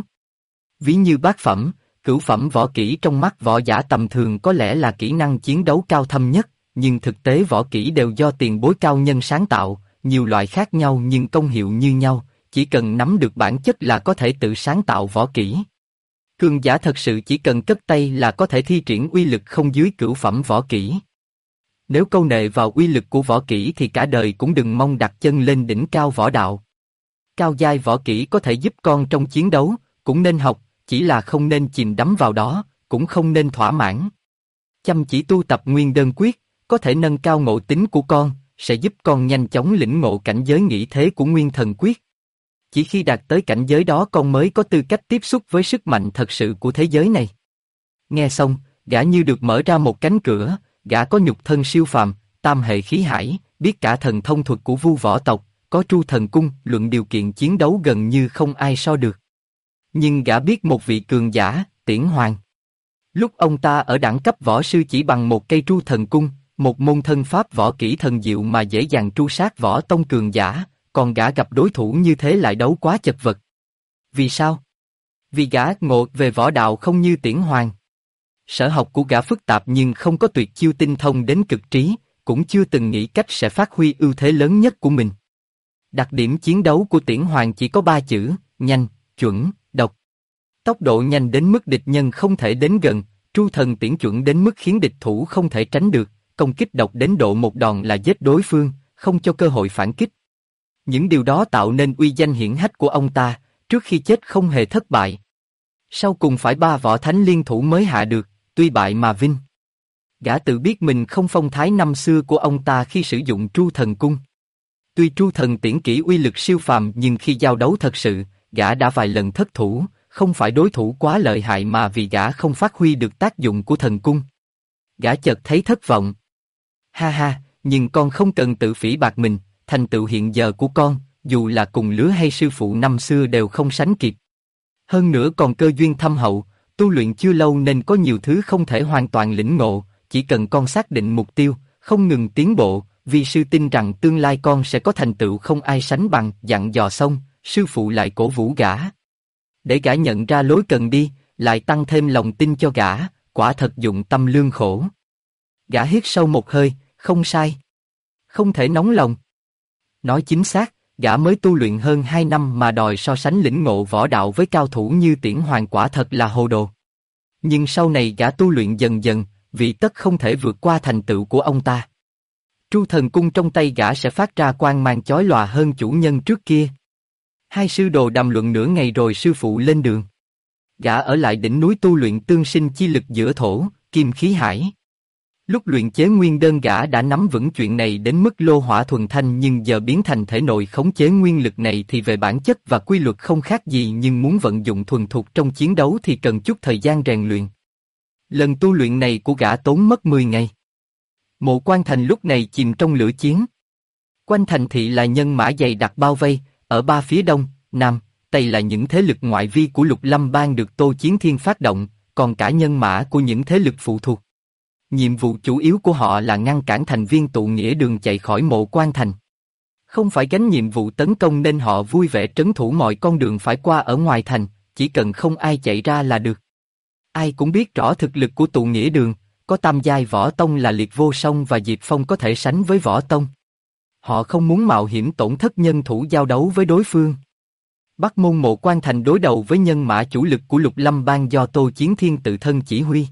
Ví như bát phẩm, cửu phẩm võ kỹ trong mắt võ giả tầm thường có lẽ là kỹ năng chiến đấu cao thâm nhất, nhưng thực tế võ kỹ đều do tiền bối cao nhân sáng tạo, nhiều loại khác nhau nhưng công hiệu như nhau, chỉ cần nắm được bản chất là có thể tự sáng tạo võ kỹ. Cường giả thật sự chỉ cần cất tay là có thể thi triển uy lực không dưới cửu phẩm võ kỹ. Nếu câu nệ vào uy lực của võ kỹ thì cả đời cũng đừng mong đặt chân lên đỉnh cao võ đạo. Cao giai võ kỹ có thể giúp con trong chiến đấu, cũng nên học, chỉ là không nên chìm đắm vào đó, cũng không nên thỏa mãn. Chăm chỉ tu tập nguyên đơn quyết, có thể nâng cao ngộ tính của con, sẽ giúp con nhanh chóng lĩnh ngộ cảnh giới nghĩ thế của nguyên thần quyết. Chỉ khi đạt tới cảnh giới đó con mới có tư cách tiếp xúc với sức mạnh thật sự của thế giới này. Nghe xong, gã như được mở ra một cánh cửa, gã có nhục thân siêu phàm, tam hệ khí hải, biết cả thần thông thuật của vu võ tộc, có tru thần cung, luận điều kiện chiến đấu gần như không ai so được. Nhưng gã biết một vị cường giả, Tiễn Hoàng. Lúc ông ta ở đẳng cấp võ sư chỉ bằng một cây tru thần cung, một môn thân pháp võ kỹ thần diệu mà dễ dàng tru sát võ tông cường giả, còn gã gặp đối thủ như thế lại đấu quá chật vật. Vì sao? Vì gã ngộ về võ đạo không như Tiễn Hoàng. Sở học của gã phức tạp nhưng không có tuyệt chiêu tinh thông đến cực trí, cũng chưa từng nghĩ cách sẽ phát huy ưu thế lớn nhất của mình. Đặc điểm chiến đấu của Tiễn Hoàng chỉ có 3 chữ, nhanh, chuẩn, độc. Tốc độ nhanh đến mức địch nhân không thể đến gần, tru thần tiễn chuẩn đến mức khiến địch thủ không thể tránh được, công kích độc đến độ một đòn là giết đối phương, không cho cơ hội phản kích. Những điều đó tạo nên uy danh hiển hách của ông ta, trước khi chết không hề thất bại. Sau cùng phải 3 võ thánh liên thủ mới hạ được, tuy bại mà vinh. Gã tự biết mình không phong thái năm xưa của ông ta khi sử dụng tru thần cung. Tuy tru thần tiễn kỹ uy lực siêu phàm nhưng khi giao đấu thật sự, gã đã vài lần thất thủ, không phải đối thủ quá lợi hại mà vì gã không phát huy được tác dụng của thần cung. Gã chợt thấy thất vọng. Ha ha, nhưng con không cần tự phỉ bạc mình, thành tựu hiện giờ của con, dù là cùng lứa hay sư phụ năm xưa đều không sánh kịp. Hơn nữa còn cơ duyên thâm hậu, tu luyện chưa lâu nên có nhiều thứ không thể hoàn toàn lĩnh ngộ, chỉ cần con xác định mục tiêu, không ngừng tiến bộ, vì sư tin rằng tương lai con sẽ có thành tựu không ai sánh bằng. Dặn dò xong, sư phụ lại cổ vũ gã. Để gã nhận ra lối cần đi, lại tăng thêm lòng tin cho gã, quả thật dụng tâm lương khổ. Gã hít sâu một hơi, không sai. Không thể nóng lòng. Nói chính xác, gã mới tu luyện hơn 2 năm mà đòi so sánh lĩnh ngộ võ đạo với cao thủ như Tiễn Hoàng quả thật là hồ đồ. Nhưng sau này gã tu luyện dần dần, vì tất không thể vượt qua thành tựu của ông ta. Tru thần cung trong tay gã sẽ phát ra quang mang chói lòa hơn chủ nhân trước kia. Hai sư đồ đàm luận nửa ngày rồi sư phụ lên đường. Gã ở lại đỉnh núi tu luyện tương sinh chi lực giữa thổ, kim khí hải. Lúc luyện chế nguyên đơn gã đã nắm vững chuyện này đến mức lô hỏa thuần thanh, nhưng giờ biến thành thể nội khống chế nguyên lực này thì về bản chất và quy luật không khác gì, nhưng muốn vận dụng thuần thục trong chiến đấu thì cần chút thời gian rèn luyện. Lần tu luyện này của gã tốn mất 10 ngày. Mộ Quan Thành lúc này chìm trong lửa chiến. Quanh thành thị là nhân mã dày đặc bao vây, ở ba phía đông, nam, tây là những thế lực ngoại vi của Lục Lâm Bang được Tô Chiến Thiên phát động, còn cả nhân mã của những thế lực phụ thuộc. Nhiệm vụ chủ yếu của họ là ngăn cản thành viên tụ nghĩa đường chạy khỏi Mộ Quan Thành. Không phải gánh nhiệm vụ tấn công nên họ vui vẻ trấn thủ mọi con đường phải qua ở ngoài thành, chỉ cần không ai chạy ra là được. Ai cũng biết rõ thực lực của tụ nghĩa đường, có tam giai võ tông là Liệt Vô Song và Diệp Phong có thể sánh với võ tông. Họ không muốn mạo hiểm tổn thất nhân thủ giao đấu với đối phương. Bắc môn Mộ Quan Thành đối đầu với nhân mã chủ lực của Lục Lâm Bang do Tô Chiến Thiên tự thân chỉ huy.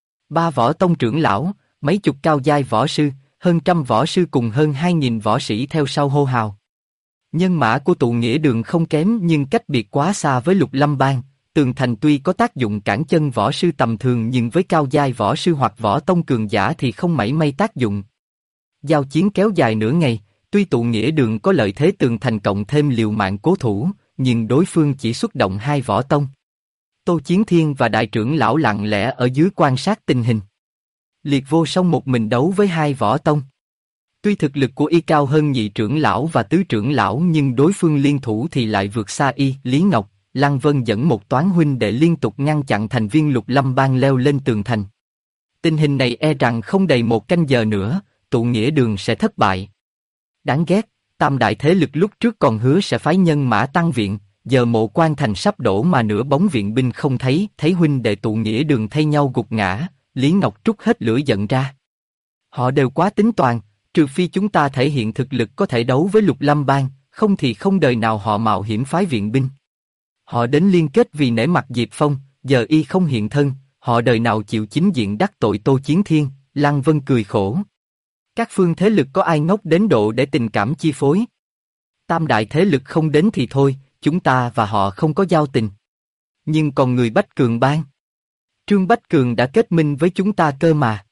3 võ tông trưởng lão, mấy chục cao giai võ sư, hơn trăm võ sư cùng hơn 2.000 võ sĩ theo sau hô hào. Nhân mã của tụ nghĩa đường không kém nhưng cách biệt quá xa với Lục Lâm Bang. Tường thành tuy có tác dụng cản chân võ sư tầm thường nhưng với cao giai võ sư hoặc võ tông cường giả thì không mảy may tác dụng. Giao chiến kéo dài nửa ngày, tuy tụ nghĩa đường có lợi thế tường thành cộng thêm liều mạng cố thủ, nhưng đối phương chỉ xuất động 2 võ tông. Tô Chiến Thiên và đại trưởng lão lặng lẽ ở dưới quan sát tình hình. Liệt Vô Song một mình đấu với 2 võ tông. Tuy thực lực của y cao hơn nhị trưởng lão và tứ trưởng lão nhưng đối phương liên thủ thì lại vượt xa y. Lý Ngọc, Lăng Vân dẫn một toán huynh đệ liên tục ngăn chặn thành viên Lục Lâm Bang leo lên tường thành. Tình hình này e rằng không đầy 1 canh giờ nữa, tụ nghĩa đường sẽ thất bại. Đáng ghét, tam đại thế lực lúc trước còn hứa sẽ phái nhân mã tăng viện, giờ Mộ Quan Thành sắp đổ mà nửa bóng viện binh không thấy, thấy huynh đệ tụ nghĩa đường thay nhau gục ngã, Lý Ngọc trút hết lửa giận ra. Họ đều quá tính toán, trừ phi chúng ta thể hiện thực lực có thể đấu với Lục Lâm Bang, không thì không đời nào họ mạo hiểm phái viện binh. Họ đến liên kết vì nể mặt Diệp Phong, giờ y không hiện thân, họ đời nào chịu chính diện đắc tội Tô Chiến Thiên. Lăng Vân cười khổ. Các phương thế lực có ai ngốc đến độ để tình cảm chi phối? Tam đại thế lực không đến thì thôi, chúng ta và họ không có giao tình. Nhưng còn người Bách Cường Bang. Trương Bách Cường đã kết minh với chúng ta cơ mà.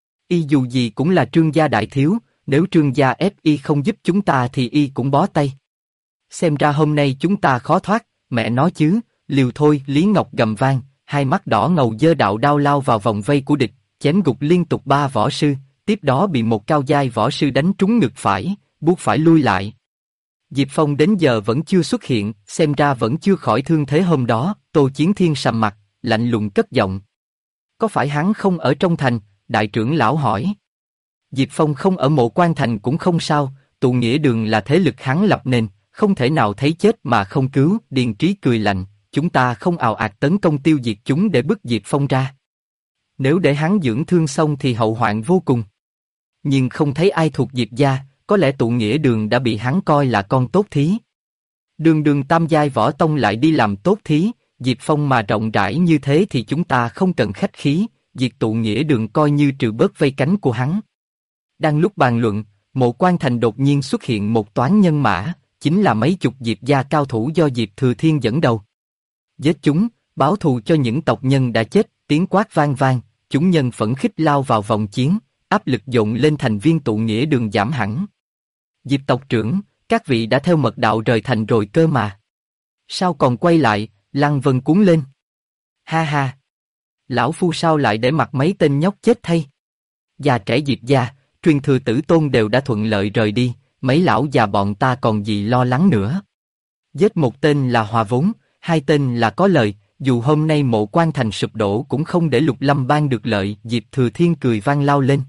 Y dù gì cũng là Trương gia đại thiếu, nếu Trương gia ép y không giúp chúng ta thì y cũng bó tay. Xem ra hôm nay chúng ta khó thoát, mẹ nói chứ, liều thôi. Lý Ngọc gầm vang, hai mắt đỏ ngầu giơ đạo đao lao vào vòng vây của địch, chém gục liên tục 3 võ sư, tiếp đó bị một cao giai võ sư đánh trúng ngực phải, buộc phải lui lại. Diệp Phong đến giờ vẫn chưa xuất hiện, xem ra vẫn chưa khỏi thương thế hôm đó. Tô Chiến Thiên sầm mặt, lạnh lùng cất giọng. Có phải hắn không ở trong thành? Đại trưởng lão hỏi. Diệp Phong không ở Mộ Quan Thành cũng không sao, tụ nghĩa đường là thế lực hắn lập nên, không thể nào thấy chết mà không cứu. Điền Trí cười lạnh, chúng ta không ào ạt tấn công tiêu diệt chúng để bức Diệp Phong ra. Nếu để hắn dưỡng thương xong thì hậu hoạn vô cùng. Nhưng không thấy ai thuộc Diệp gia, có lẽ tụ nghĩa đường đã bị hắn coi là con tốt thí. Đường tam giai võ tông lại đi làm tốt thí, Diệp Phong mà rộng rãi như thế thì chúng ta không cần khách khí, diệt tụ nghĩa đường coi như trừ bớt vây cánh của hắn. Đang lúc bàn luận, Mộ Quan Thành đột nhiên xuất hiện một toán nhân mã, chính là mấy chục Diệp gia cao thủ do Diệp Thừa Thiên dẫn đầu. Giết chúng, báo thù cho những tộc nhân đã chết. Tiếng quát vang vang, chúng nhân phẫn khích lao vào vòng chiến, áp lực dồn lên thành viên tụ nghĩa đường giảm hẳn. Diệp tộc trưởng, các vị đã theo mật đạo rời thành rồi cơ mà. Sao còn quay lại? Lăng Vân cuống lên. Ha ha! Lão phu sao lại để mặc mấy tên nhóc chết thay? Già trẻ Diệp gia, truyền thừa tử tôn đều đã thuận lợi rời đi, mấy lão già bọn ta còn gì lo lắng nữa. Giết một tên là hòa vốn, 2 tên là có lời, dù hôm nay Mộ Quan Thành sụp đổ cũng không để Lục Lâm Bang được lợi. Diệp Thừa Thiên cười vang lao lên.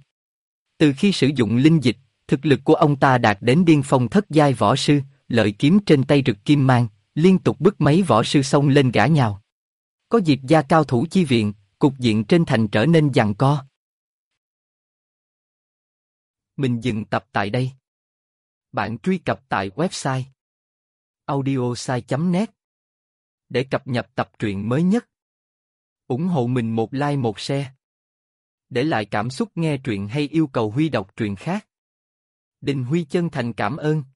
Từ khi sử dụng linh dịch, thực lực của ông ta đạt đến điên phong thất giai võ sư, lợi kiếm trên tay rực kim mang, liên tục bức mấy võ sư xông lên gã nhào. Có Diệp gia cao thủ chi viện, cục diện trên thành trở nên giằng co. Mình dừng tập tại đây. Bạn truy cập tại website audiosai.net để cập nhật tập truyện mới nhất. Ủng hộ mình một like một share. Để lại cảm xúc nghe truyện hay yêu cầu Huy đọc truyện khác. Đình Huy chân thành cảm ơn.